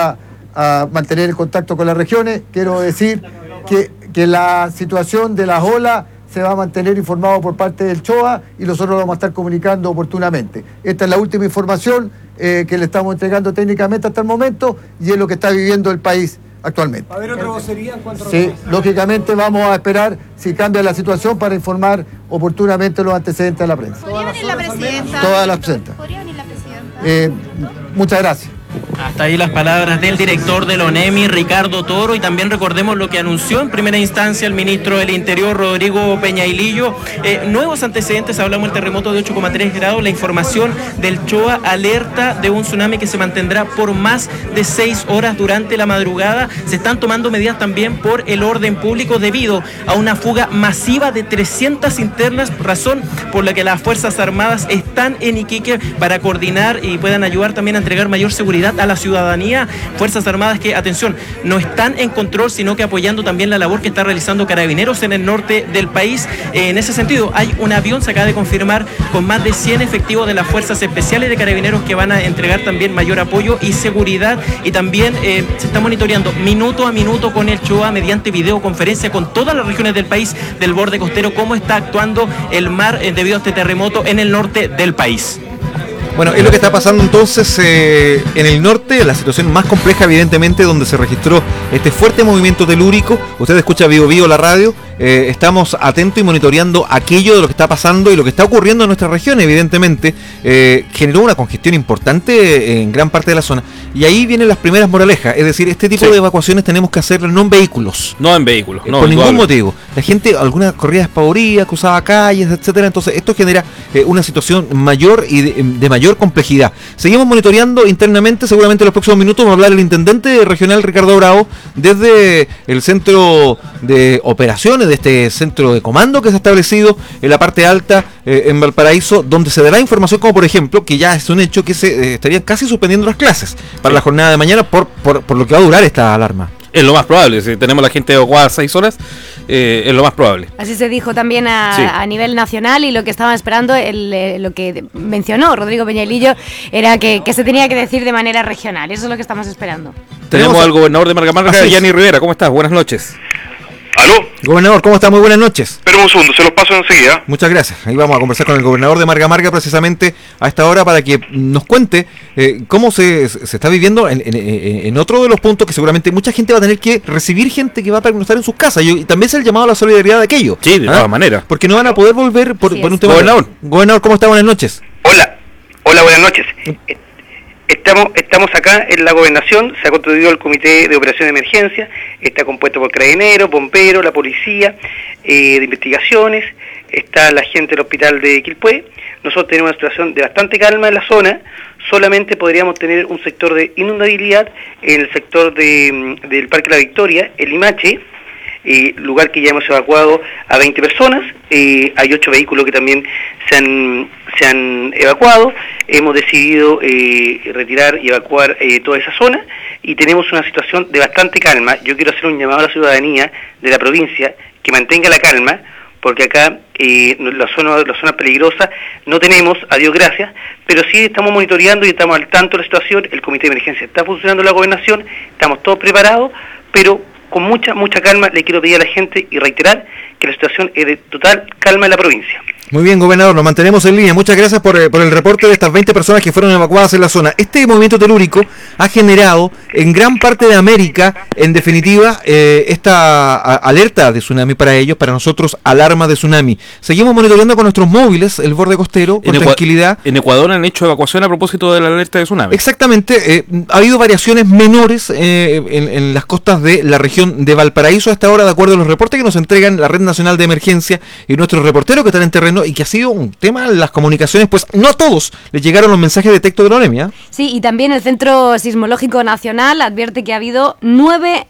a mantener el contacto con las regiones. Quiero decir que la situación de las olas se va a mantener informado por parte del CHOA y nosotros lo vamos a estar comunicando oportunamente. Esta es la última información que le estamos entregando técnicamente hasta el momento y es lo que está viviendo el país actualmente. ¿Va a haber otra vocería en cuanto a... Sí, lógicamente vamos a esperar si cambia la situación para informar oportunamente los antecedentes a la prensa. ¿Podría venir la presidenta? Todas las presentas. ¿Podría venir la presidenta? Muchas gracias. Hasta ahí las palabras del director de la ONEMI, Ricardo Toro, y también recordemos lo que anunció en primera instancia el ministro del Interior, Rodrigo Peñailillo. Nuevos antecedentes, hablamos del terremoto de 8,3 grados, la información del CHOA alerta de un tsunami que se mantendrá por más de 6 horas durante la madrugada. Se están tomando medidas también por el orden público debido a una fuga masiva de 300 internas, razón por la que las Fuerzas Armadas están en Iquique para coordinar y puedan ayudar también a entregar mayor seguridad a la ciudadanía. Fuerzas Armadas que, atención, no están en control, sino que apoyando también la labor que está realizando Carabineros en el norte del país. En ese sentido, hay un avión, se acaba de confirmar, con más de 100 efectivos de las Fuerzas Especiales de Carabineros que van a entregar también mayor apoyo y seguridad, y también se está monitoreando minuto a minuto con el CHOA mediante videoconferencia con todas las regiones del país del borde costero cómo está actuando el mar debido a este terremoto en el norte del país. Bueno, es lo que está pasando entonces en el norte, la situación más compleja evidentemente, donde se registró este fuerte movimiento telúrico. Usted escucha Vivo Vivo la radio, estamos atentos y monitoreando aquello de lo que está pasando y lo que está ocurriendo en nuestra región, evidentemente. Generó una congestión importante en gran parte de la zona. Y ahí vienen las primeras moralejas, es decir, este tipo de evacuaciones tenemos que hacerlas no en vehículos. No en vehículos, no. Por ningún motivo. La gente, algunas corridas despavoridas, cruzaba calles, etcétera. Entonces esto genera una situación mayor y de mayor mayor complejidad. Seguimos monitoreando internamente, seguramente en los próximos minutos va a hablar el intendente regional Ricardo Bravo desde el centro de operaciones, de este centro de comando que se ha establecido en la parte alta en Valparaíso, donde se dará información como por ejemplo, que ya es un hecho que se estarían casi suspendiendo las clases para la jornada de mañana por lo que va a durar esta alarma. Es lo más probable, si tenemos la gente evacuada 6 horas, es lo más probable. Así se dijo también a nivel nacional, y lo que estaban esperando, lo que mencionó Rodrigo Peñailillo, era que se tenía que decir de manera regional. Eso es lo que estamos esperando. Tenemos al gobernador de Marga Marga, Gianni Rivera. ¿Cómo estás? Buenas noches. ¿Aló? Gobernador, ¿cómo está? Muy buenas noches. Espera un segundo, se los paso enseguida. Muchas gracias. Ahí vamos a conversar con el gobernador de Marga Marga precisamente a esta hora para que nos cuente cómo se está viviendo en otro de los puntos que seguramente mucha gente va a tener que recibir gente que va a pernoctar en sus casas. Y también se ha llamado a la solidaridad de aquello. Sí, de todas maneras. Porque no van a poder volver por un tema. Gobernador, ¿cómo está? Buenas noches. Hola, buenas noches. Estamos acá en la gobernación, se ha constituido el Comité de Operación de Emergencia, está compuesto por carabineros, bomberos, la policía, de investigaciones, está la gente del hospital de Quilpué. Nosotros tenemos una situación de bastante calma en la zona, solamente podríamos tener un sector de inundabilidad en el sector del Parque La Victoria, el Limache, lugar que ya hemos evacuado a 20 personas, hay 8 vehículos que también se han evacuado, hemos decidido retirar y evacuar toda esa zona, y tenemos una situación de bastante calma. Yo quiero hacer un llamado a la ciudadanía de la provincia que mantenga la calma, porque acá las zonas peligrosas no tenemos, a Dios gracias, pero sí estamos monitoreando y estamos al tanto de la situación. El Comité de Emergencia está funcionando en la gobernación, estamos todos preparados, pero con mucha calma. Le quiero pedir a la gente y reiterar que la situación es de total calma en la provincia. Muy bien, gobernador, nos mantenemos en línea. Muchas gracias por el reporte de estas 20 personas que fueron evacuadas en la zona. Este movimiento telúrico ha generado en gran parte de América, en definitiva, esta alerta de tsunami para ellos, para nosotros alarma de tsunami. Seguimos monitoreando con nuestros móviles el borde costero con tranquilidad. En Ecuador han hecho evacuación a propósito de la alerta de tsunami. Exactamente, ha habido variaciones menores en las costas de la región de Valparaíso hasta ahora, de acuerdo a los reportes que nos entregan la Red Nacional de Emergencia y nuestros reporteros que están en terreno, y que ha sido un tema en las comunicaciones, pues no a todos les llegaron los mensajes de texto de la ONEMI. Sí, y también el Centro Sismológico Nacional advierte que ha habido nueve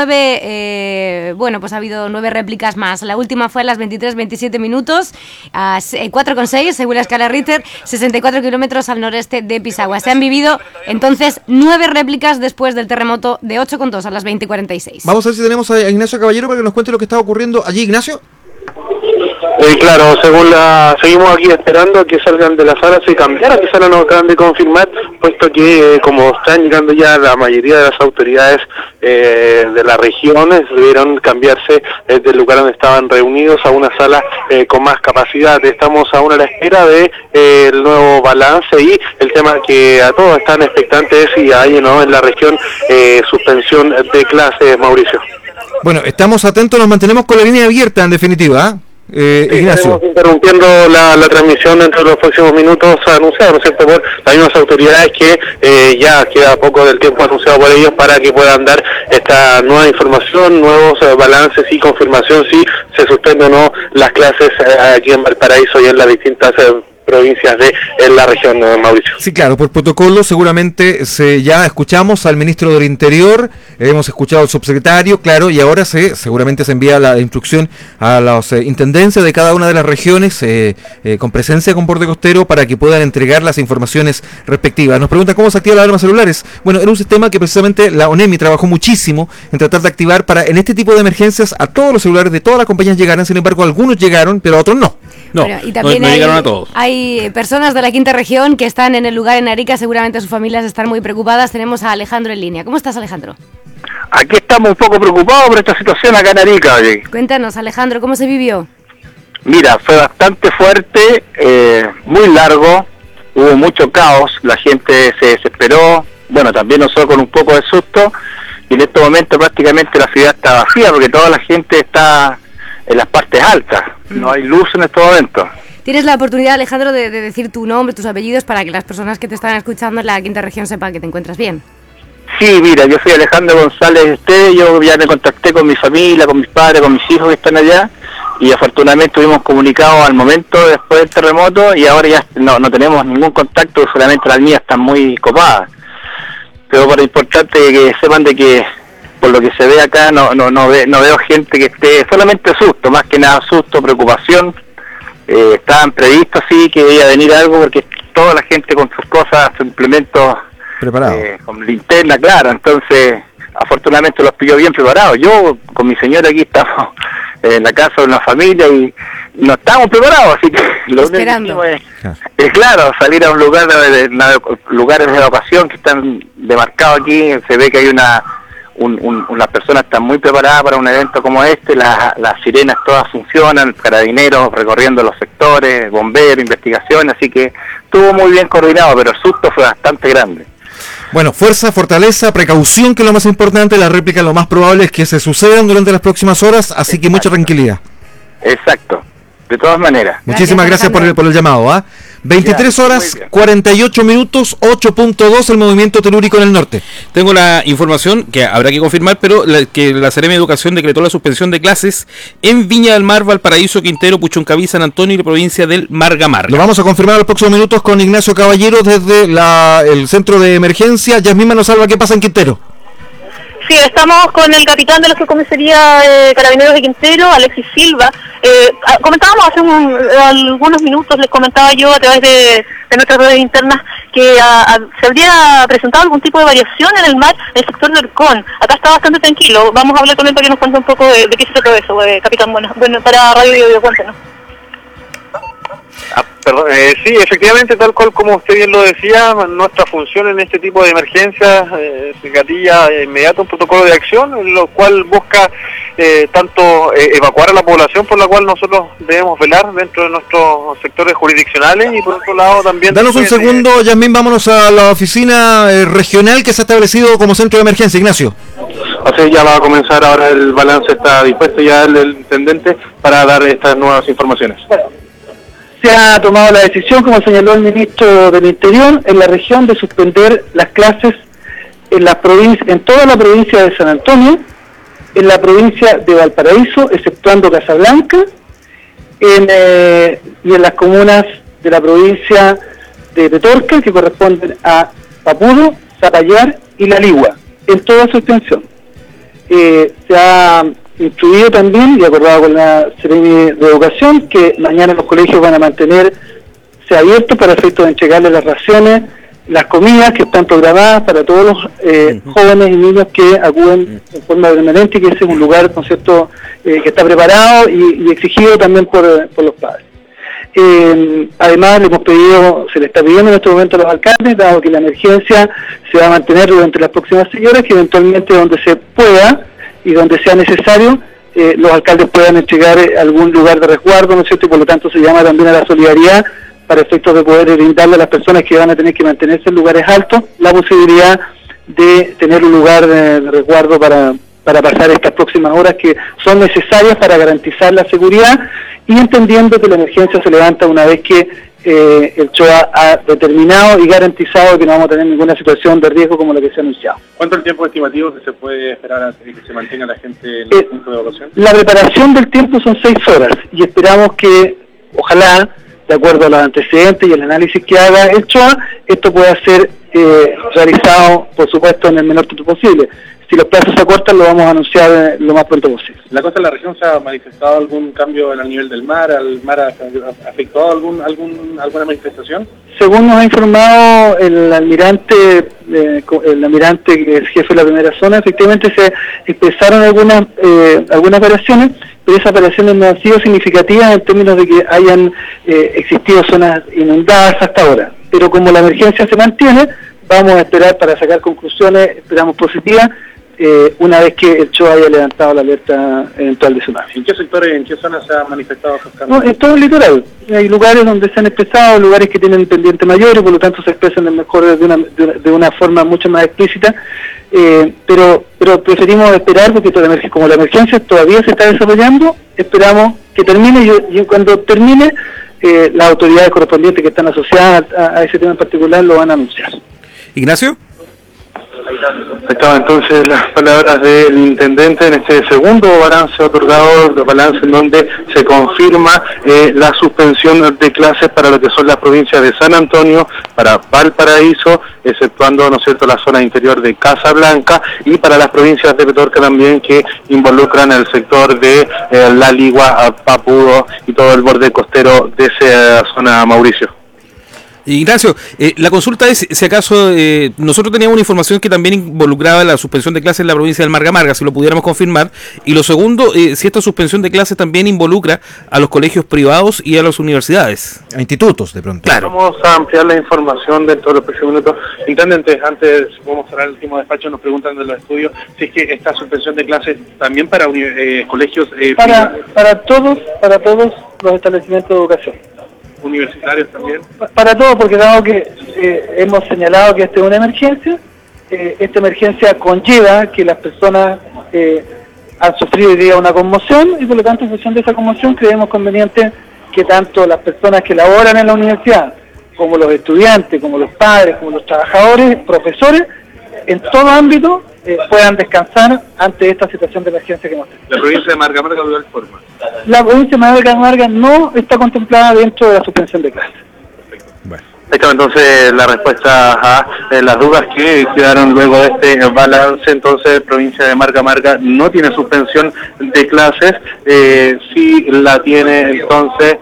réplicas más. La última fue a las 23:27 minutos, a 4,6 según la escala Richter, 64 kilómetros al noreste de Pisagua. Se han vivido entonces 9 réplicas después del terremoto de 8,2 a las 20:46. Vamos a ver si tenemos a Ignacio Caballero para que nos cuente lo que está ocurriendo allí. Ignacio. Claro, seguimos aquí esperando a que salgan de la sala, se cambiaron, quizás no nos acaban de confirmar, puesto que como están llegando ya la mayoría de las autoridades de las regiones, debieron cambiarse del lugar donde estaban reunidos a una sala con más capacidad. Estamos aún a la espera de el nuevo balance, y el tema que a todos están expectantes es si hay en la región suspensión de clases, Mauricio. Bueno, estamos atentos, nos mantenemos con la línea abierta en definitiva, Ignacio. Estamos interrumpiendo la transmisión dentro de los próximos minutos anunciados, ¿no es cierto?, por las mismas autoridades que ya queda poco del tiempo anunciado por ellos para que puedan dar esta nueva información, nuevos balances y confirmación si se suspenden o no las clases aquí en Valparaíso y en las distintas provincias de la región, Mauricio. Sí, claro, por protocolo seguramente ya escuchamos al ministro del Interior, hemos escuchado al subsecretario, claro, y ahora seguramente se envía la instrucción a las intendencias de cada una de las regiones con presencia con borde costero para que puedan entregar las informaciones respectivas. Nos preguntan cómo se activan las alarmas celulares. Bueno, era un sistema que precisamente la ONEMI trabajó muchísimo en tratar de activar para en este tipo de emergencias a todos los celulares de todas las compañías llegaran. Sin embargo, algunos llegaron, pero otros no. Bueno, y también no llegaron a todos. Hay personas de la quinta región que están en el lugar en Arica, seguramente sus familias están muy preocupadas. Tenemos a Alejandro en línea. ¿Cómo estás, Alejandro? Aquí estamos un poco preocupados por esta situación acá en Arica. Oye. Cuéntanos, Alejandro, ¿cómo se vivió? Mira, fue bastante fuerte, muy largo, hubo mucho caos, la gente se desesperó, bueno, también nosotros con un poco de susto, y en este momento prácticamente la ciudad está vacía porque toda la gente está en las partes altas, no hay luz en este momento. Tienes la oportunidad, Alejandro, de decir tu nombre, tus apellidos, para que las personas que te están escuchando en la quinta región sepan que te encuentras bien. Sí, mira, yo soy Alejandro González yo ya me contacté con mi familia, con mis padres, con mis hijos que están allá, y afortunadamente estuvimos comunicados al momento después del terremoto y ahora ya no tenemos ningún contacto, solamente las mías están muy copadas. Pero por importante que sepan de que por lo que se ve acá no veo gente que esté, solamente susto, más que nada susto, preocupación. Estaban previstos sí que iba a venir algo porque toda la gente con sus cosas, sus implementos preparado, con linterna, claro, entonces afortunadamente los pilló bien preparados. Yo con mi señora aquí estamos en la casa de una familia y no estamos preparados, así que lo único que hicimos es claro, salir a un lugar lugares de evacuación que están demarcados aquí. Se ve que hay las personas están muy preparadas para un evento como este, las sirenas todas funcionan, carabineros recorriendo los sectores, bomberos, investigación, así que estuvo muy bien coordinado, pero el susto fue bastante grande. Bueno, fuerza, fortaleza, precaución, que es lo más importante. La réplica lo más probable es que se sucedan durante las próximas horas, así que mucha tranquilidad. Exacto, de todas maneras. Muchísimas gracias por el llamado. 23 horas 48 minutos, 8.2 el movimiento telúrico en el norte. Tengo la información que habrá que confirmar, pero que la Seremi de Educación decretó la suspensión de clases en Viña del Mar, Valparaíso, Quintero, Puchuncaví, San Antonio y la provincia del Marga Marga. Lo vamos a confirmar en los próximos minutos con Ignacio Caballero desde el centro de emergencia. Yasmín Manosalva, ¿qué pasa en Quintero? Sí, estamos con el capitán de la subcomisaría Carabineros de Quintero, Alexis Silva. Comentábamos hace algunos minutos, les comentaba yo a través de nuestras redes internas que se habría presentado algún tipo de variación en el mar en el sector de Orcón. Acá está bastante tranquilo. Vamos a hablar con él para que nos cuente un poco de qué se trata eso, capitán. Bueno, para Radio Bio, cuéntenos. Perdón, sí, efectivamente, tal cual como usted bien lo decía, nuestra función en este tipo de emergencias se gatilla inmediato un protocolo de acción, en lo cual busca tanto evacuar a la población, por la cual nosotros debemos velar dentro de nuestros sectores jurisdiccionales, y por otro lado también... Danos un segundo, Yasmín, vámonos a la oficina regional que se ha establecido como centro de emergencia. Ignacio. Así ya va a comenzar ahora, el balance está dispuesto ya el intendente para dar estas nuevas informaciones. Se ha tomado la decisión, como señaló el ministro del Interior, en la región de suspender las clases en toda la provincia de San Antonio, en la provincia de Valparaíso, exceptuando Casablanca, y en las comunas de la provincia de Petorca, que corresponden a Papudo, Zapallar y La Ligua, en toda su extensión. Se ha instruido también y acordado con la Seremi de Educación que mañana los colegios van a mantenerse abiertos para efectos de entregarles las raciones, las comidas que están programadas para todos los jóvenes y niños que acuden en forma permanente, y que ese es un lugar, ¿no es cierto?, que está preparado y exigido también por los padres. Además se le está pidiendo en este momento a los alcaldes, dado que la emergencia se va a mantener durante las próximas 6 horas, que eventualmente donde se pueda y donde sea necesario, los alcaldes puedan entregar algún lugar de resguardo, ¿no es cierto?, y por lo tanto se llama también a la solidaridad para efectos de poder brindarle a las personas que van a tener que mantenerse en lugares altos la posibilidad de tener un lugar de resguardo para pasar estas próximas horas que son necesarias para garantizar la seguridad, y entendiendo que la emergencia se levanta una vez que el CHOA ha determinado y garantizado que no vamos a tener ninguna situación de riesgo como la que se ha anunciado. ¿Cuánto es el tiempo estimativo que se puede esperar a que se mantenga la gente en el punto de evacuación? La preparación del tiempo son 6 horas y esperamos que, ojalá, de acuerdo a los antecedentes y el análisis que haga el CHOA, esto pueda ser realizado, por supuesto, en el menor tiempo posible. Si los plazos se acortan, lo vamos a anunciar lo más pronto posible. ¿La costa de la región se ha manifestado algún cambio en el nivel del mar? ¿Al mar ha afectado alguna manifestación? Según nos ha informado el almirante que es jefe de la primera zona, efectivamente se expresaron algunas variaciones, pero esas variaciones no han sido significativas en términos de que hayan existido zonas inundadas hasta ahora. Pero como la emergencia se mantiene, vamos a esperar para sacar conclusiones, esperamos positivas, una vez que el CHOA haya levantado la alerta eventual de tsunami. ¿En qué sectores, en qué zonas se han manifestado esos cambios? No, en todo el litoral. Hay lugares donde se han expresado, lugares que tienen pendiente mayor y por lo tanto se expresan mejor de una forma mucho más explícita, pero preferimos esperar porque como la emergencia todavía se está desarrollando, esperamos que termine y cuando termine las autoridades correspondientes que están asociadas a ese tema en particular lo van a anunciar. Ignacio. Estaban entonces las palabras del intendente en este segundo balance otorgado, de balance en donde se confirma la suspensión de clases para lo que son las provincias de San Antonio, para Valparaíso, exceptuando, ¿no es cierto?, la zona interior de Casablanca, y para las provincias de Petorca también, que involucran el sector de La Ligua, Papudo y todo el borde costero de esa zona, Mauricio. Ignacio, la consulta es si acaso nosotros teníamos una información que también involucraba la suspensión de clases en la provincia del Marga Marga, si lo pudiéramos confirmar, y lo segundo, si esta suspensión de clases también involucra a los colegios privados y a las universidades. A institutos, de pronto. Claro. Vamos a ampliar la información dentro de los próximos minutos. Intendente, antes vamos a cerrar el último despacho, nos preguntan de los estudios si es que esta suspensión de clases también para colegios... para todos los establecimientos de educación. Universitarios también. Para todo, porque dado que hemos señalado que esta es una emergencia, esta emergencia conlleva que las personas han sufrido hoy día una conmoción, y por lo tanto en función de esa conmoción creemos conveniente que tanto las personas que laboran en la universidad, como los estudiantes, como los padres, como los trabajadores, profesores, en todo ámbito puedan descansar ante esta situación de emergencia que hemos tenido. La provincia de Marga Marga, ¿de igual forma? La provincia de Marga Marga no está contemplada dentro de la suspensión de clases. Ahí está entonces la respuesta a las dudas que quedaron luego de este balance. Entonces, provincia de Marga Marga no tiene suspensión de clases, sí la tiene entonces...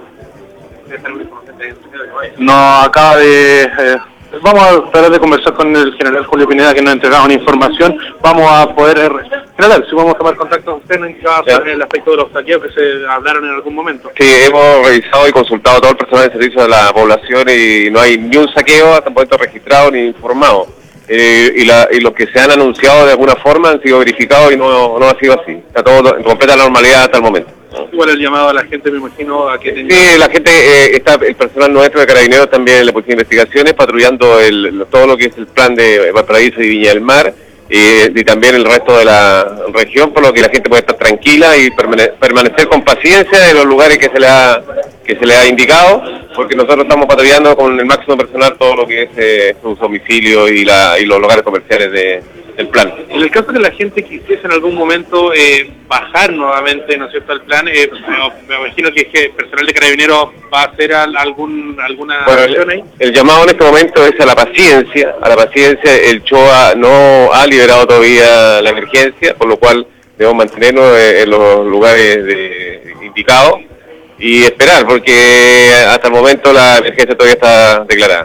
No acaba de... vamos a tratar de conversar con el general Julio Pineda, que nos ha entregado una información. Vamos a poder... General, si vamos a tomar contacto, usted nos indicaba sobre el aspecto de los saqueos que se hablaron en algún momento. Sí, hemos revisado y consultado a todo el personal de servicio de la población y no hay ni un saqueo hasta el momento registrado ni informado. Y los que se han anunciado de alguna forma han sido verificados y no ha sido así. Está todo en completa normalidad hasta el momento. Igual el llamado a la gente, me imagino, a que... Sí, la gente, está el personal nuestro de Carabineros también en la Policía de Investigaciones, patrullando todo lo que es el plan de Valparaíso y Viña del Mar, y también el resto de la región, por lo que la gente puede estar tranquila y permanecer con paciencia en los lugares que se le ha indicado, porque nosotros estamos patrullando con el máximo personal todo lo que es sus domicilios y los lugares comerciales del plan. En el caso de que la gente quisiese en algún momento bajar nuevamente, ¿no es cierto?, al plan, me imagino que es que el personal de Carabineros va a hacer alguna acción ahí. El llamado en este momento es a la paciencia. El CHOA no ha liberado todavía la emergencia, por lo cual debemos mantenernos en los lugares indicados y esperar, porque hasta el momento la emergencia todavía está declarada.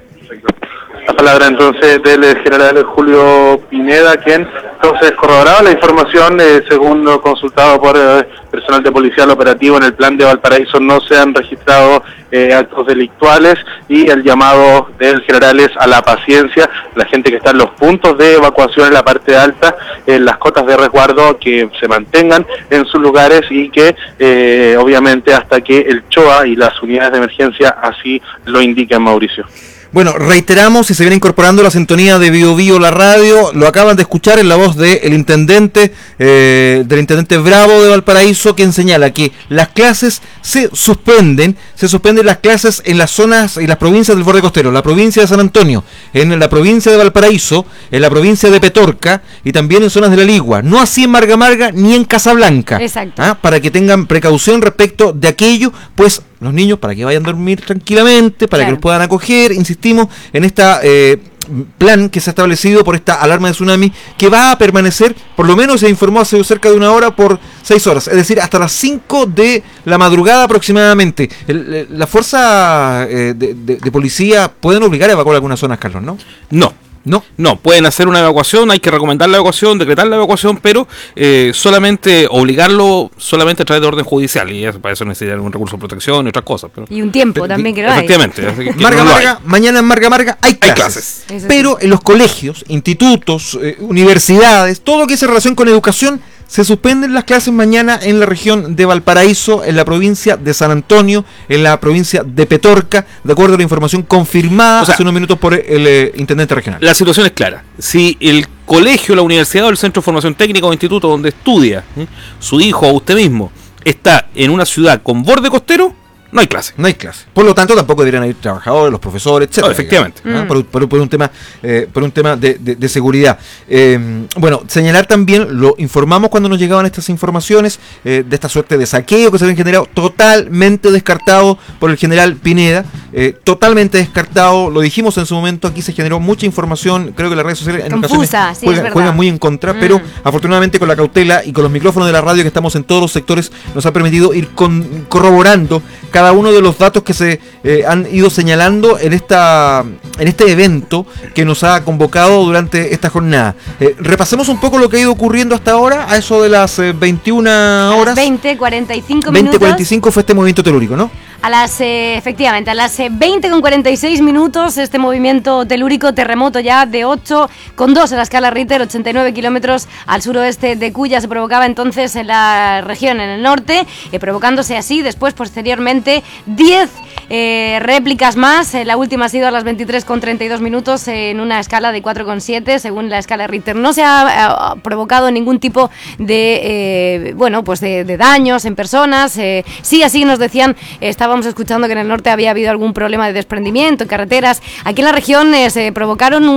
La palabra entonces del general Julio Pineda, quien entonces corroboraba la información, según lo consultado por personal de policía operativo en el plan de Valparaíso, no se han registrado actos delictuales, y el llamado del general es a la paciencia, la gente que está en los puntos de evacuación en la parte alta, en las cotas de resguardo, que se mantengan en sus lugares y que obviamente hasta que el CHOA y las unidades de emergencia así lo indiquen, Mauricio. Bueno, reiteramos, si se viene incorporando la sintonía de Bio Bio, la radio, lo acaban de escuchar en la voz del intendente Bravo de Valparaíso, quien señala que las clases se suspenden las clases en las zonas y las provincias del borde costero, la provincia de San Antonio, en la provincia de Valparaíso, en la provincia de Petorca y también en zonas de La Ligua, no así en Marga Marga ni en Casablanca. Exacto. Para que tengan precaución respecto de aquello, pues los niños para que vayan a dormir tranquilamente, para que los puedan acoger, insistimos en esta plan que se ha establecido por esta alarma de tsunami, que va a permanecer, por lo menos se informó hace cerca de una hora, por 6 horas, es decir, hasta las 5 de la madrugada aproximadamente. La fuerza de policía pueden obligar a evacuar algunas zonas, Carlos, ¿no? No, pueden hacer una evacuación, hay que recomendar la evacuación, decretar la evacuación, pero solamente obligarlo solamente a través de orden judicial, y para eso necesitan un recurso de protección y otras cosas. Pero, y un tiempo también que lo hay. Efectivamente. Mañana en Marga Marga hay clases. Pero en los colegios, institutos, universidades, todo lo que es en relación con educación, se suspenden las clases mañana en la región de Valparaíso, en la provincia de San Antonio, en la provincia de Petorca, de acuerdo a la información confirmada hace unos minutos por el intendente regional. La situación es clara. Si el colegio, la universidad o el centro de formación técnica o instituto donde estudia su hijo o usted mismo está en una ciudad con borde costero, no hay clase. No hay clase. Por lo tanto, tampoco deberían ir trabajadores, los profesores, etcétera. No, efectivamente. Por un tema de seguridad. Bueno, señalar también, lo informamos cuando nos llegaban estas informaciones de esta suerte de saqueo que se habían generado, totalmente descartado por el general Pineda, totalmente descartado, lo dijimos en su momento, aquí se generó mucha información, creo que las redes sociales en confusa, ocasiones juegan muy en contra, pero afortunadamente con la cautela y con los micrófonos de la radio que estamos en todos los sectores, nos ha permitido ir corroborando cada uno de los datos que se han ido señalando en este evento que nos ha convocado durante esta jornada. Repasemos un poco lo que ha ido ocurriendo hasta ahora, a eso de las 21 horas. 20:45 minutos. 20:45 fue este movimiento telúrico, ¿no? Efectivamente, a las 20:46 minutos, este movimiento telúrico, terremoto ya de 8,2 en la escala Richter, 89 kilómetros al suroeste de Cuya, se provocaba entonces en la región, en el norte, provocándose así después, posteriormente, 10 réplicas más. La última ha sido a las 23:32 minutos en una escala de 4,7 según la escala Richter. No se ha provocado ningún tipo de de daños en personas. Sí, así nos decían, estábamos escuchando que en el norte había habido algún problema de desprendimiento en carreteras. Aquí en la región se provocaron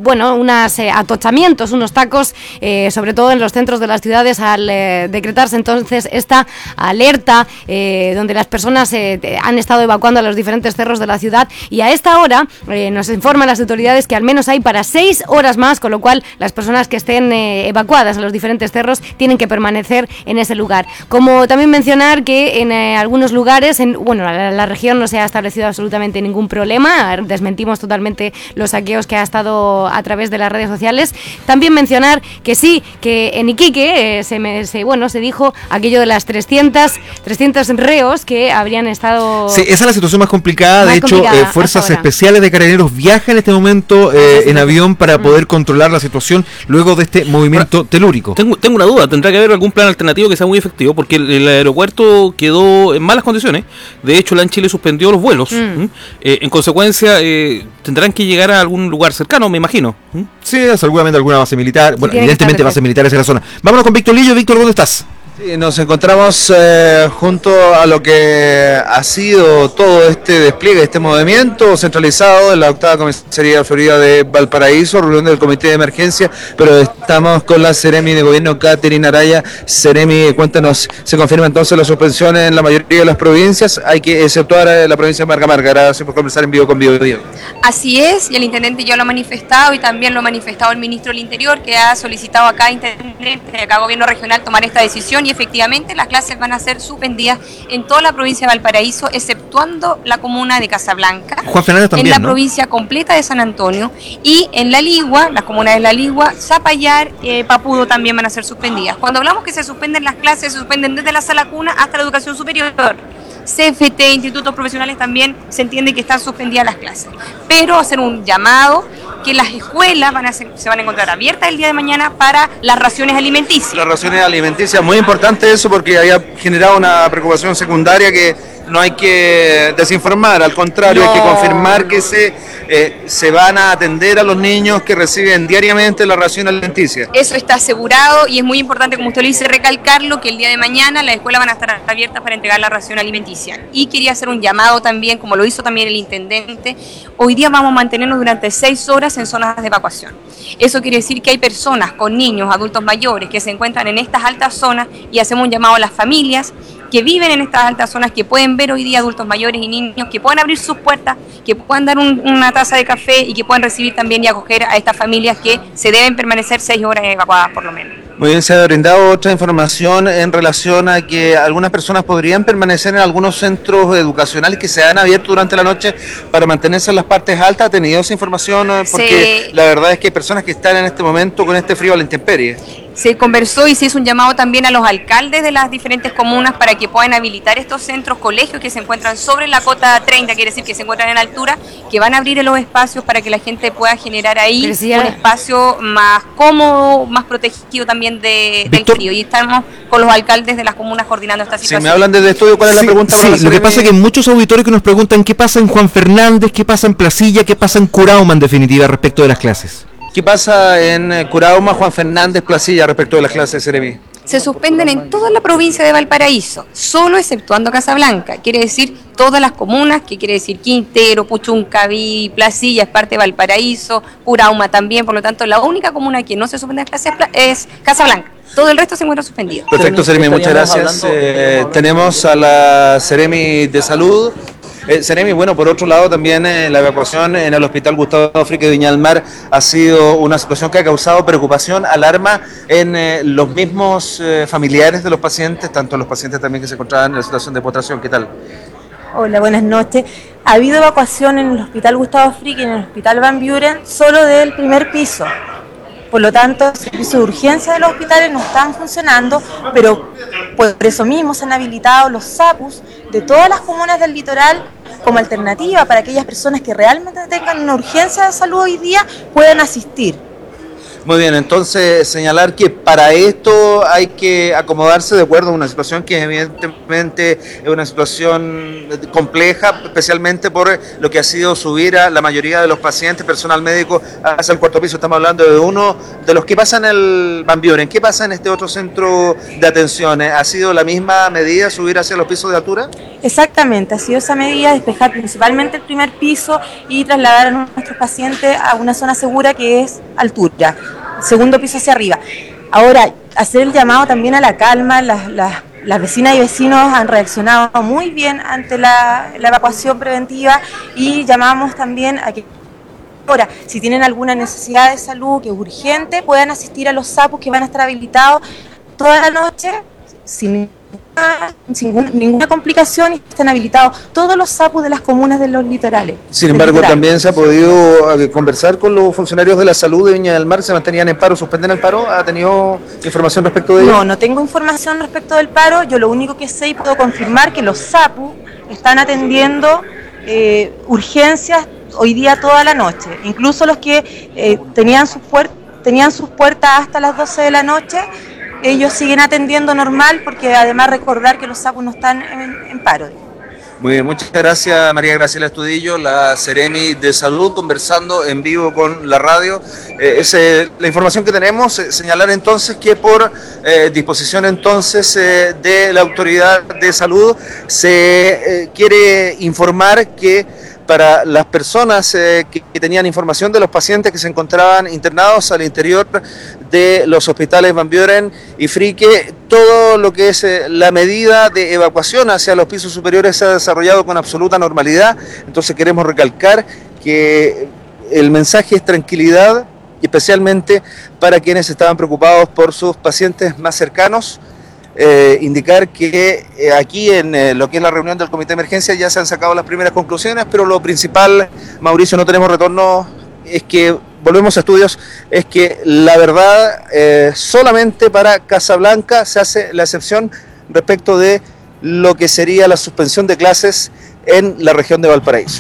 unos atochamientos, unos tacos, sobre todo en los centros de las ciudades, al decretarse entonces esta alerta, donde las personas han estado evacuando a los diferentes cerros de la ciudad, y a esta hora nos informan las autoridades que al menos hay para 6 horas más, con lo cual las personas que estén evacuadas a los diferentes cerros tienen que permanecer en ese lugar. Como también mencionar que en algunos lugares, la región no se ha establecido absolutamente ningún problema, desmentimos totalmente los saqueos que ha estado a través de las redes sociales. También mencionar que sí, que en Iquique se dijo aquello de las 300 reos que habrían estado... Sí, esa es la situación más complicada. De hecho, fuerzas especiales de Carabineros viajan en este momento en avión para poder controlar la situación luego de este movimiento telúrico. Tengo una duda, ¿tendrá que haber algún plan alternativo que sea muy efectivo? Porque el aeropuerto quedó en malas condiciones. De hecho, LAN Chile suspendió los vuelos. En consecuencia, tendrán que llegar a algún lugar cercano, me imagino. Sí, seguramente alguna base militar. Bueno, evidentemente bases militares en la zona. Vámonos con Víctor Lillo. Víctor, ¿dónde estás? Sí, nos encontramos junto a lo que ha sido todo este despliegue, este movimiento centralizado en la 8ª Comisaría de Florida de Valparaíso, reunión del Comité de Emergencia, pero estamos con la Seremi de Gobierno, Catherine Araya. Seremi, cuéntanos, ¿se confirma entonces la suspensión en la mayoría de las provincias? Hay que exceptuar la provincia de Marca. Gracias por conversar en vivo con Biobío. Así es, y el intendente ya lo ha manifestado, y también lo ha manifestado el ministro del Interior, que ha solicitado a cada intendente, a cada gobierno regional tomar esta decisión, y efectivamente las clases van a ser suspendidas en toda la provincia de Valparaíso, exceptuando la comuna de Casablanca, Juan Fernández también, en la provincia completa de San Antonio, y en La Ligua, las comunas de La Ligua, Zapallar, Papudo también van a ser suspendidas. Cuando hablamos que se suspenden las clases, se suspenden desde la sala cuna hasta la educación superior. CFT, institutos profesionales también se entiende que están suspendidas las clases, pero hacer un llamado que las escuelas se van a encontrar abiertas el día de mañana para las raciones alimenticias. Las raciones alimenticias, muy importante eso, porque había generado una preocupación secundaria que no hay que desinformar, al contrario, hay que confirmar que se van a atender a los niños que reciben diariamente la ración alimenticia. Eso está asegurado, y es muy importante, como usted lo dice, recalcarlo, que el día de mañana las escuelas van a estar abiertas para entregar la ración alimenticia. Y quería hacer un llamado también, como lo hizo también el intendente, hoy día vamos a mantenernos durante 6 horas en zonas de evacuación. Eso quiere decir que hay personas con niños, adultos mayores, que se encuentran en estas altas zonas, y hacemos un llamado a las familias que viven en estas altas zonas, que pueden ver hoy día adultos mayores y niños, que puedan abrir sus puertas, que puedan dar una taza de café, y que puedan recibir también y acoger a estas familias que se deben permanecer 6 horas evacuadas por lo menos. Muy bien, se ha brindado otra información en relación a que algunas personas podrían permanecer en algunos centros educacionales que se han abierto durante la noche para mantenerse en las partes altas. ¿Ha tenido esa información? Porque la verdad es que hay personas que están en este momento con este frío a la intemperie. Se conversó y se hizo un llamado también a los alcaldes de las diferentes comunas para que puedan habilitar estos centros, colegios que se encuentran sobre la cota 30, quiere decir que se encuentran en altura, que van a abrir los espacios para que la gente pueda generar ahí un espacio más cómodo, más protegido también del frío. Y estamos con los alcaldes de las comunas coordinando esta situación. Si me hablan desde estudio, ¿cuál es la pregunta? Sí, lo que pasa es que hay muchos auditores que nos preguntan qué pasa en Juan Fernández, qué pasa en Placilla, qué pasa en Curauma en definitiva respecto de las clases. ¿Qué pasa en Curauma, Juan Fernández, Placilla respecto de las clases, Seremi? se suspenden en toda la provincia de Valparaíso, solo exceptuando Casablanca. Quiere decir todas las comunas, que quiere decir Quintero, Puchuncaví, Placilla es parte de Valparaíso, Purauma también. Por lo tanto, la única comuna que no se suspende las clases es Casablanca. Todo el resto se encuentra suspendido. Perfecto, Seremi, muchas gracias. Tenemos a la Seremi de Salud. Seremi, bueno, por otro lado también la evacuación en el Hospital Gustavo Fricke de Viña del Mar ha sido una situación que ha causado preocupación, alarma en los mismos familiares de los pacientes, tanto los pacientes también que se encontraban en la situación de postración. ¿Qué tal? Hola, buenas noches. Ha habido evacuación en el Hospital Gustavo Fricke y en el Hospital Van Buren solo del primer piso. Por lo tanto, los servicios de urgencia de los hospitales no están funcionando, pero por eso mismo se han habilitado los SAPUs de todas las comunas del litoral como alternativa para aquellas personas que realmente tengan una urgencia de salud hoy día puedan asistir. Muy bien, entonces señalar que para esto hay que acomodarse de acuerdo a una situación que evidentemente es una situación compleja, especialmente por lo que ha sido subir a la mayoría de los pacientes, personal médico, hacia el cuarto piso. Estamos hablando de uno de los que pasa en el Van Buren. ¿Qué pasa en este otro centro de atención? ¿Ha sido la misma medida subir hacia los pisos de altura? Exactamente, ha sido esa medida, despejar principalmente el primer piso y trasladar a nuestros pacientes a una zona segura que es altura. Segundo piso hacia arriba. Ahora, hacer el llamado también a la calma. Las vecinas y vecinos han reaccionado muy bien ante la evacuación preventiva y llamamos también a que ahora, si tienen alguna necesidad de salud que es urgente, puedan asistir a los SAPUs que van a estar habilitados toda la noche sin ninguna complicación y están habilitados todos los SAPUs de las comunas de los litorales. Sin embargo, también se ha podido conversar con los funcionarios de la salud de Viña del Mar. ¿Se mantenían en paro, suspenden el paro? ¿Ha tenido información respecto de ello? No tengo información respecto del paro. Yo lo único que sé y puedo confirmar que los SAPUs están atendiendo urgencias hoy día toda la noche. Incluso los que tenían sus puertas hasta las 12 de la noche, ellos siguen atendiendo normal, porque además recordar que los SAPUs no están en paro. Muy bien, muchas gracias María Graciela Estudillo, la Seremi de Salud, conversando en vivo con la radio. La información que tenemos, señalar entonces que por disposición entonces de la Autoridad de Salud se quiere informar que para las personas que tenían información de los pacientes que se encontraban internados al interior de los hospitales Van Buren y Fricke, todo lo que es la medida de evacuación hacia los pisos superiores se ha desarrollado con absoluta normalidad. Entonces queremos recalcar que el mensaje es tranquilidad, especialmente para quienes estaban preocupados por sus pacientes más cercanos. Indicar que aquí en lo que es la reunión del comité de emergencia ya se han sacado las primeras conclusiones, pero lo principal, Mauricio, no tenemos retorno, es que volvemos a estudios, es que la verdad solamente para Casablanca se hace la excepción respecto de lo que sería la suspensión de clases en la región de Valparaíso.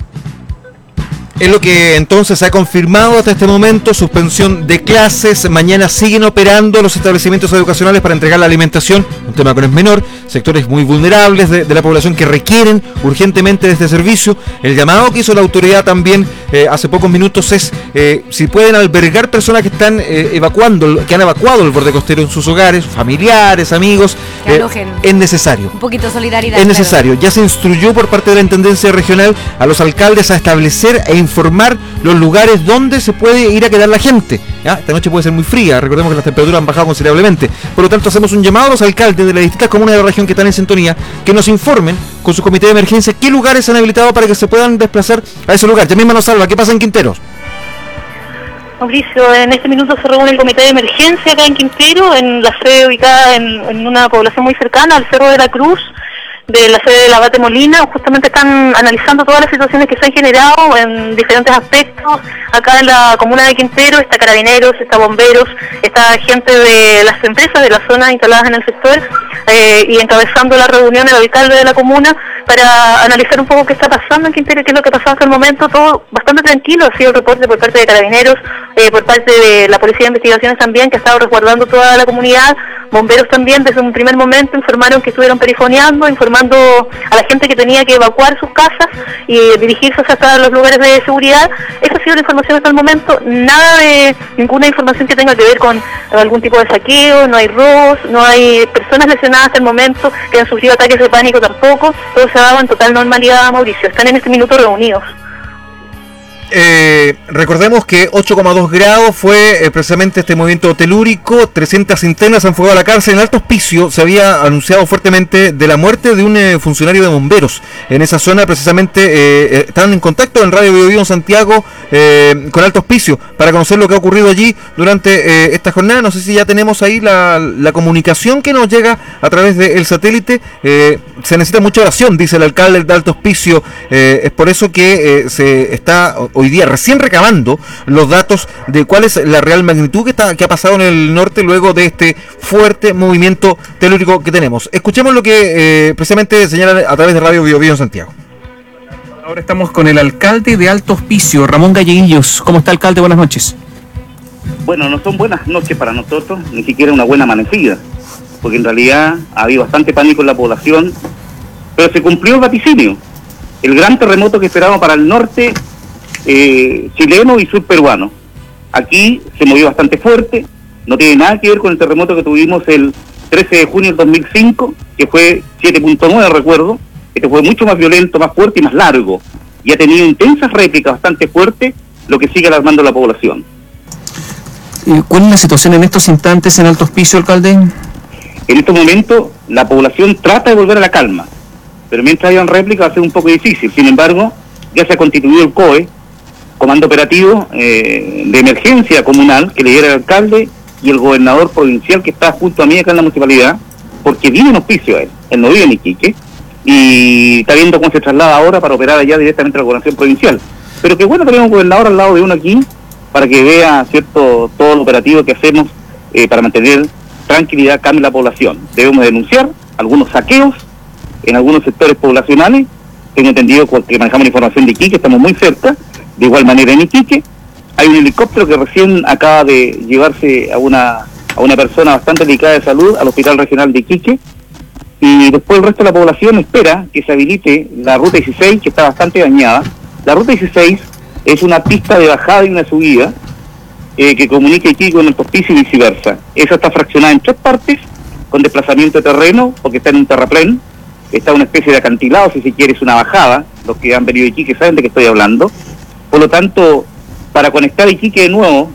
Es lo que entonces se ha confirmado hasta este momento, suspensión de clases. Mañana siguen operando los establecimientos educacionales para entregar la alimentación, un tema que no es menor, sectores muy vulnerables de la población que requieren urgentemente de este servicio. El llamado que hizo la autoridad también hace pocos minutos es si pueden albergar personas que están que han evacuado el borde costero en sus hogares, familiares, amigos, es necesario. Un poquito de solidaridad. Es necesario. Ya se instruyó por parte de la Intendencia Regional a los alcaldes a establecer e informar los lugares donde se puede ir a quedar la gente. ¿Ya? Esta noche puede ser muy fría, recordemos que las temperaturas han bajado considerablemente. Por lo tanto, hacemos un llamado a los alcaldes de las distintas comunas de la región que están en sintonía, que nos informen con su comité de emergencia qué lugares se han habilitado para que se puedan desplazar a ese lugar. Ya misma nos salva, ¿qué pasa en Quinteros? Mauricio, en este minuto se reúne el comité de emergencia acá en Quintero, en la sede ubicada en una población muy cercana al Cerro de la Cruz, de la sede de la Abate Molina. Justamente están analizando todas las situaciones que se han generado en diferentes aspectos. Acá en la comuna de Quintero está carabineros, está bomberos, está gente de las empresas de la zona instaladas en el sector, y encabezando la reunión el alcalde de la comuna, para analizar un poco qué está pasando en Quintero, qué es lo que ha pasado hasta el momento. Todo bastante tranquilo, ha sido el reporte por parte de Carabineros, por parte de la Policía de Investigaciones también, que ha estado resguardando toda la comunidad. Bomberos también desde un primer momento informaron que estuvieron perifoneando, informando a la gente que tenía que evacuar sus casas y dirigirse hasta los lugares de seguridad. Esa ha sido la información hasta el momento, nada de ninguna información que tenga que ver con algún tipo de saqueo, no hay robos, no hay personas lesionadas hasta el momento, que han sufrido ataques de pánico tampoco, todo se ha dado en total normalidad, Mauricio. Están en este minuto reunidos. Recordemos que 8,2 grados fue precisamente este movimiento telúrico. 300 internas han fugado a la cárcel. En Alto Hospicio se había anunciado fuertemente de la muerte de un funcionario de bomberos en esa zona. Precisamente están en contacto en Radio Bio Bio en Santiago con Alto Hospicio para conocer lo que ha ocurrido allí durante esta jornada. No sé si ya tenemos ahí la comunicación que nos llega a través del satélite. Se necesita mucha oración, dice el alcalde de Alto Hospicio. Es por eso que se está hoy día recién recabando los datos de cuál es la real magnitud que ha pasado en el norte luego de este fuerte movimiento telúrico que tenemos. Escuchemos lo que precisamente señala a través de Radio Bio Bio en Santiago. Ahora estamos con el alcalde de Alto Hospicio, Ramón Galleguillos. ¿Cómo está, alcalde? Buenas noches. Bueno, no son buenas noches para nosotros, ni siquiera una buena amanecida, porque en realidad ha habido bastante pánico en la población, pero se cumplió el vaticinio. El gran terremoto que esperábamos para el norte chileno y sur peruano. Aquí se movió bastante fuerte, no tiene nada que ver con el terremoto que tuvimos el 13 de junio del 2005, que fue 7.9, recuerdo. Este fue mucho más violento, más fuerte y más largo, y ha tenido intensas réplicas bastante fuertes, lo que sigue alarmando a la población. ¿Cuál es la situación en estos instantes en Alto Hospicio, alcalde? En estos momentos la población trata de volver a la calma, pero mientras hayan réplicas va a ser un poco difícil. Sin embargo, ya se ha constituido el COE, Comando Operativo de Emergencia Comunal, que lidera el alcalde y el gobernador provincial, que está junto a mí acá en la municipalidad, porque vive en Hospicio él no vive en Iquique, y está viendo cómo se traslada ahora para operar allá directamente a la gobernación provincial. Pero qué bueno, tenemos un gobernador al lado de uno aquí, para que vea, ¿cierto?, todo lo operativo que hacemos para mantener tranquilidad, calma en la población. Debemos denunciar algunos saqueos en algunos sectores poblacionales. Tengo entendido que manejamos la información de Iquique, estamos muy cerca. De igual manera en Iquique hay un helicóptero que recién acaba de llevarse a una persona bastante delicada de salud al Hospital Regional de Iquique, y después el resto de la población espera que se habilite la Ruta 16, que está bastante dañada. La Ruta 16 es una pista de bajada y una subida que comunica Iquique con el Hospicio y viceversa. Esa está fraccionada en 3 partes, con desplazamiento de terreno, porque está en un terraplén. Está una especie de acantilado, si se quiere, es una bajada. Los que han venido a Iquique saben de qué estoy hablando. Por lo tanto, para conectar Iquique de nuevo,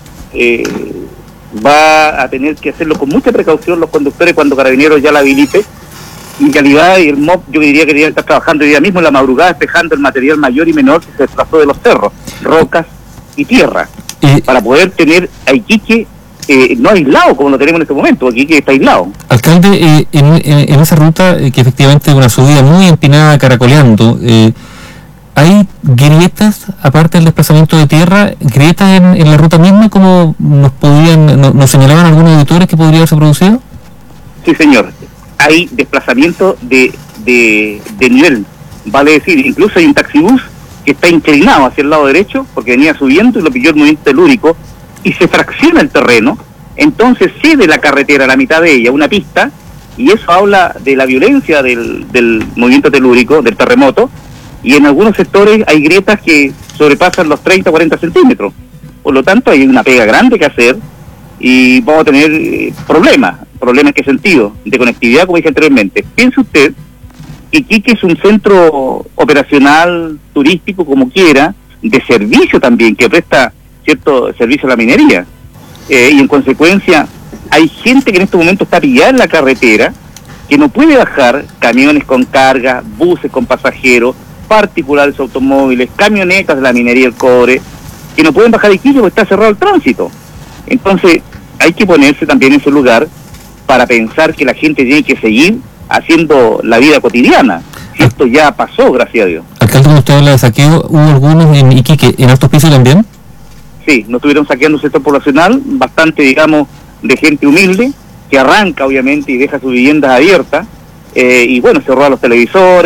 va a tener que hacerlo con mucha precaución los conductores cuando Carabineros ya la habilite. En realidad, el MOP yo diría que debería estar trabajando hoy día mismo en la madrugada, despejando el material mayor y menor que se desplazó de los cerros, rocas y tierra, para poder tener a Iquique no aislado como lo tenemos en este momento. Iquique está aislado. Alcalde, en esa ruta, que efectivamente es una subida muy empinada, caracoleando, ¿hay grietas, aparte del desplazamiento de tierra, grietas en la ruta misma, como nos señalaban algunos auditores que podría haberse producido? Sí, señor. Hay desplazamiento de nivel, vale decir, incluso hay un taxibús que está inclinado hacia el lado derecho, porque venía subiendo y lo pilló el movimiento telúrico, y se fracciona el terreno, entonces cede la carretera a la mitad de ella, una pista, y eso habla de la violencia del movimiento telúrico, del terremoto, y en algunos sectores hay grietas que sobrepasan los 30 o 40 centímetros. Por lo tanto, hay una pega grande que hacer y vamos a tener problemas. ¿Problemas en qué sentido? De conectividad, como dije anteriormente. Piense usted que Iquique es un centro operacional, turístico, como quiera, de servicio también, que presta cierto servicio a la minería. Y en consecuencia, hay gente que en este momento está pillada en la carretera, que no puede bajar, camiones con carga, buses con pasajeros, particulares, automóviles, camionetas de la minería del cobre, que no pueden bajar de Iquique porque está cerrado el tránsito. Entonces hay que ponerse también en su lugar para pensar que la gente tiene que seguir haciendo la vida cotidiana. Si esto ya pasó, gracias a Dios. Alcalde, cuando usted habla de saqueo, ¿hubo algunos en Iquique, en Alto Hospicio también? Sí, nos estuvieron saqueando un sector poblacional bastante, digamos, de gente humilde, que arranca obviamente y deja sus viviendas abiertas, y bueno, se roban los televisores,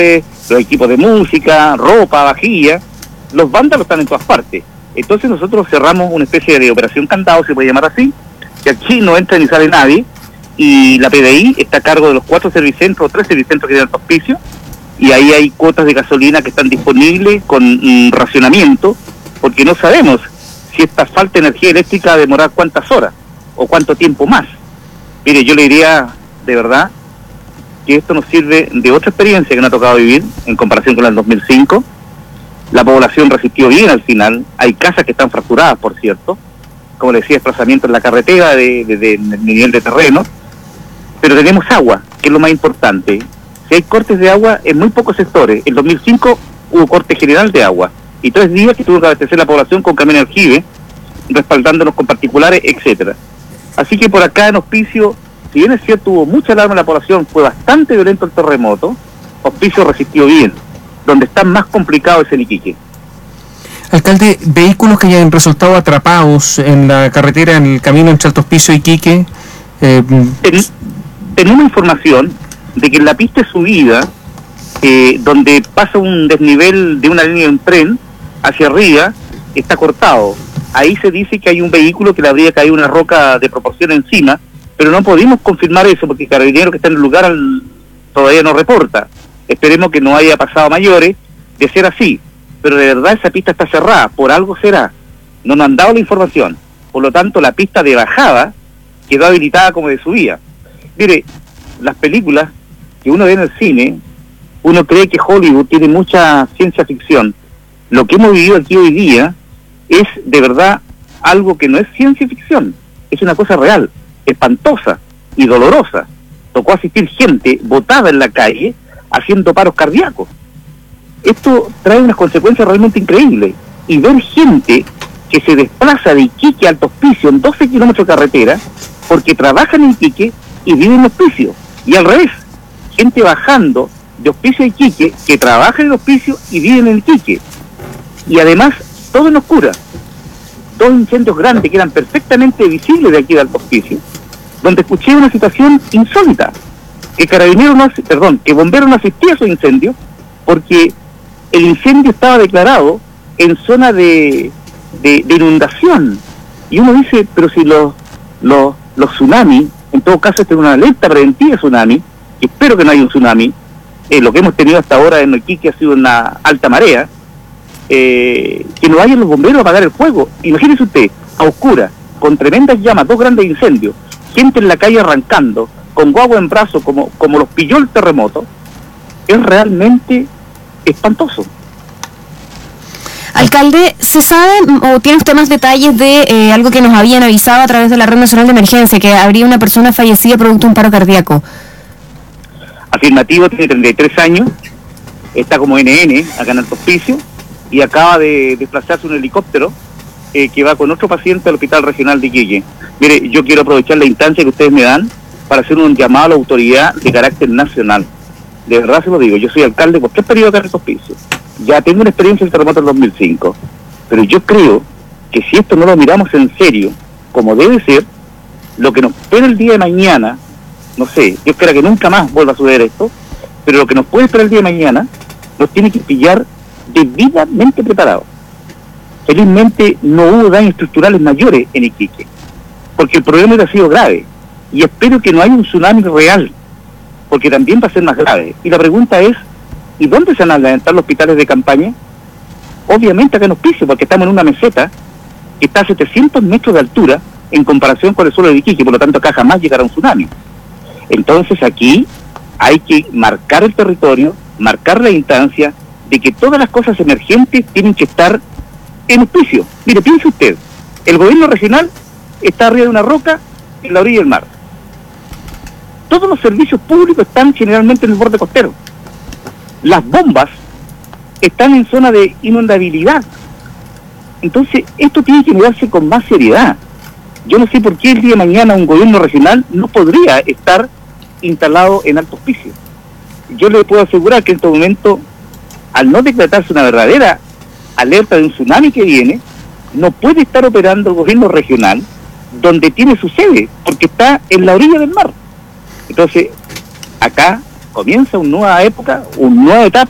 los equipos de música, ropa, vajilla, los vándalos están en todas partes. Entonces nosotros cerramos una especie de operación candado, se puede llamar así, que aquí no entra ni sale nadie, y la PDI está a cargo de los 4 servicentros o 3 servicentros que tienen auspicio, y ahí hay cuotas de gasolina que están disponibles con racionamiento, porque no sabemos si esta falta de energía eléctrica va a demorar cuántas horas o cuánto tiempo más. Mire, yo le diría de verdad que esto nos sirve de otra experiencia que nos ha tocado vivir en comparación con la del 2005. La población resistió bien al final, hay casas que están fracturadas, por cierto, como le decía, desplazamiento en la carretera de nivel de terreno, pero tenemos agua, que es lo más importante. Si hay cortes de agua en muy pocos sectores, en 2005 hubo corte general de agua, y 3 días que tuvo que abastecer la población con camión de aljibe, respaldándonos con particulares, etcétera. Así que por acá en Hospicio, si bien es cierto, hubo mucha alarma en la población, fue bastante violento el terremoto, Hospicio resistió bien. Donde está más complicado es en Iquique. Alcalde, vehículos que hayan resultado atrapados en la carretera, en el camino entre Alto Hospicio y Iquique. Tenemos información de que en la pista de subida, donde pasa un desnivel de una línea de un tren hacia arriba, está cortado. Ahí se dice que hay un vehículo que le habría caído una roca de proporción encima, pero no pudimos confirmar eso porque el carabinero que está en el lugar todavía no reporta. Esperemos que no haya pasado a mayores. De ser así, pero de verdad esa pista está cerrada, por algo será. No nos han dado la información, por lo tanto la pista de bajada quedó habilitada como de subida. Mire, las películas que uno ve en el cine, uno cree que Hollywood tiene mucha ciencia ficción. Lo que hemos vivido aquí hoy día es de verdad algo que no es ciencia ficción, es una cosa real, espantosa y dolorosa. Tocó asistir gente botada en la calle haciendo paros cardíacos. Esto trae unas consecuencias realmente increíbles, y ver gente que se desplaza de Iquique a Alto Hospicio en 12 kilómetros de carretera porque trabajan en Iquique y viven en Hospicio, y al revés, gente bajando de Hospicio a Iquique que trabaja en Hospicio y viven en Iquique, y además todo en oscura. 2 incendios grandes que eran perfectamente visibles de aquí de Alto Hospicio, donde escuché una situación insólita, que bomberos no asistía a esos incendios porque el incendio estaba declarado en zona de inundación, y uno dice, pero si los tsunamis, en todo caso esta es una alerta preventiva de tsunami, que espero que no haya un tsunami, lo que hemos tenido hasta ahora en Iquique ha sido una alta marea, que no vayan los bomberos a apagar el fuego. Imagínese usted, a oscura, con tremendas llamas, 2 grandes incendios, gente en la calle arrancando, con guagua en brazo, como los pilló el terremoto. Es realmente espantoso. Alcalde, ¿se sabe o tiene usted más detalles de algo que nos habían avisado a través de la Red Nacional de Emergencia, que habría una persona fallecida producto de un paro cardíaco? Afirmativo, tiene 33 años, está como NN acá en Alto Hospicio, y acaba de desplazarse un helicóptero que va con otro paciente al Hospital Regional de Iquique. Mire, yo quiero aprovechar la instancia que ustedes me dan para hacer un llamado a la autoridad de carácter nacional. De verdad se lo digo, yo soy alcalde por 3 periodos acá en Alto Hospicio. Ya tengo una experiencia en el terremoto del 2005, pero yo creo que si esto no lo miramos en serio, como debe ser, lo que nos espera el día de mañana, no sé, yo espero que nunca más vuelva a suceder esto, pero lo que nos puede esperar el día de mañana nos tiene que pillar debidamente preparados. Felizmente no hubo daños estructurales mayores en Iquique, porque el problema hubiera sido grave, y espero que no haya un tsunami real, porque también va a ser más grave. Y la pregunta es, ¿y dónde se van a levantar los hospitales de campaña? Obviamente acá en Hospicio, porque estamos en una meseta que está a 700 metros de altura en comparación con el suelo de Iquique, por lo tanto acá jamás llegará un tsunami. Entonces aquí hay que marcar el territorio, marcar la instancia de que todas las cosas emergentes tienen que estar en Hospicio. Mire, piense usted, el gobierno regional está arriba de una roca en la orilla del mar. Todos los servicios públicos están generalmente en el borde costero. Las bombas están en zona de inundabilidad. Entonces, esto tiene que mirarse con más seriedad. Yo no sé por qué el día de mañana un gobierno regional no podría estar instalado en Alto Hospicio. Yo le puedo asegurar que en este momento, al no decretarse una verdadera alerta de un tsunami que viene, no puede estar operando el gobierno regional donde tiene su sede, porque está en la orilla del mar. Entonces, acá comienza una nueva época, una nueva etapa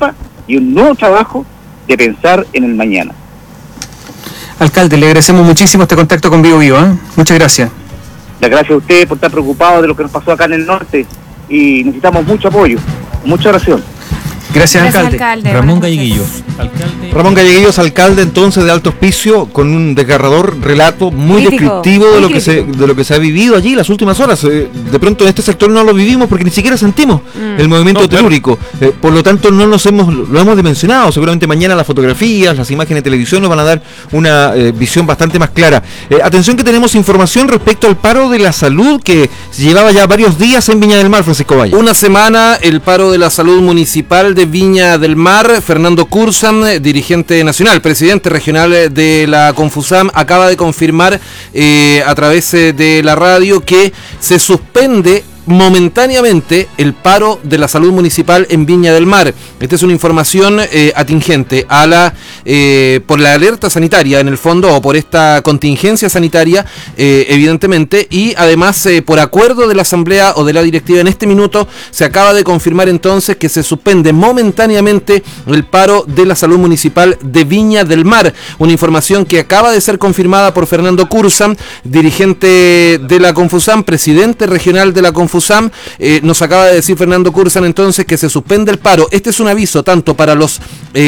y un nuevo trabajo de pensar en el mañana. Alcalde, le agradecemos muchísimo este contacto con Vivo Vivo, ¿eh? Muchas gracias. Las gracias a ustedes por estar preocupados de lo que nos pasó acá en el norte y necesitamos mucho apoyo, mucha oración. Gracias, alcalde. Ramón Galleguillos. Ramón Galleguillos, alcalde entonces de Alto Hospicio, con un desgarrador relato muy descriptivo de lo que se ha vivido allí las últimas horas. De pronto en este sector no lo vivimos porque ni siquiera sentimos el movimiento telúrico. Por lo tanto no lo hemos dimensionado. Seguramente mañana las fotografías, las imágenes de televisión nos van a dar una visión bastante más clara. Atención que tenemos información respecto al paro de la salud que llevaba ya varios días en Viña del Mar, Francisco Valle. Una semana el paro de la salud municipal de Viña del Mar. Fernando Curzam, dirigente nacional, presidente regional de la Confusam, acaba de confirmar a través de la radio que se suspende momentáneamente el paro de la salud municipal en Viña del Mar. Esta es una información atingente a por la alerta sanitaria en el fondo, o por esta contingencia sanitaria evidentemente, y además por acuerdo de la asamblea o de la directiva en este minuto se acaba de confirmar entonces que se suspende momentáneamente el paro de la salud municipal de Viña del Mar. Una información que acaba de ser confirmada por Fernando Curzam, dirigente de la Confusam, presidente regional de la Confusam. Nos acaba de decir Fernando Curzam entonces que se suspende el paro. Este es un aviso tanto para los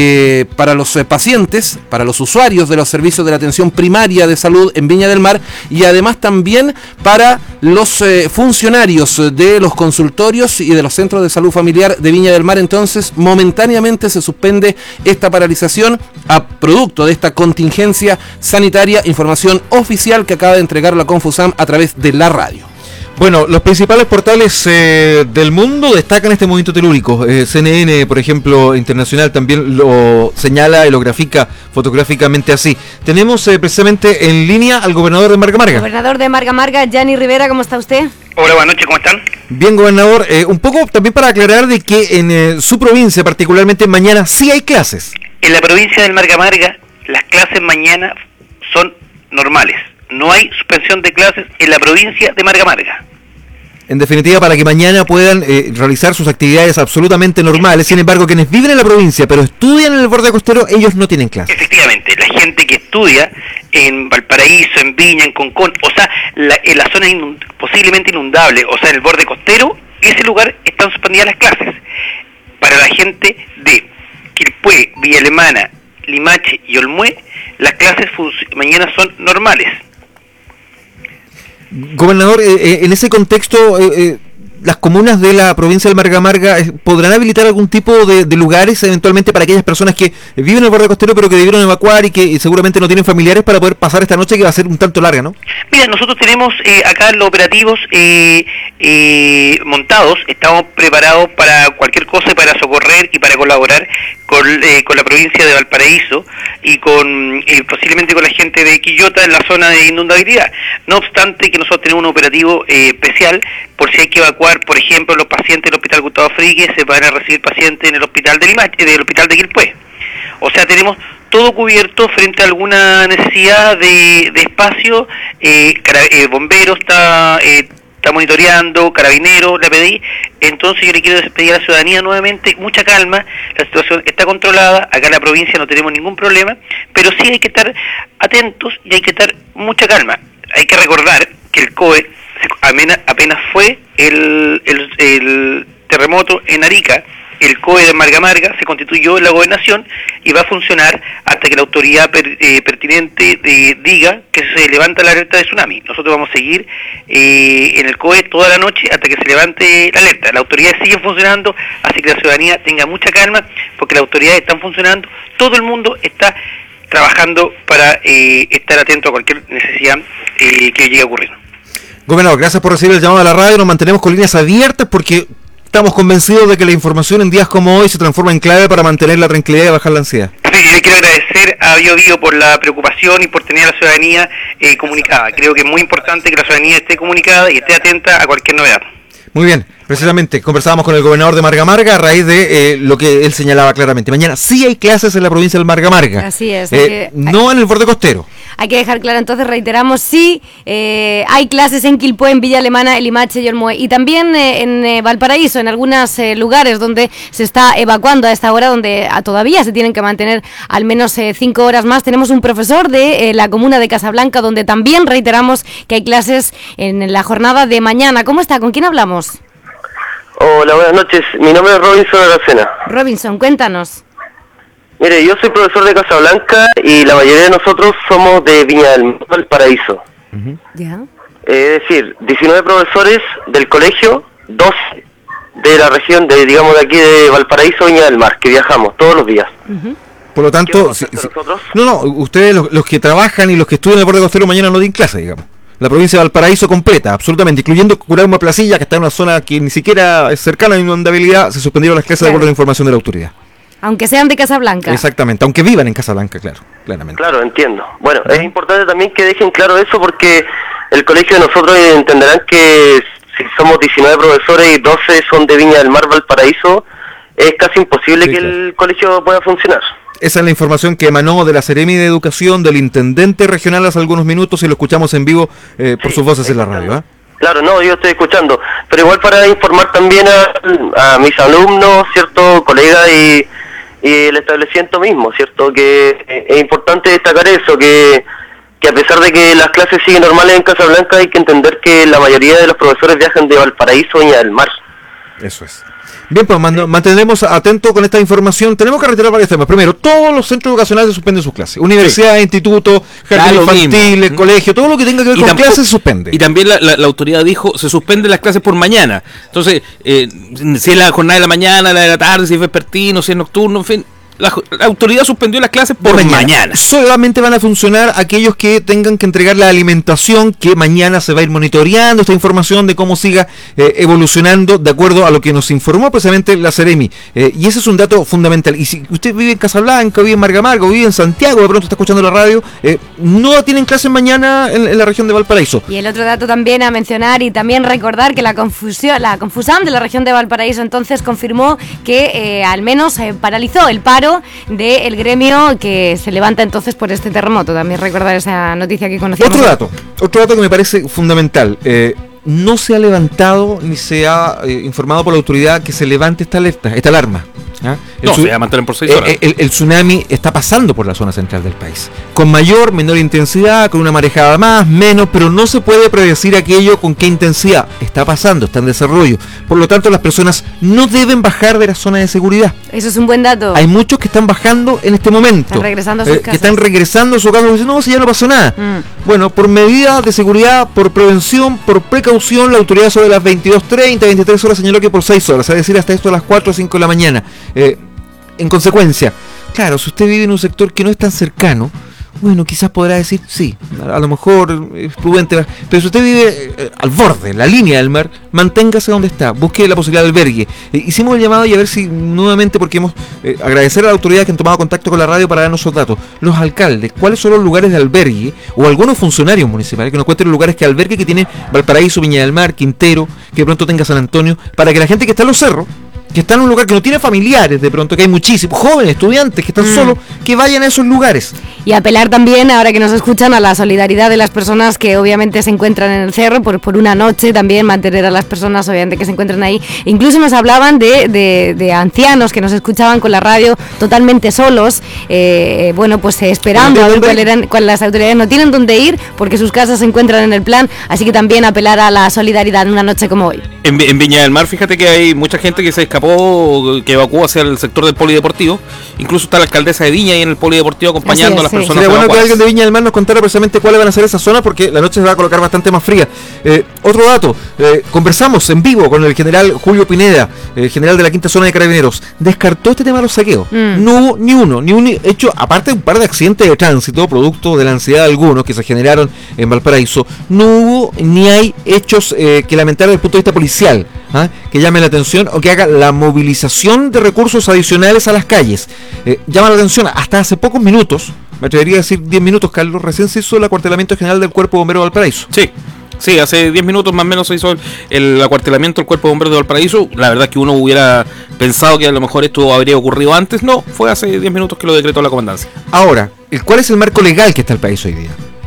pacientes, para los usuarios de los servicios de la atención primaria de salud en Viña del Mar, y además también para los funcionarios de los consultorios y de los centros de salud familiar de Viña del Mar. Entonces momentáneamente se suspende esta paralización a producto de esta contingencia sanitaria. Información oficial que acaba de entregar la Confusam a través de la radio. Bueno, los principales portales del mundo destacan este movimiento telúrico. CNN, por ejemplo, internacional, también lo señala y lo grafica fotográficamente así. Tenemos precisamente en línea al gobernador de Marga Marga. Gobernador de Marga Marga, Gianni Rivera, ¿cómo está usted? Hola, buenas noches, ¿cómo están? Bien, gobernador. Un poco también para aclarar de que en su provincia, particularmente mañana, sí hay clases. En la provincia del Marga Marga, las clases mañana son normales. No hay suspensión de clases en la provincia de Marga Marga. En definitiva, para que mañana puedan realizar sus actividades absolutamente normales. Sin embargo, quienes viven en la provincia pero estudian en el borde costero, ellos no tienen clases. Efectivamente, la gente que estudia en Valparaíso, en Viña, en Concón, o sea, en la zona posiblemente inundable, o sea, en el borde costero, ese lugar están suspendidas las clases. Para la gente de Quilpué, Villa Alemana, Limache y Olmué, las clases mañana son normales. Gobernador, en ese contexto, las comunas de la provincia del Marga Marga podrán habilitar algún tipo de lugares eventualmente para aquellas personas que viven en el borde costero pero que debieron evacuar y que seguramente no tienen familiares para poder pasar esta noche, que va a ser un tanto larga, ¿no? Mira, nosotros tenemos acá los operativos montados, estamos preparados para cualquier cosa, para socorrer y para colaborar con la provincia de Valparaíso y con posiblemente con la gente de Quillota en la zona de inundabilidad. No obstante que nosotros tenemos un operativo especial por si hay que evacuar, por ejemplo, los pacientes del Hospital Gustavo Frigues, se van a recibir pacientes en el Hospital de Limache, del Hospital de Quilpué. O sea, tenemos todo cubierto frente a alguna necesidad de espacio. Bomberos está monitoreando, Carabineros, la PDI. Entonces yo le quiero pedir a la ciudadanía nuevamente mucha calma. La situación está controlada, acá en la provincia no tenemos ningún problema, pero sí hay que estar atentos y hay que estar mucha calma. Hay que recordar que el COE apenas fue el terremoto en Arica. El COE de Marga Marga se constituyó en la gobernación y va a funcionar hasta que la autoridad pertinente diga que se levanta la alerta de tsunami. Nosotros vamos a seguir en el COE toda la noche hasta que se levante la alerta. Las autoridades siguen funcionando, así que la ciudadanía tenga mucha calma, porque las autoridades están funcionando, todo el mundo está trabajando para estar atento a cualquier necesidad que llegue a ocurrir. Gobernador, gracias por recibir el llamado a la radio. Nos mantenemos con líneas abiertas porque estamos convencidos de que la información en días como hoy se transforma en clave para mantener la tranquilidad y bajar la ansiedad. Sí, yo quiero agradecer a Bio por la preocupación y por tener a la ciudadanía comunicada. Creo que es muy importante que la ciudadanía esté comunicada y esté atenta a cualquier novedad. Muy bien, precisamente conversábamos con el gobernador de Marga Marga a raíz de lo que él señalaba claramente. Mañana sí hay clases en la provincia del Marga Marga. Así es. No en el borde costero. Hay que dejar claro, entonces reiteramos, sí, hay clases en Quilpué, en Villa Alemana, en Limache y Olmué, y también en Valparaíso, en algunos lugares donde se está evacuando a esta hora, donde todavía se tienen que mantener al menos 5 horas más. Tenemos un profesor de la comuna de Casablanca, donde también reiteramos que hay clases en la jornada de mañana. ¿Cómo está? ¿Con quién hablamos? Hola, buenas noches. Mi nombre es Robinson Aracena. Robinson, cuéntanos. Mire, yo soy profesor de Casablanca y la mayoría de nosotros somos de Viña del Mar, Valparaíso. Ya. Es decir, 19 profesores del colegio, 12 de la región de, digamos, de aquí de Valparaíso, Viña del Mar, que viajamos todos los días. Por lo tanto, no, ustedes los que trabajan y los que estudian en el borde costero mañana no tienen clase, digamos. La provincia de Valparaíso completa, absolutamente, incluyendo Curahuma Placilla, que está en una zona que ni siquiera es cercana a la inundabilidad, se suspendieron las clases de acuerdo a la información de la autoridad. Aunque sean de Casablanca. Exactamente, aunque vivan en Casablanca, claramente. Claro, entiendo. Bueno, es importante también que dejen claro eso porque el colegio de nosotros entenderán que si somos 19 profesores y 12 son de Viña del Mar, Valparaíso, es casi imposible que el colegio pueda funcionar. Esa es la información que emanó de la Seremi de Educación, del intendente regional hace algunos minutos y lo escuchamos en vivo por sus voces en la radio. Claro, no, yo estoy escuchando, pero igual para informar también a mis alumnos, ¿cierto?, colegas y el establecimiento mismo, ¿cierto?, que es importante destacar eso, que a pesar de que las clases siguen normales en Casablanca, hay que entender que la mayoría de los profesores viajan de Valparaíso a Viña del Mar. Eso es. Bien, pues mantendremos atento con esta información. Tenemos que reiterar varios temas. Primero, todos los centros educacionales suspenden sus clases. Universidades, institutos, jardines infantiles, colegios, todo lo que tenga que ver con clases se suspende. Y también la autoridad dijo, se suspenden las clases por mañana. Entonces, si es la jornada de la mañana, la de la tarde, si es vespertino, si es nocturno, en fin. La autoridad suspendió las clases por mañana. Solamente van a funcionar aquellos que tengan que entregar la alimentación, que mañana se va a ir monitoreando esta información de cómo siga evolucionando de acuerdo a lo que nos informó precisamente la Seremi. Y ese es un dato fundamental. Y si usted vive en Casablanca, vive en Margamarga, vive en Santiago, de pronto está escuchando la radio, no tienen clases mañana en la región de Valparaíso. Y el otro dato también a mencionar y también recordar que la Confusam de la región de Valparaíso entonces confirmó que al menos paralizó el paro del gremio que se levanta entonces por este terremoto. También recordar esa noticia que conocíamos. Otro dato que me parece fundamental. No se ha levantado ni se ha informado por la autoridad que se levante esta alarma. Se va a mantener por 6 horas. El tsunami está pasando por la zona central del país. Con mayor, menor intensidad, con una marejada más, menos, pero no se puede predecir aquello con qué intensidad. Está pasando, está en desarrollo. Por lo tanto, las personas no deben bajar de la zona de seguridad. Eso es un buen dato. Hay muchos que están bajando en este momento. Están regresando a sus casas. Que están regresando a su casa y dicen, no, si ya no pasó nada. Bueno, por medida de seguridad, por prevención, por precaución, la autoridad sobre las 22:30, 23 horas señaló que por 6 horas, es decir, hasta esto a las 4 o 5 de la mañana. En consecuencia, claro, si usted vive en un sector que no es tan cercano, bueno, quizás podrá decir, sí, a lo mejor es prudente, pero si usted vive al borde, en la línea del mar, manténgase donde está, busque la posibilidad de albergue. Hicimos el llamado y a ver si nuevamente, porque hemos agradecer a la autoridad que han tomado contacto con la radio para darnos esos datos. Los alcaldes, ¿cuáles son los lugares de albergue? O algunos funcionarios municipales que nos cuenten los lugares que albergue que tiene Valparaíso, Viña del Mar, Quintero, que de pronto tenga San Antonio, para que la gente que está en los cerros, que está en un lugar que no tiene familiares, de pronto que hay muchísimos jóvenes, estudiantes que están solos, que vayan a esos lugares. Y apelar también, ahora que nos escuchan, a la solidaridad de las personas que obviamente se encuentran en el cerro por una noche, también mantener a las personas obviamente que se encuentran ahí. Incluso nos hablaban de ancianos que nos escuchaban con la radio totalmente solos, esperando a ver cuál las autoridades no tienen dónde ir porque sus casas se encuentran en el plan, así que también apelar a la solidaridad en una noche como hoy. En Viña del Mar, fíjate que hay mucha gente que se escapó, que evacuó hacia el sector del polideportivo. Incluso está la alcaldesa de Viña ahí en el polideportivo acompañando a las personas. Sería bueno que alguien de Viña del Mar nos contara precisamente cuáles van a ser esas zonas, porque la noche se va a colocar bastante más fría. Otro dato, conversamos en vivo con el general Julio Pineda, general de la quinta zona de Carabineros. Descartó este tema de los saqueos. No hubo ni un hecho, aparte de un par de accidentes de tránsito producto de la ansiedad de algunos que se generaron en Valparaíso, no hubo ni hay hechos que lamentar desde el punto de vista policial, que llame la atención o que haga la movilización de recursos adicionales a las calles. Llama la atención, hasta hace pocos minutos, me atrevería a decir 10 minutos, Carlos, recién se hizo el acuartelamiento general del Cuerpo de Bomberos de Valparaíso. Sí, hace 10 minutos más o menos se hizo el acuartelamiento del Cuerpo de Bomberos de Valparaíso. La verdad es que uno hubiera pensado que a lo mejor esto habría ocurrido antes. No, fue hace 10 minutos que lo decretó la comandancia. Ahora, ¿cuál es el marco legal que está el país hoy día?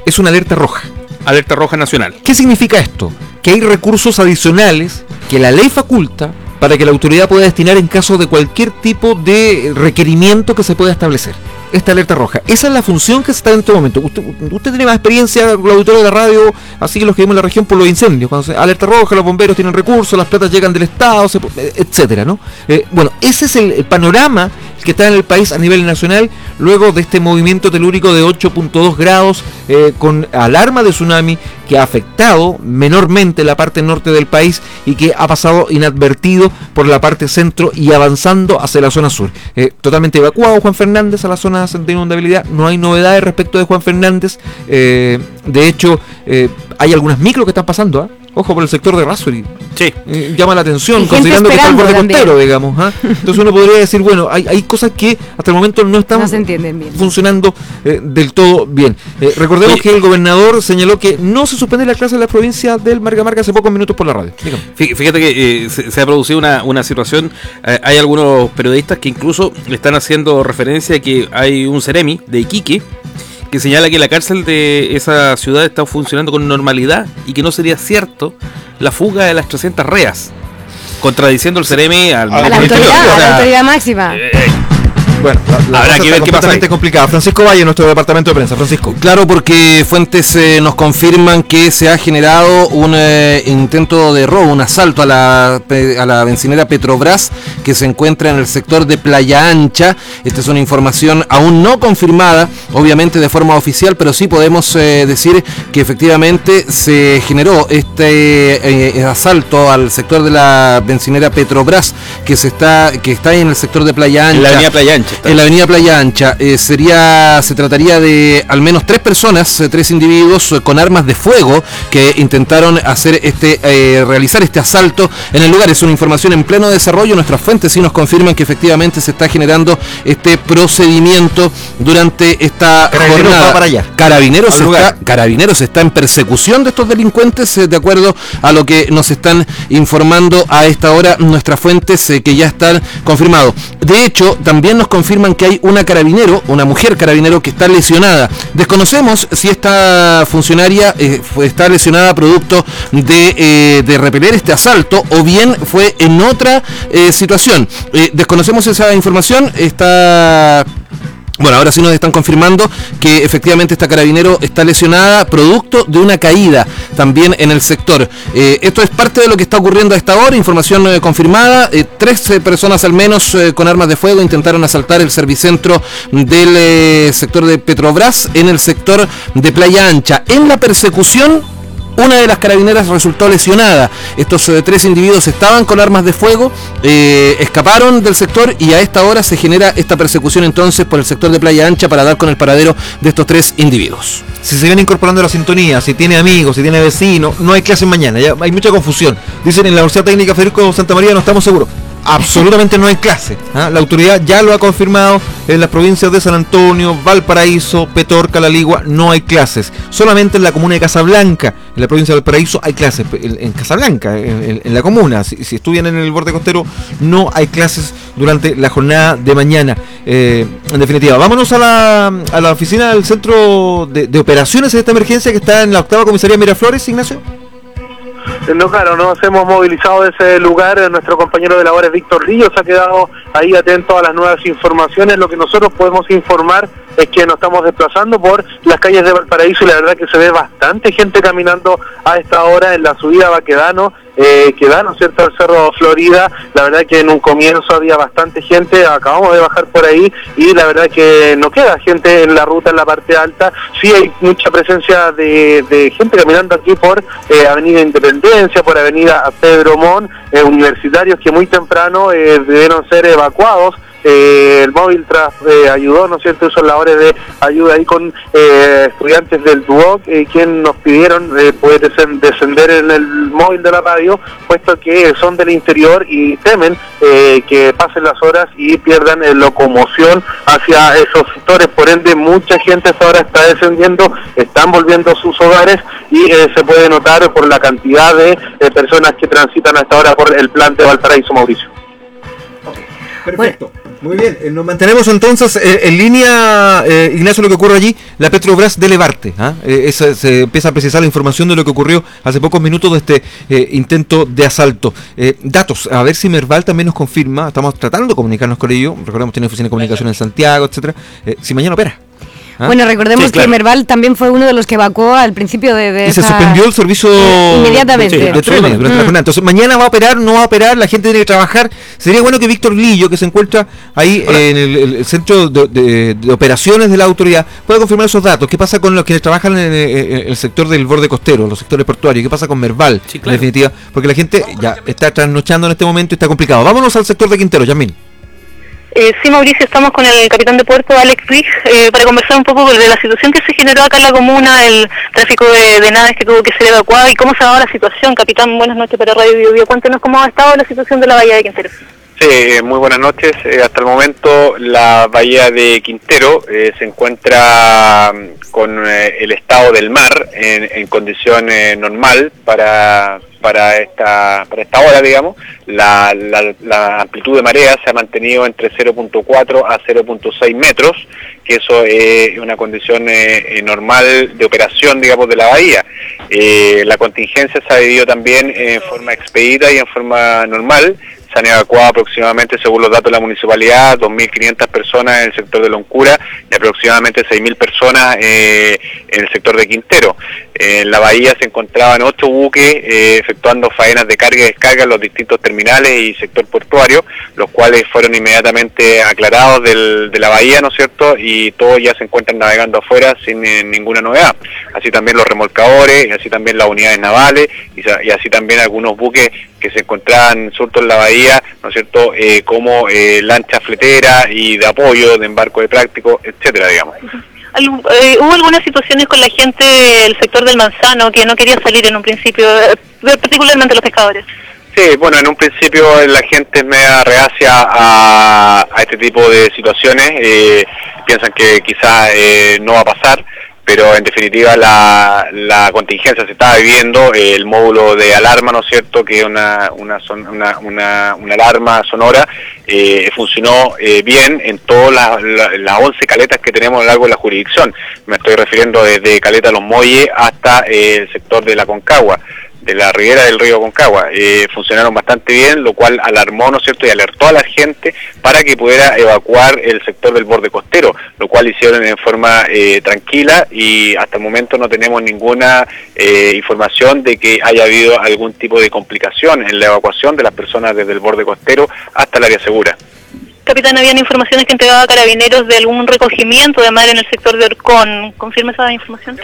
es una alerta roja. Alerta roja nacional. ¿Qué significa esto? Que hay recursos adicionales que la ley faculta para que la autoridad pueda destinar en caso de cualquier tipo de requerimiento que se pueda establecer. Esta alerta roja. Esa es la función que se está en este momento. Usted tiene más experiencia con los auditores de la radio, así que los que vivimos en la región, por los incendios. Cuando se alerta roja, los bomberos tienen recursos, las platas llegan del Estado, etcétera, ¿no? Bueno, ese es el panorama que está en el país a nivel nacional, luego de este movimiento telúrico de 8.2 grados, con alarma de tsunami, que ha afectado menormente la parte norte del país y que ha pasado inadvertido por la parte centro y avanzando hacia la zona sur. Totalmente evacuado Juan Fernández a la zona de inundabilidad, no hay novedades respecto de Juan Fernández. De hecho, hay algunas micros que están pasando, ojo, por el sector de Rasurí. Sí. Llama la atención, considerando que está el borde costero, digamos. Entonces uno podría decir, bueno, hay cosas que hasta el momento no están funcionando del todo bien. Recordemos que el gobernador señaló que no se suspende la clase en la provincia del Marga hace pocos minutos por la radio. Dígame. Fíjate que se ha producido una situación, hay algunos periodistas que incluso le están haciendo referencia a que hay un Ceremi de Iquique que señala que la cárcel de esa ciudad está funcionando con normalidad y que no sería cierto la fuga de las 300 reas, contradiciendo el Ceremi a la autoridad máxima. Bueno, habrá que ver qué pasa. Es complicado. Francisco Valle, nuestro departamento de prensa. Francisco. Claro, porque fuentes nos confirman que se ha generado un intento de robo, un asalto a la bencinera Petrobras, que se encuentra en el sector de Playa Ancha. Esta es una información aún no confirmada, obviamente de forma oficial, pero sí podemos decir que efectivamente se generó este asalto al sector de la bencinera Petrobras, que está en el sector de Playa Ancha. En la avenida Playa Ancha. En la avenida Playa Ancha. Se trataría de al menos 3 personas, 3 individuos con armas de fuego que intentaron realizar este asalto en el lugar. Es una información en pleno desarrollo. Nuestras fuentes sí nos confirman que efectivamente se está generando este procedimiento durante esta jornada. Va para allá. Carabineros está en persecución de estos delincuentes, de acuerdo a lo que nos están informando a esta hora nuestras fuentes, que ya están confirmados. De hecho, también nos confirman que hay una mujer carabinero que está lesionada. Desconocemos si esta funcionaria está lesionada producto de repeler este asalto o bien fue en otra situación. Desconocemos esa información. Bueno, ahora sí nos están confirmando que efectivamente esta carabinero está lesionada producto de una caída también en el sector. Esto es parte de lo que está ocurriendo a esta hora, información confirmada. 13 personas al menos con armas de fuego intentaron asaltar el servicentro del sector de Petrobras en el sector de Playa Ancha. En la persecución, una de las carabineras resultó lesionada. Estos 3 individuos estaban con armas de fuego, escaparon del sector y a esta hora se genera esta persecución entonces por el sector de Playa Ancha para dar con el paradero de estos 3 individuos. Si se viene incorporando a la sintonía, si tiene amigos, si tiene vecinos, no hay clases mañana, ya hay mucha confusión. Dicen en la Universidad Técnica Federico Santa María no estamos seguros. Absolutamente no hay clase. La autoridad ya lo ha confirmado en las provincias de San Antonio, Valparaíso, Petorca, La Ligua, no hay clases. Solamente en la comuna de Casablanca, en la provincia de Valparaíso, hay clases. En Casablanca, en la comuna, si estudian en el borde costero, no hay clases durante la jornada de mañana. En definitiva, vámonos a la oficina del Centro de Operaciones en esta emergencia que está en la 8ª Comisaría Miraflores, Ignacio. No, claro, nos hemos movilizado de ese lugar. Nuestro compañero de labores, Víctor Ríos, ha quedado ahí atento a las nuevas informaciones. Lo que nosotros podemos informar es que nos estamos desplazando por las calles de Valparaíso y la verdad que se ve bastante gente caminando a esta hora en la subida a Baquedano, ¿cierto?, al Cerro Florida. La verdad que en un comienzo había bastante gente, acabamos de bajar por ahí y la verdad que no queda gente en la ruta en la parte alta. Sí hay mucha presencia de gente caminando aquí por Avenida Independencia, por Avenida Pedro Montt, universitarios que muy temprano debieron ser evacuados. El móvil ayudó, ¿no es cierto?, hizo labores de ayuda ahí con estudiantes del DUOC, quien nos pidieron poder descender en el móvil de la radio, puesto que son del interior y temen que pasen las horas y pierdan locomoción hacia esos sectores. Por ende, mucha gente hasta ahora está descendiendo, están volviendo a sus hogares y se puede notar por la cantidad de personas que transitan hasta ahora por el plan de Valparaíso, Mauricio. Perfecto. Muy bien, nos mantenemos entonces en línea, Ignacio, lo que ocurre allí, la Petrobras de Levarte. Se empieza a precisar la información de lo que ocurrió hace pocos minutos de este intento de asalto. Datos, a ver si Merval también nos confirma, estamos tratando de comunicarnos con ellos, recordemos tiene oficina de comunicación en Santiago, etcétera, si mañana opera. Bueno, recordemos que Merval también fue uno de los que evacuó al principio de y se suspendió el servicio inmediatamente de trenes durante la jornada. Entonces mañana va a operar, no va a operar, la gente tiene que trabajar. Sería bueno que Víctor Lillo, que se encuentra ahí en el centro de operaciones de la autoridad, pueda confirmar esos datos. ¿Qué pasa con los que trabajan en el sector del borde costero, los sectores portuarios? ¿Qué pasa con Merval, en definitiva? Porque la gente ya está trasnochando en este momento y está complicado. Vámonos al sector de Quintero, Yasmín. Sí, Mauricio, estamos con el capitán de puerto, Alex Rich, para conversar un poco de la situación que se generó acá en la comuna, el tráfico de naves que tuvo que ser evacuado y cómo se ha dado la situación. Capitán, buenas noches para Radio Biobío. Cuéntenos cómo ha estado la situación de la bahía de Quintero. Sí, muy buenas noches. Hasta el momento la bahía de Quintero se encuentra con el estado del mar en condición normal para esta hora, digamos. La amplitud de marea se ha mantenido entre 0.4 a 0.6 metros, que eso es una condición normal de operación, digamos, de la bahía. La contingencia se ha vivido también en forma expedita y en forma normal. Se han evacuado aproximadamente, según los datos de la municipalidad, 2.500 personas en el sector de Loncura y aproximadamente 6.000 personas en el sector de Quintero. En la bahía se encontraban 8 buques efectuando faenas de carga y descarga en los distintos terminales y sector portuario, los cuales fueron inmediatamente aclarados de la bahía, ¿no es cierto? Y todos ya se encuentran navegando afuera sin ninguna novedad. Así también los remolcadores, y así también las unidades navales, y así también algunos buques que se encontraban sueltos en la bahía, ¿no es cierto?, como lanchas fleteras y de apoyo, de embarco de práctico, etcétera, digamos. ¿Hubo algunas situaciones con la gente del sector del Manzano que no quería salir en un principio, particularmente los pescadores? Sí, bueno, en un principio la gente es media reacia a este tipo de situaciones, piensan que quizás no va a pasar, pero en definitiva la contingencia se estaba viviendo, el módulo de alarma, ¿no es cierto?, que es una alarma sonora, funcionó bien en todas las 11 caletas que tenemos a lo largo de la jurisdicción. Me estoy refiriendo desde Caleta Los Molles hasta el sector de la Concagua, de la ribera del río Concagua. Funcionaron bastante bien, lo cual alarmó, ¿no es cierto?, y alertó a la gente para que pudiera evacuar el sector del borde costero, lo cual hicieron en forma tranquila, y hasta el momento no tenemos ninguna información de que haya habido algún tipo de complicación en la evacuación de las personas desde el borde costero hasta el área segura. Capitán, habían informaciones que entregaba Carabineros de algún recogimiento de mar en el sector de Orcón. ¿Confirma esa información?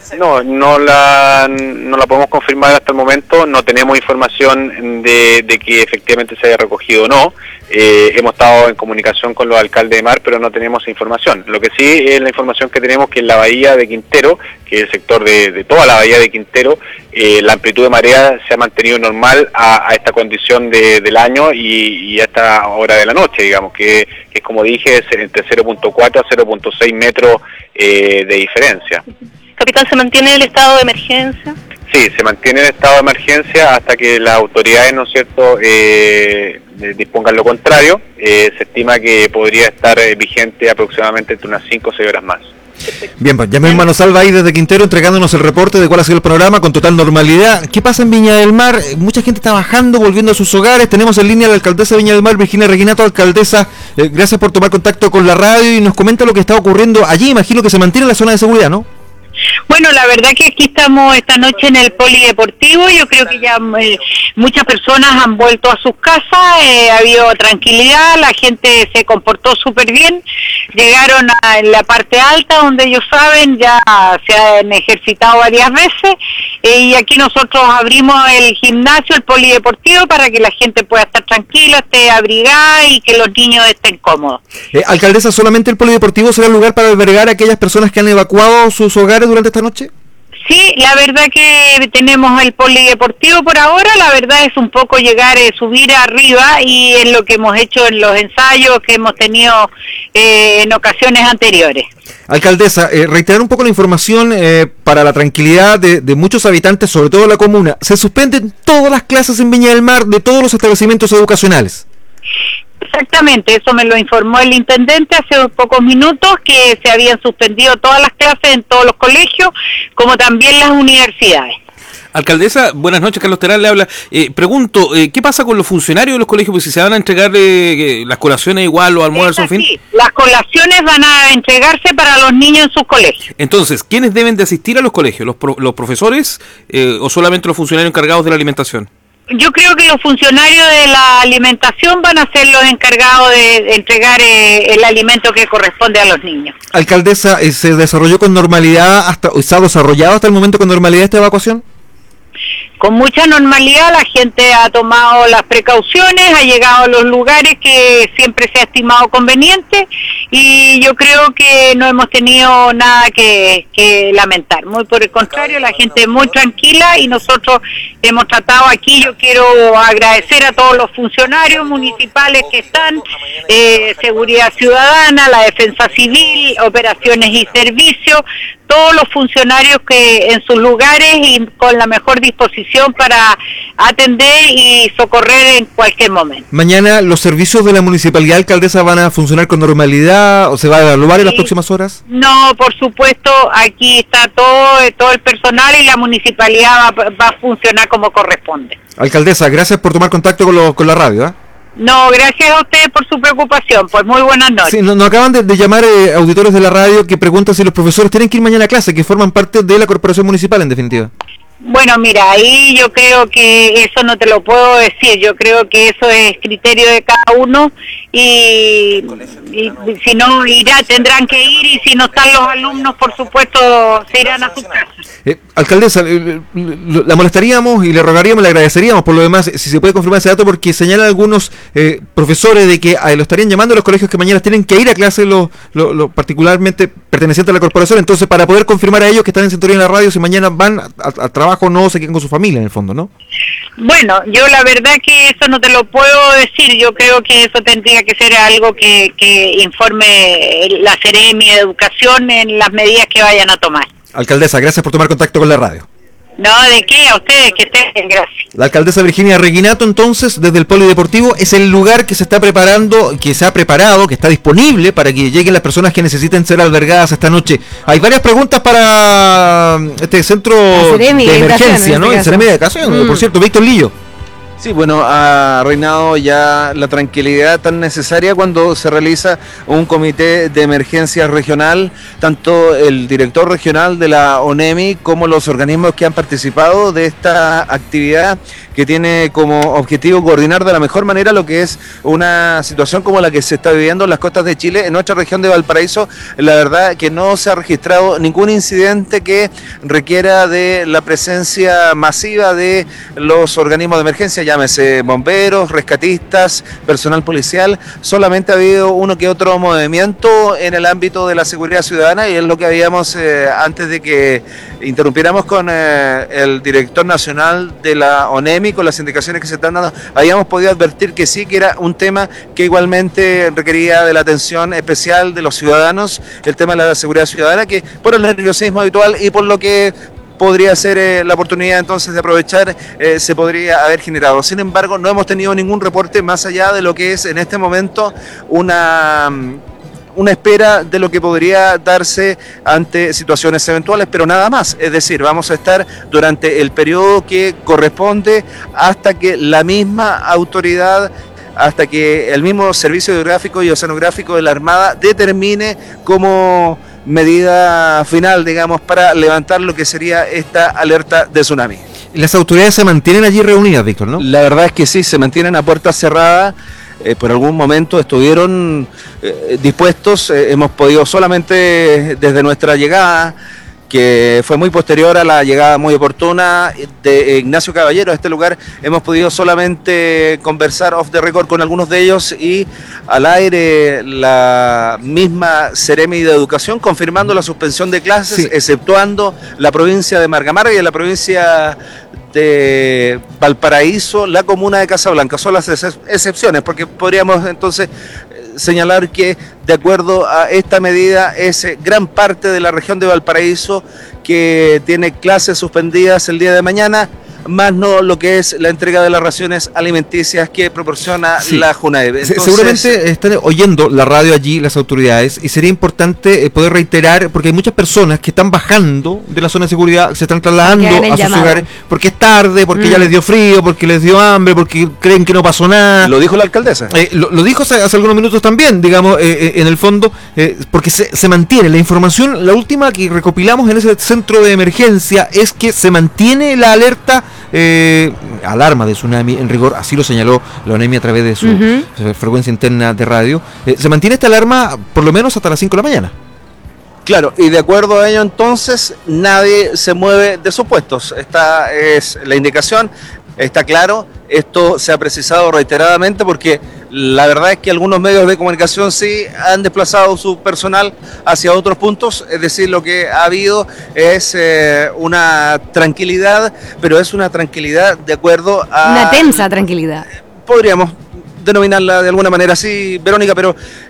No la podemos confirmar hasta el momento. No tenemos información de que efectivamente se haya recogido o no. Hemos estado en comunicación con los alcaldes de mar, pero no tenemos información. Lo que sí es la información que tenemos, que en la bahía de Quintero, que es el sector de toda la bahía de Quintero, la amplitud de marea se ha mantenido normal a esta condición del año y a esta hora de la noche, digamos, que es, como dije, es entre 0.4 a 0.6 metros de diferencia. Capitán, ¿se mantiene el estado de emergencia? Sí, se mantiene el estado de emergencia hasta que las autoridades, ¿no es cierto?, dispongan lo contrario. Se estima que podría estar vigente aproximadamente entre unas 5 o 6 horas más. Bien, pues ya mi hermano Salva ahí desde Quintero entregándonos el reporte de cuál ha sido el panorama con total normalidad. ¿Qué pasa en Viña del Mar? Mucha gente trabajando, volviendo a sus hogares. Tenemos en línea a la alcaldesa de Viña del Mar, Virginia Reginato. Alcaldesa, gracias por tomar contacto con la radio y nos comenta lo que está ocurriendo allí. Imagino que se mantiene la zona de seguridad, ¿no? Bueno, la verdad que aquí estamos esta noche en el polideportivo. Yo creo que ya muchas personas han vuelto a sus casas, ha habido tranquilidad, la gente se comportó súper bien. Llegaron en la parte alta, donde ellos saben, ya se han ejercitado varias veces, y aquí nosotros abrimos el gimnasio, el polideportivo, para que la gente pueda estar tranquila, esté abrigada y que los niños estén cómodos. Alcaldesa, ¿solamente el polideportivo será el lugar para albergar a aquellas personas que han evacuado sus hogares durante esta noche? Sí, la verdad que tenemos el polideportivo por ahora. La verdad es un poco llegar, subir arriba, y es lo que hemos hecho en los ensayos que hemos tenido en ocasiones anteriores. Alcaldesa, reiterar un poco la información para la tranquilidad de muchos habitantes, sobre todo de la comuna. Se suspenden todas las clases en Viña del Mar de todos los establecimientos educacionales. Exactamente, eso me lo informó el intendente hace pocos minutos, que se habían suspendido todas las clases en todos los colegios, como también las universidades. Alcaldesa, buenas noches, Carlos Terán le habla. Pregunto, ¿qué pasa con los funcionarios de los colegios? Pues si se van a entregar las colaciones igual o almuerzos, en fin. Sí, las colaciones van a entregarse para los niños en sus colegios. Entonces, ¿quiénes deben de asistir a los colegios? ¿Los profesores o solamente los funcionarios encargados de la alimentación? Yo creo que los funcionarios de la alimentación van a ser los encargados de entregar el alimento que corresponde a los niños. Alcaldesa, ¿se desarrolló con normalidad se ha desarrollado hasta el momento con normalidad esta evacuación? Con mucha normalidad, la gente ha tomado las precauciones, ha llegado a los lugares que siempre se ha estimado conveniente, y yo creo que no hemos tenido nada que lamentar. Muy por el contrario, la gente es muy tranquila y nosotros hemos tratado aquí. Yo quiero agradecer a todos los funcionarios municipales que están, Seguridad Ciudadana, la Defensa Civil, Operaciones y Servicios, todos los funcionarios que en sus lugares y con la mejor disposición para atender y socorrer en cualquier momento. Mañana, ¿los servicios de la municipalidad, alcaldesa, van a funcionar con normalidad o se va a evaluar en las próximas horas? No, por supuesto, aquí está todo el personal y la municipalidad va a funcionar como corresponde. Alcaldesa, gracias por tomar contacto con la radio. No, gracias a ustedes por su preocupación. Pues muy buenas noches. Sí, nos acaban de llamar auditores de la radio que preguntan si los profesores tienen que ir mañana a clase, que forman parte de la corporación municipal, en definitiva. Bueno, mira, ahí yo creo que eso no te lo puedo decir. Yo creo que eso es criterio de cada uno y si no tendrán que ir, y si no están los alumnos, por supuesto, se irán a sus casas. Alcaldesa, la molestaríamos y le rogaríamos, le agradeceríamos por lo demás si se puede confirmar ese dato, porque señalan algunos profesores de que lo estarían llamando a los colegios que mañana tienen que ir a clase, particularmente pertenecientes a la corporación. Entonces, para poder confirmar a ellos que están en sintonía en la radio, si mañana van a trabajo, no se queden con su familia, en el fondo, ¿no? Bueno, yo la verdad que eso no te lo puedo decir. Yo creo que eso tendría que ser algo que informe la Seremi de Educación en las medidas que vayan a tomar. Alcaldesa, gracias por tomar contacto con la radio. No, ¿de qué? A ustedes, que estén, gracias. La alcaldesa Virginia Reguinato, entonces, desde el Polideportivo, es el lugar que se está preparando, que se ha preparado, que está disponible para que lleguen las personas que necesiten ser albergadas esta noche. Hay varias preguntas para este centro de emergencia, ¿no? El Seremi de Educación, por cierto, Víctor Lillo. Sí, bueno, ha reinado ya la tranquilidad tan necesaria cuando se realiza un comité de emergencia regional. Tanto el director regional de la ONEMI como los organismos que han participado de esta actividad, que tiene como objetivo coordinar de la mejor manera lo que es una situación como la que se está viviendo en las costas de Chile. En nuestra región de Valparaíso, la verdad que no se ha registrado ningún incidente que requiera de la presencia masiva de los organismos de emergencia, llámese bomberos, rescatistas, personal policial. Solamente ha habido uno que otro movimiento en el ámbito de la seguridad ciudadana, y es lo que habíamos, antes de que interrumpiéramos con el director nacional de la ONEMI, con las indicaciones que se están dando, habíamos podido advertir que sí, que era un tema que igualmente requería de la atención especial de los ciudadanos, el tema de la seguridad ciudadana, que por el nerviosismo habitual y por lo que podría ser la oportunidad entonces de aprovechar, se podría haber generado. Sin embargo, no hemos tenido ningún reporte más allá de lo que es en este momento una espera de lo que podría darse ante situaciones eventuales, pero nada más. Es decir, vamos a estar durante el periodo que corresponde hasta que la misma autoridad, hasta que el mismo Servicio Hidrográfico y Oceanográfico de la Armada determine como medida final, digamos, para levantar lo que sería esta alerta de tsunami. Las autoridades se mantienen allí reunidas, Víctor, ¿no? La verdad es que sí, se mantienen a puertas cerradas. Por algún momento estuvieron dispuestos, hemos podido solamente desde nuestra llegada, que fue muy posterior a la llegada muy oportuna de Ignacio Caballero a este lugar, hemos podido solamente conversar off the record con algunos de ellos, y al aire la misma Seremi de Educación confirmando la suspensión de clases, sí, exceptuando la provincia de Margamarga y la provincia de Valparaíso, la comuna de Casablanca. Son las excepciones, porque podríamos entonces señalar que de acuerdo a esta medida es gran parte de la región de Valparaíso que tiene clases suspendidas el día de mañana. más no lo que es la entrega de las raciones alimenticias que proporciona la JUNAEV. Entonces, seguramente están oyendo la radio allí las autoridades y sería importante poder reiterar, porque hay muchas personas que están bajando de la zona de seguridad, se están trasladando a sus hogares porque es tarde, porque ya les dio frío, porque les dio hambre, porque creen que no pasó nada. Lo dijo la alcaldesa. Lo dijo hace algunos minutos también, digamos, en el fondo, porque se mantiene la información. La última que recopilamos en ese centro de emergencia es que se mantiene la alerta, alarma de tsunami en rigor, así lo señaló la ONEMI a través de su frecuencia interna de radio. Se mantiene esta alarma por lo menos hasta las 5 de la mañana. Claro, y de acuerdo a ello entonces nadie se mueve de sus puestos. Esta es la indicación, está claro, esto se ha precisado reiteradamente porque la verdad es que algunos medios de comunicación sí han desplazado su personal hacia otros puntos, es decir, lo que ha habido es una tranquilidad, pero es una tranquilidad de acuerdo a... Una tensa tranquilidad. Podríamos denominarla de alguna manera así, Verónica, pero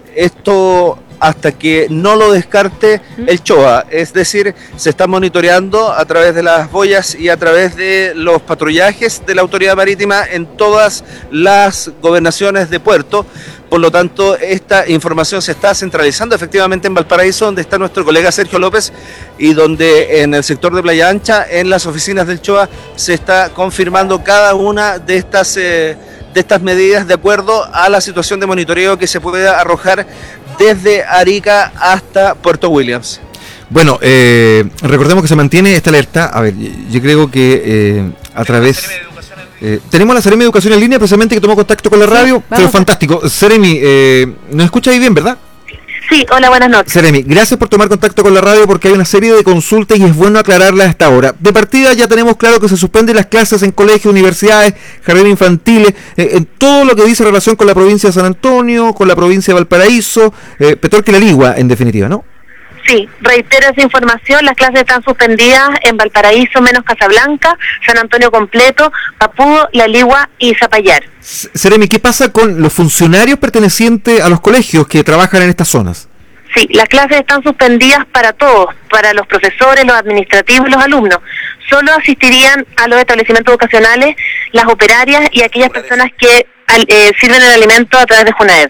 esto hasta que no lo descarte el CHOA, es decir, se está monitoreando a través de las boyas y a través de los patrullajes de la autoridad marítima en todas las gobernaciones de puerto. Por lo tanto, esta información se está centralizando efectivamente en Valparaíso, donde está nuestro colega Sergio López, y donde en el sector de Playa Ancha, en las oficinas del CHOA, se está confirmando cada una de estas medidas de acuerdo a la situación de monitoreo que se pueda arrojar desde Arica hasta Puerto Williams. Bueno, recordemos que se mantiene esta alerta. A ver, yo creo que a través... tenemos a la Seremi de Educación en línea, precisamente, que tomó contacto con la radio, pero fantástico. Seremi, ¿nos escucha ahí bien, verdad? Sí, hola, buenas noches. Seremi, gracias por tomar contacto con la radio porque hay una serie de consultas y es bueno aclararla a esta hora. De partida ya tenemos claro que se suspenden las clases en colegios, universidades, jardines infantiles, en todo lo que dice relación con la provincia de San Antonio, con la provincia de Valparaíso, Petorca y La Ligua, en definitiva, ¿no? Sí, reitero esa información, las clases están suspendidas en Valparaíso menos Casablanca, San Antonio completo, Papudo, La Ligua y Zapallar. Seremi, ¿qué pasa con los funcionarios pertenecientes a los colegios que trabajan en estas zonas? Sí, las clases están suspendidas para todos, para los profesores, los administrativos y los alumnos. Solo asistirían a los establecimientos educacionales, las operarias y aquellas personas que sirven el alimento a través de JUNAEV.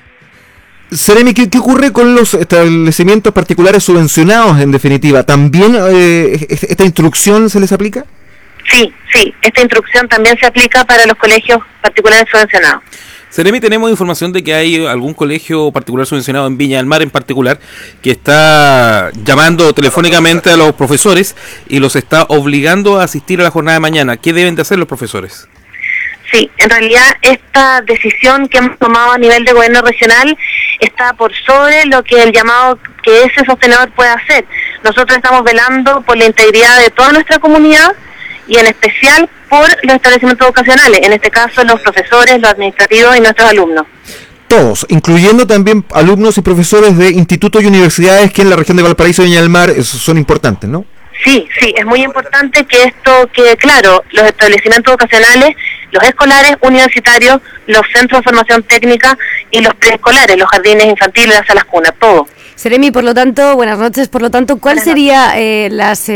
Seremi, ¿qué ocurre con los establecimientos particulares subvencionados, en definitiva? ¿También esta instrucción se les aplica? Sí, esta instrucción también se aplica para los colegios particulares subvencionados. Seremi, tenemos información de que hay algún colegio particular subvencionado en Viña del Mar en particular que está llamando telefónicamente a los profesores y los está obligando a asistir a la jornada de mañana. ¿Qué deben de hacer los profesores? Sí, en realidad esta decisión que hemos tomado a nivel de gobierno regional está por sobre lo que el llamado que ese sostenedor puede hacer. Nosotros estamos velando por la integridad de toda nuestra comunidad y en especial por los establecimientos educacionales, en este caso los profesores, los administrativos y nuestros alumnos. Todos, incluyendo también alumnos y profesores de institutos y universidades que en la región de Valparaíso y Viña del Mar son importantes, ¿no? Sí, es muy importante que esto quede claro. Los establecimientos educacionales, los escolares, universitarios, los centros de formación técnica y los preescolares, los jardines infantiles, las salas cunas, todo. Seremi, por lo tanto, buenas noches, por lo tanto, ¿cuál sería las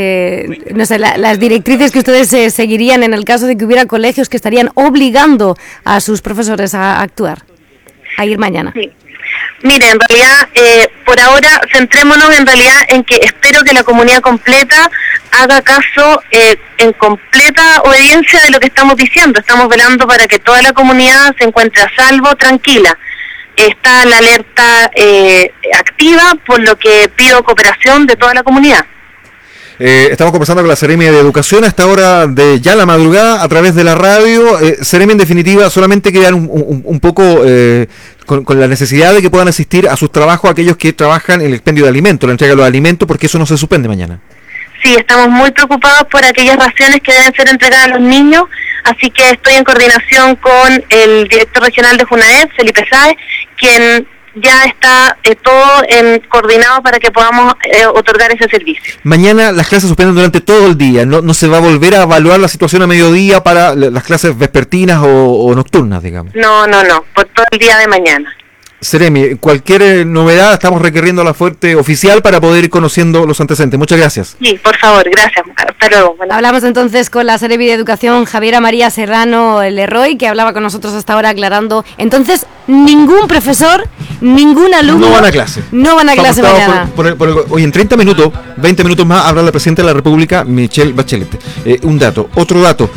directrices que ustedes seguirían en el caso de que hubiera colegios que estarían obligando a sus profesores a actuar, a ir mañana? Sí. Mire, en realidad, por ahora, centrémonos en realidad en que espero que la comunidad completa haga caso en completa obediencia de lo que estamos diciendo. Estamos velando para que toda la comunidad se encuentre a salvo, tranquila. Está la alerta activa, por lo que pido cooperación de toda la comunidad. Estamos conversando con la Seremi de Educación a esta hora de ya la madrugada a través de la radio. Seremi, en definitiva, solamente quedan un poco con la necesidad de que puedan asistir a sus trabajos aquellos que trabajan en el expendio de alimentos, la entrega de los alimentos, porque eso no se suspende mañana. Sí, estamos muy preocupados por aquellas raciones que deben ser entregadas a los niños, así que estoy en coordinación con el director regional de JUNAEV, Felipe Sáez, quien ya está todo coordinado para que podamos otorgar ese servicio. Mañana las clases suspenden durante todo el día, no se va a volver a evaluar la situación a mediodía para las clases vespertinas o nocturnas, digamos. No, por todo el día de mañana. Seremi, cualquier novedad estamos requiriendo a la fuente oficial para poder ir conociendo los antecedentes. Muchas gracias. Sí, por favor, gracias. Hasta luego. Bueno. Hablamos entonces con la Seremi de Educación, Javiera María Serrano Leroy, que hablaba con nosotros hasta ahora aclarando. Entonces, ningún profesor, ningún alumno... No van a clase. No van a clase mañana. Hoy en 30 minutos, 20 minutos más, habla la Presidenta de la República, Michelle Bachelet. Un dato. Otro dato.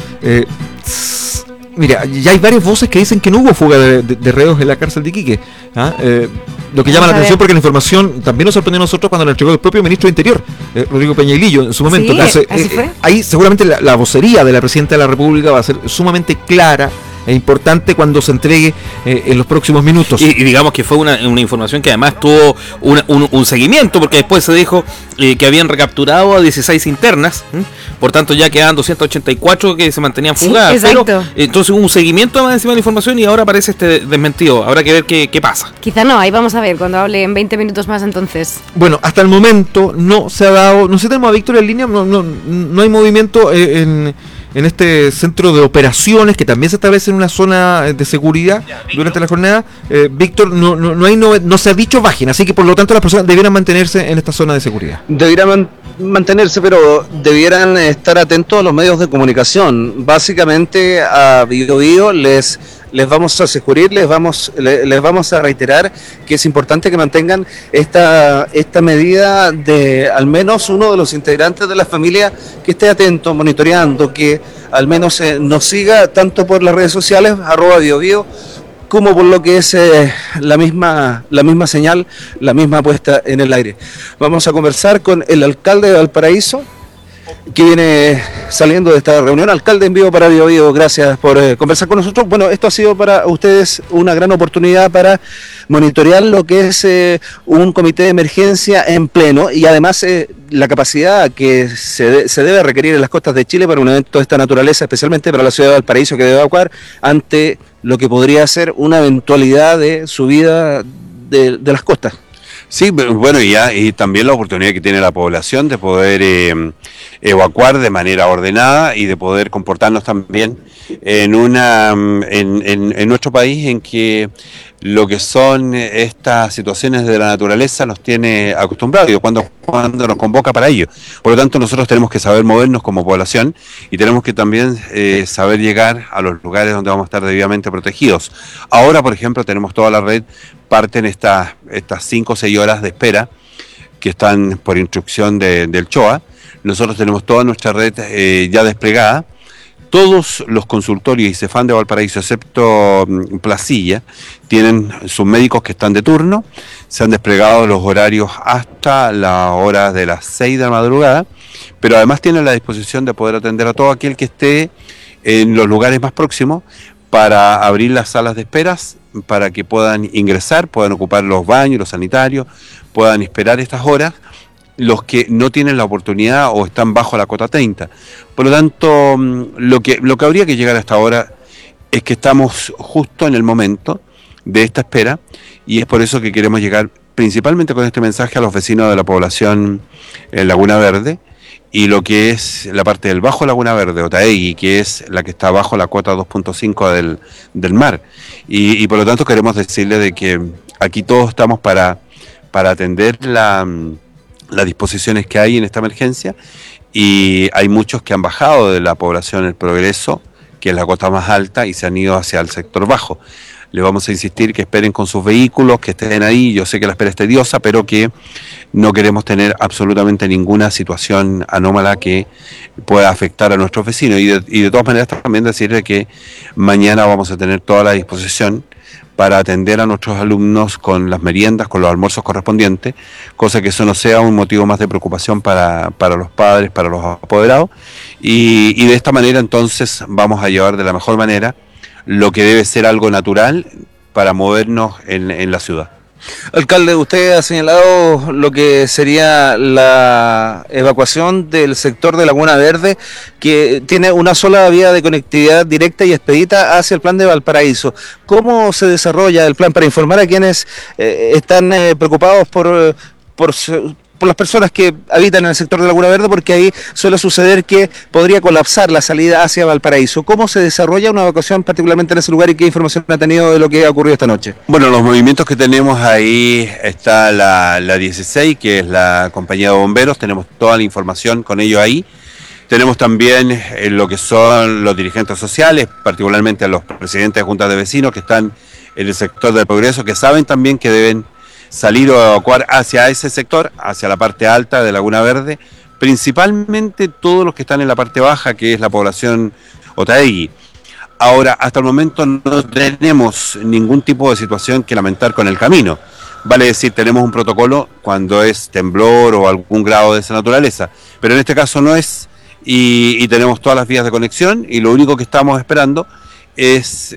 Mira, ya hay varias voces que dicen que no hubo fuga de reos en la cárcel de Iquique. Lo que llama la atención porque la información también nos sorprendió a nosotros cuando la entregó el propio ministro de Interior, Rodrigo Peñailillo, en su momento. Sí, entonces, así fue. Ahí seguramente la vocería de la Presidenta de la República va a ser sumamente clara e importante cuando se entregue en los próximos minutos. Y digamos que fue una información que además tuvo un seguimiento, porque después se dijo que habían recapturado a 16 internas, por tanto ya quedaban 284 que se mantenían fugadas. Sí, exacto. Pero entonces hubo un seguimiento más encima de la información y ahora aparece este desmentido. Habrá que ver qué pasa. Quizá no, ahí vamos a ver cuando hable en 20 minutos más entonces. Bueno, hasta el momento no se ha dado, no sé, tenemos a Víctor en línea, no hay movimiento en este centro de operaciones que también se establece en una zona de seguridad durante la jornada. Víctor, no se ha dicho bajen, así que por lo tanto las personas debieran mantenerse en esta zona de seguridad. Debieran mantenerse, pero debieran estar atentos a los medios de comunicación. Básicamente a Biobío les vamos a asegurar, les vamos a reiterar que es importante que mantengan esta medida de al menos uno de los integrantes de la familia que esté atento, monitoreando, que al menos nos siga tanto por las redes sociales, @Biobío, como por lo que es la misma señal, la misma puesta en el aire. Vamos a conversar con el alcalde de Valparaíso, que viene saliendo de esta reunión. Alcalde, en vivo para Biobío, gracias por conversar con nosotros. Bueno, esto ha sido para ustedes una gran oportunidad para monitorear lo que es un comité de emergencia en pleno y además la capacidad que se debe requerir en las costas de Chile para un evento de esta naturaleza, especialmente para la ciudad de Valparaíso, que debe evacuar ante lo que podría ser una eventualidad de subida de las costas. Sí, bueno, y también la oportunidad que tiene la población de poder evacuar de manera ordenada y de poder comportarnos también en nuestro país, en que lo que son estas situaciones de la naturaleza nos tiene acostumbrados cuando nos convoca para ello. Por lo tanto, nosotros tenemos que saber movernos como población y tenemos que también saber llegar a los lugares donde vamos a estar debidamente protegidos. Ahora, por ejemplo, tenemos toda la red, parten estas 5 o 6 horas de espera que están por instrucción del CHOA. Nosotros tenemos toda nuestra red ya desplegada. Todos los consultorios y CEFAM de Valparaíso, excepto Placilla, tienen sus médicos que están de turno. Se han desplegado los horarios hasta la hora de las 6 de la madrugada, pero además tienen la disposición de poder atender a todo aquel que esté en los lugares más próximos para abrir las salas de esperas, para que puedan ingresar, puedan ocupar los baños, los sanitarios, puedan esperar estas horas, los que no tienen la oportunidad o están bajo la cota 30. Por lo tanto, lo que habría que llegar hasta ahora es que estamos justo en el momento de esta espera y es por eso que queremos llegar principalmente con este mensaje a los vecinos de la población Laguna Verde y lo que es la parte del Bajo Laguna Verde, Otaegui, que es la que está bajo la cuota 2.5 del mar. Y por lo tanto queremos decirle de que aquí todos estamos para atender las disposiciones que hay en esta emergencia y hay muchos que han bajado de la población El Progreso, que es la cota más alta, y se han ido hacia el sector bajo. Les vamos a insistir que esperen con sus vehículos, que estén ahí. Yo sé que la espera es tediosa, pero que no queremos tener absolutamente ninguna situación anómala que pueda afectar a nuestros vecinos. Y de todas maneras también decirles que mañana vamos a tener toda la disposición para atender a nuestros alumnos con las meriendas, con los almuerzos correspondientes, cosa que eso no sea un motivo más de preocupación para los padres, para los apoderados, y de esta manera entonces vamos a llevar de la mejor manera lo que debe ser algo natural para movernos en la ciudad. Alcalde, usted ha señalado lo que sería la evacuación del sector de Laguna Verde, que tiene una sola vía de conectividad directa y expedita hacia el plan de Valparaíso. ¿Cómo se desarrolla el plan para informar a quienes están preocupados por por las personas que habitan en el sector de Laguna Verde, porque ahí suele suceder que podría colapsar la salida hacia Valparaíso. ¿Cómo se desarrolla una evacuación particularmente en ese lugar y qué información ha tenido de lo que ha ocurrido esta noche? Bueno, los movimientos que tenemos ahí está la 16, que es la compañía de bomberos, tenemos toda la información con ellos ahí. Tenemos también lo que son los dirigentes sociales, particularmente los presidentes de juntas de vecinos que están en el sector del Progreso, que saben también que deben salir o evacuar hacia ese sector, hacia la parte alta de Laguna Verde, principalmente todos los que están en la parte baja, que es la población Otaegui. Ahora, hasta el momento no tenemos ningún tipo de situación que lamentar con el camino. Vale decir, tenemos un protocolo cuando es temblor o algún grado de esa naturaleza, pero en este caso no es. Y tenemos todas las vías de conexión y lo único que estamos esperando es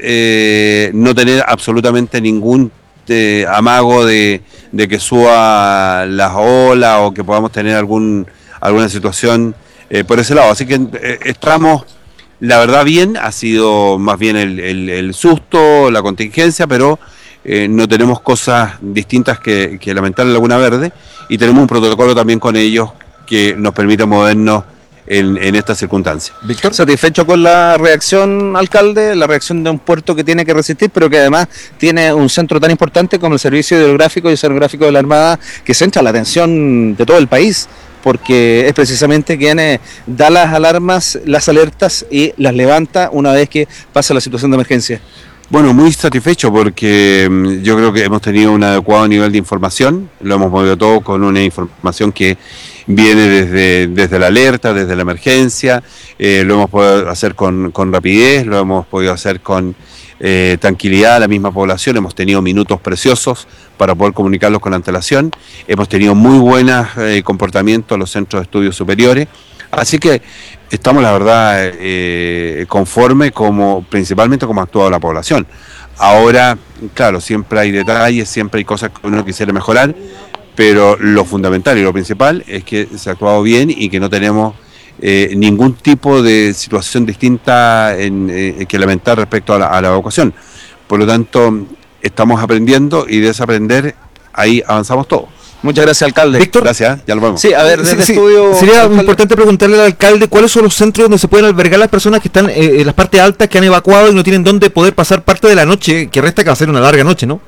no tener absolutamente ningún amago de que suba las olas o que podamos tener alguna situación por ese lado. Así que estamos, la verdad, bien. Ha sido más bien el susto, la contingencia, pero no tenemos cosas distintas que lamentar en Laguna Verde y tenemos un protocolo también con ellos que nos permite movernos en esta circunstancia. Víctor, ¿satisfecho con la reacción, alcalde? La reacción de un puerto que tiene que resistir, pero que además tiene un centro tan importante como el Servicio Hidrográfico y el Oceanográfico de la Armada, que centra la atención de todo el país, porque es precisamente quien da las alarmas, las alertas y las levanta una vez que pasa la situación de emergencia. Bueno, muy satisfecho porque yo creo que hemos tenido un adecuado nivel de información, lo hemos movido todo con una información que viene desde la alerta, desde la emergencia, lo hemos podido hacer con rapidez, lo hemos podido hacer con tranquilidad a la misma población, hemos tenido minutos preciosos para poder comunicarlos con antelación, hemos tenido muy buenos comportamientos en los centros de estudios superiores, así que estamos, la verdad, conforme principalmente como ha actuado la población. Ahora, claro, siempre hay detalles, siempre hay cosas que uno quisiera mejorar, pero lo fundamental y lo principal es que se ha actuado bien y que no tenemos ningún tipo de situación distinta que lamentar respecto a la evacuación. Por lo tanto, estamos aprendiendo y de ese aprender ahí avanzamos todos. Muchas gracias, alcalde. Víctor. Gracias, ya lo vemos. Sí, a ver, desde el estudio... Sería alcalde, importante preguntarle al alcalde cuáles son los centros donde se pueden albergar las personas que están en las partes altas, que han evacuado y no tienen dónde poder pasar parte de la noche, que resta que va a ser una larga noche, ¿no?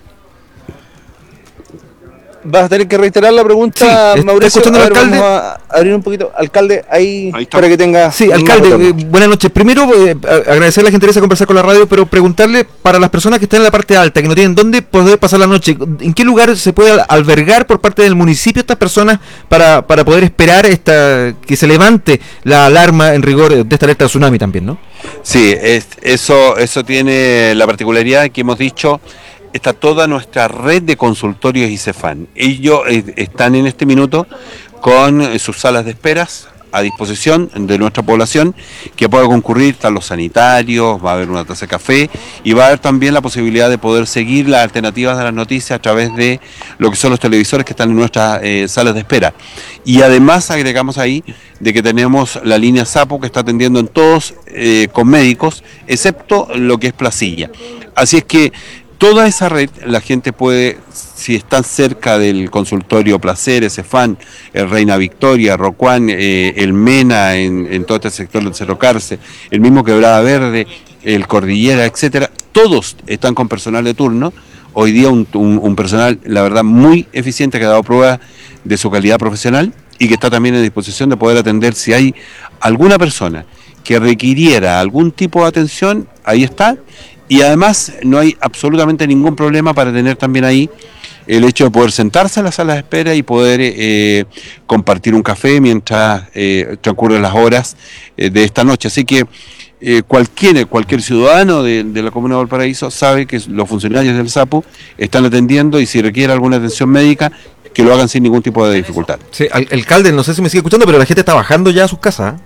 Vas a tener que reiterar la pregunta, sí, Mauricio. ¿Está escuchando al alcalde? Vamos a abrir un poquito. Alcalde, ahí para que tenga... Sí, alcalde, buenas noches. Primero, agradecer la gentileza de conversar con la radio, pero preguntarle para las personas que están en la parte alta, que no tienen dónde poder pasar la noche, ¿en qué lugar se puede albergar por parte del municipio estas personas para poder esperar que se levante la alarma en rigor de esta alerta de tsunami también, ¿no? Sí, eso tiene la particularidad que hemos dicho. Está toda nuestra red de consultorios ICEFAN. Ellos están en este minuto con sus salas de esperas a disposición de nuestra población que pueda concurrir, están los sanitarios, va a haber una taza de café y va a haber también la posibilidad de poder seguir las alternativas de las noticias a través de lo que son los televisores que están en nuestras salas de espera. Y además agregamos ahí de que tenemos la línea Sapo que está atendiendo en todos con médicos, excepto lo que es Placilla. Así es que toda esa red, la gente puede, si están cerca del consultorio Placeres, Cefán, el Reina Victoria, Rocuán, el Mena, en todo este sector del Cerro Carce, el mismo Quebrada Verde, el Cordillera, etcétera, todos están con personal de turno. Hoy día un personal, la verdad, muy eficiente, que ha dado prueba de su calidad profesional y que está también en disposición de poder atender si hay alguna persona que requiriera algún tipo de atención, ahí está. Y además no hay absolutamente ningún problema para tener también ahí el hecho de poder sentarse en la sala de espera y poder compartir un café mientras transcurren las horas de esta noche. Así que cualquier ciudadano de la Comuna de Valparaíso sabe que los funcionarios del SAPU están atendiendo y si requiere alguna atención médica, que lo hagan sin ningún tipo de dificultad. Sí, alcalde, no sé si me sigue escuchando, pero la gente está bajando ya a sus casas,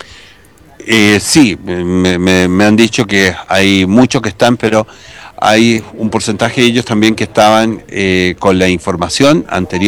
sí, me han dicho que hay muchos que están, pero hay un porcentaje de ellos también que estaban con la información anterior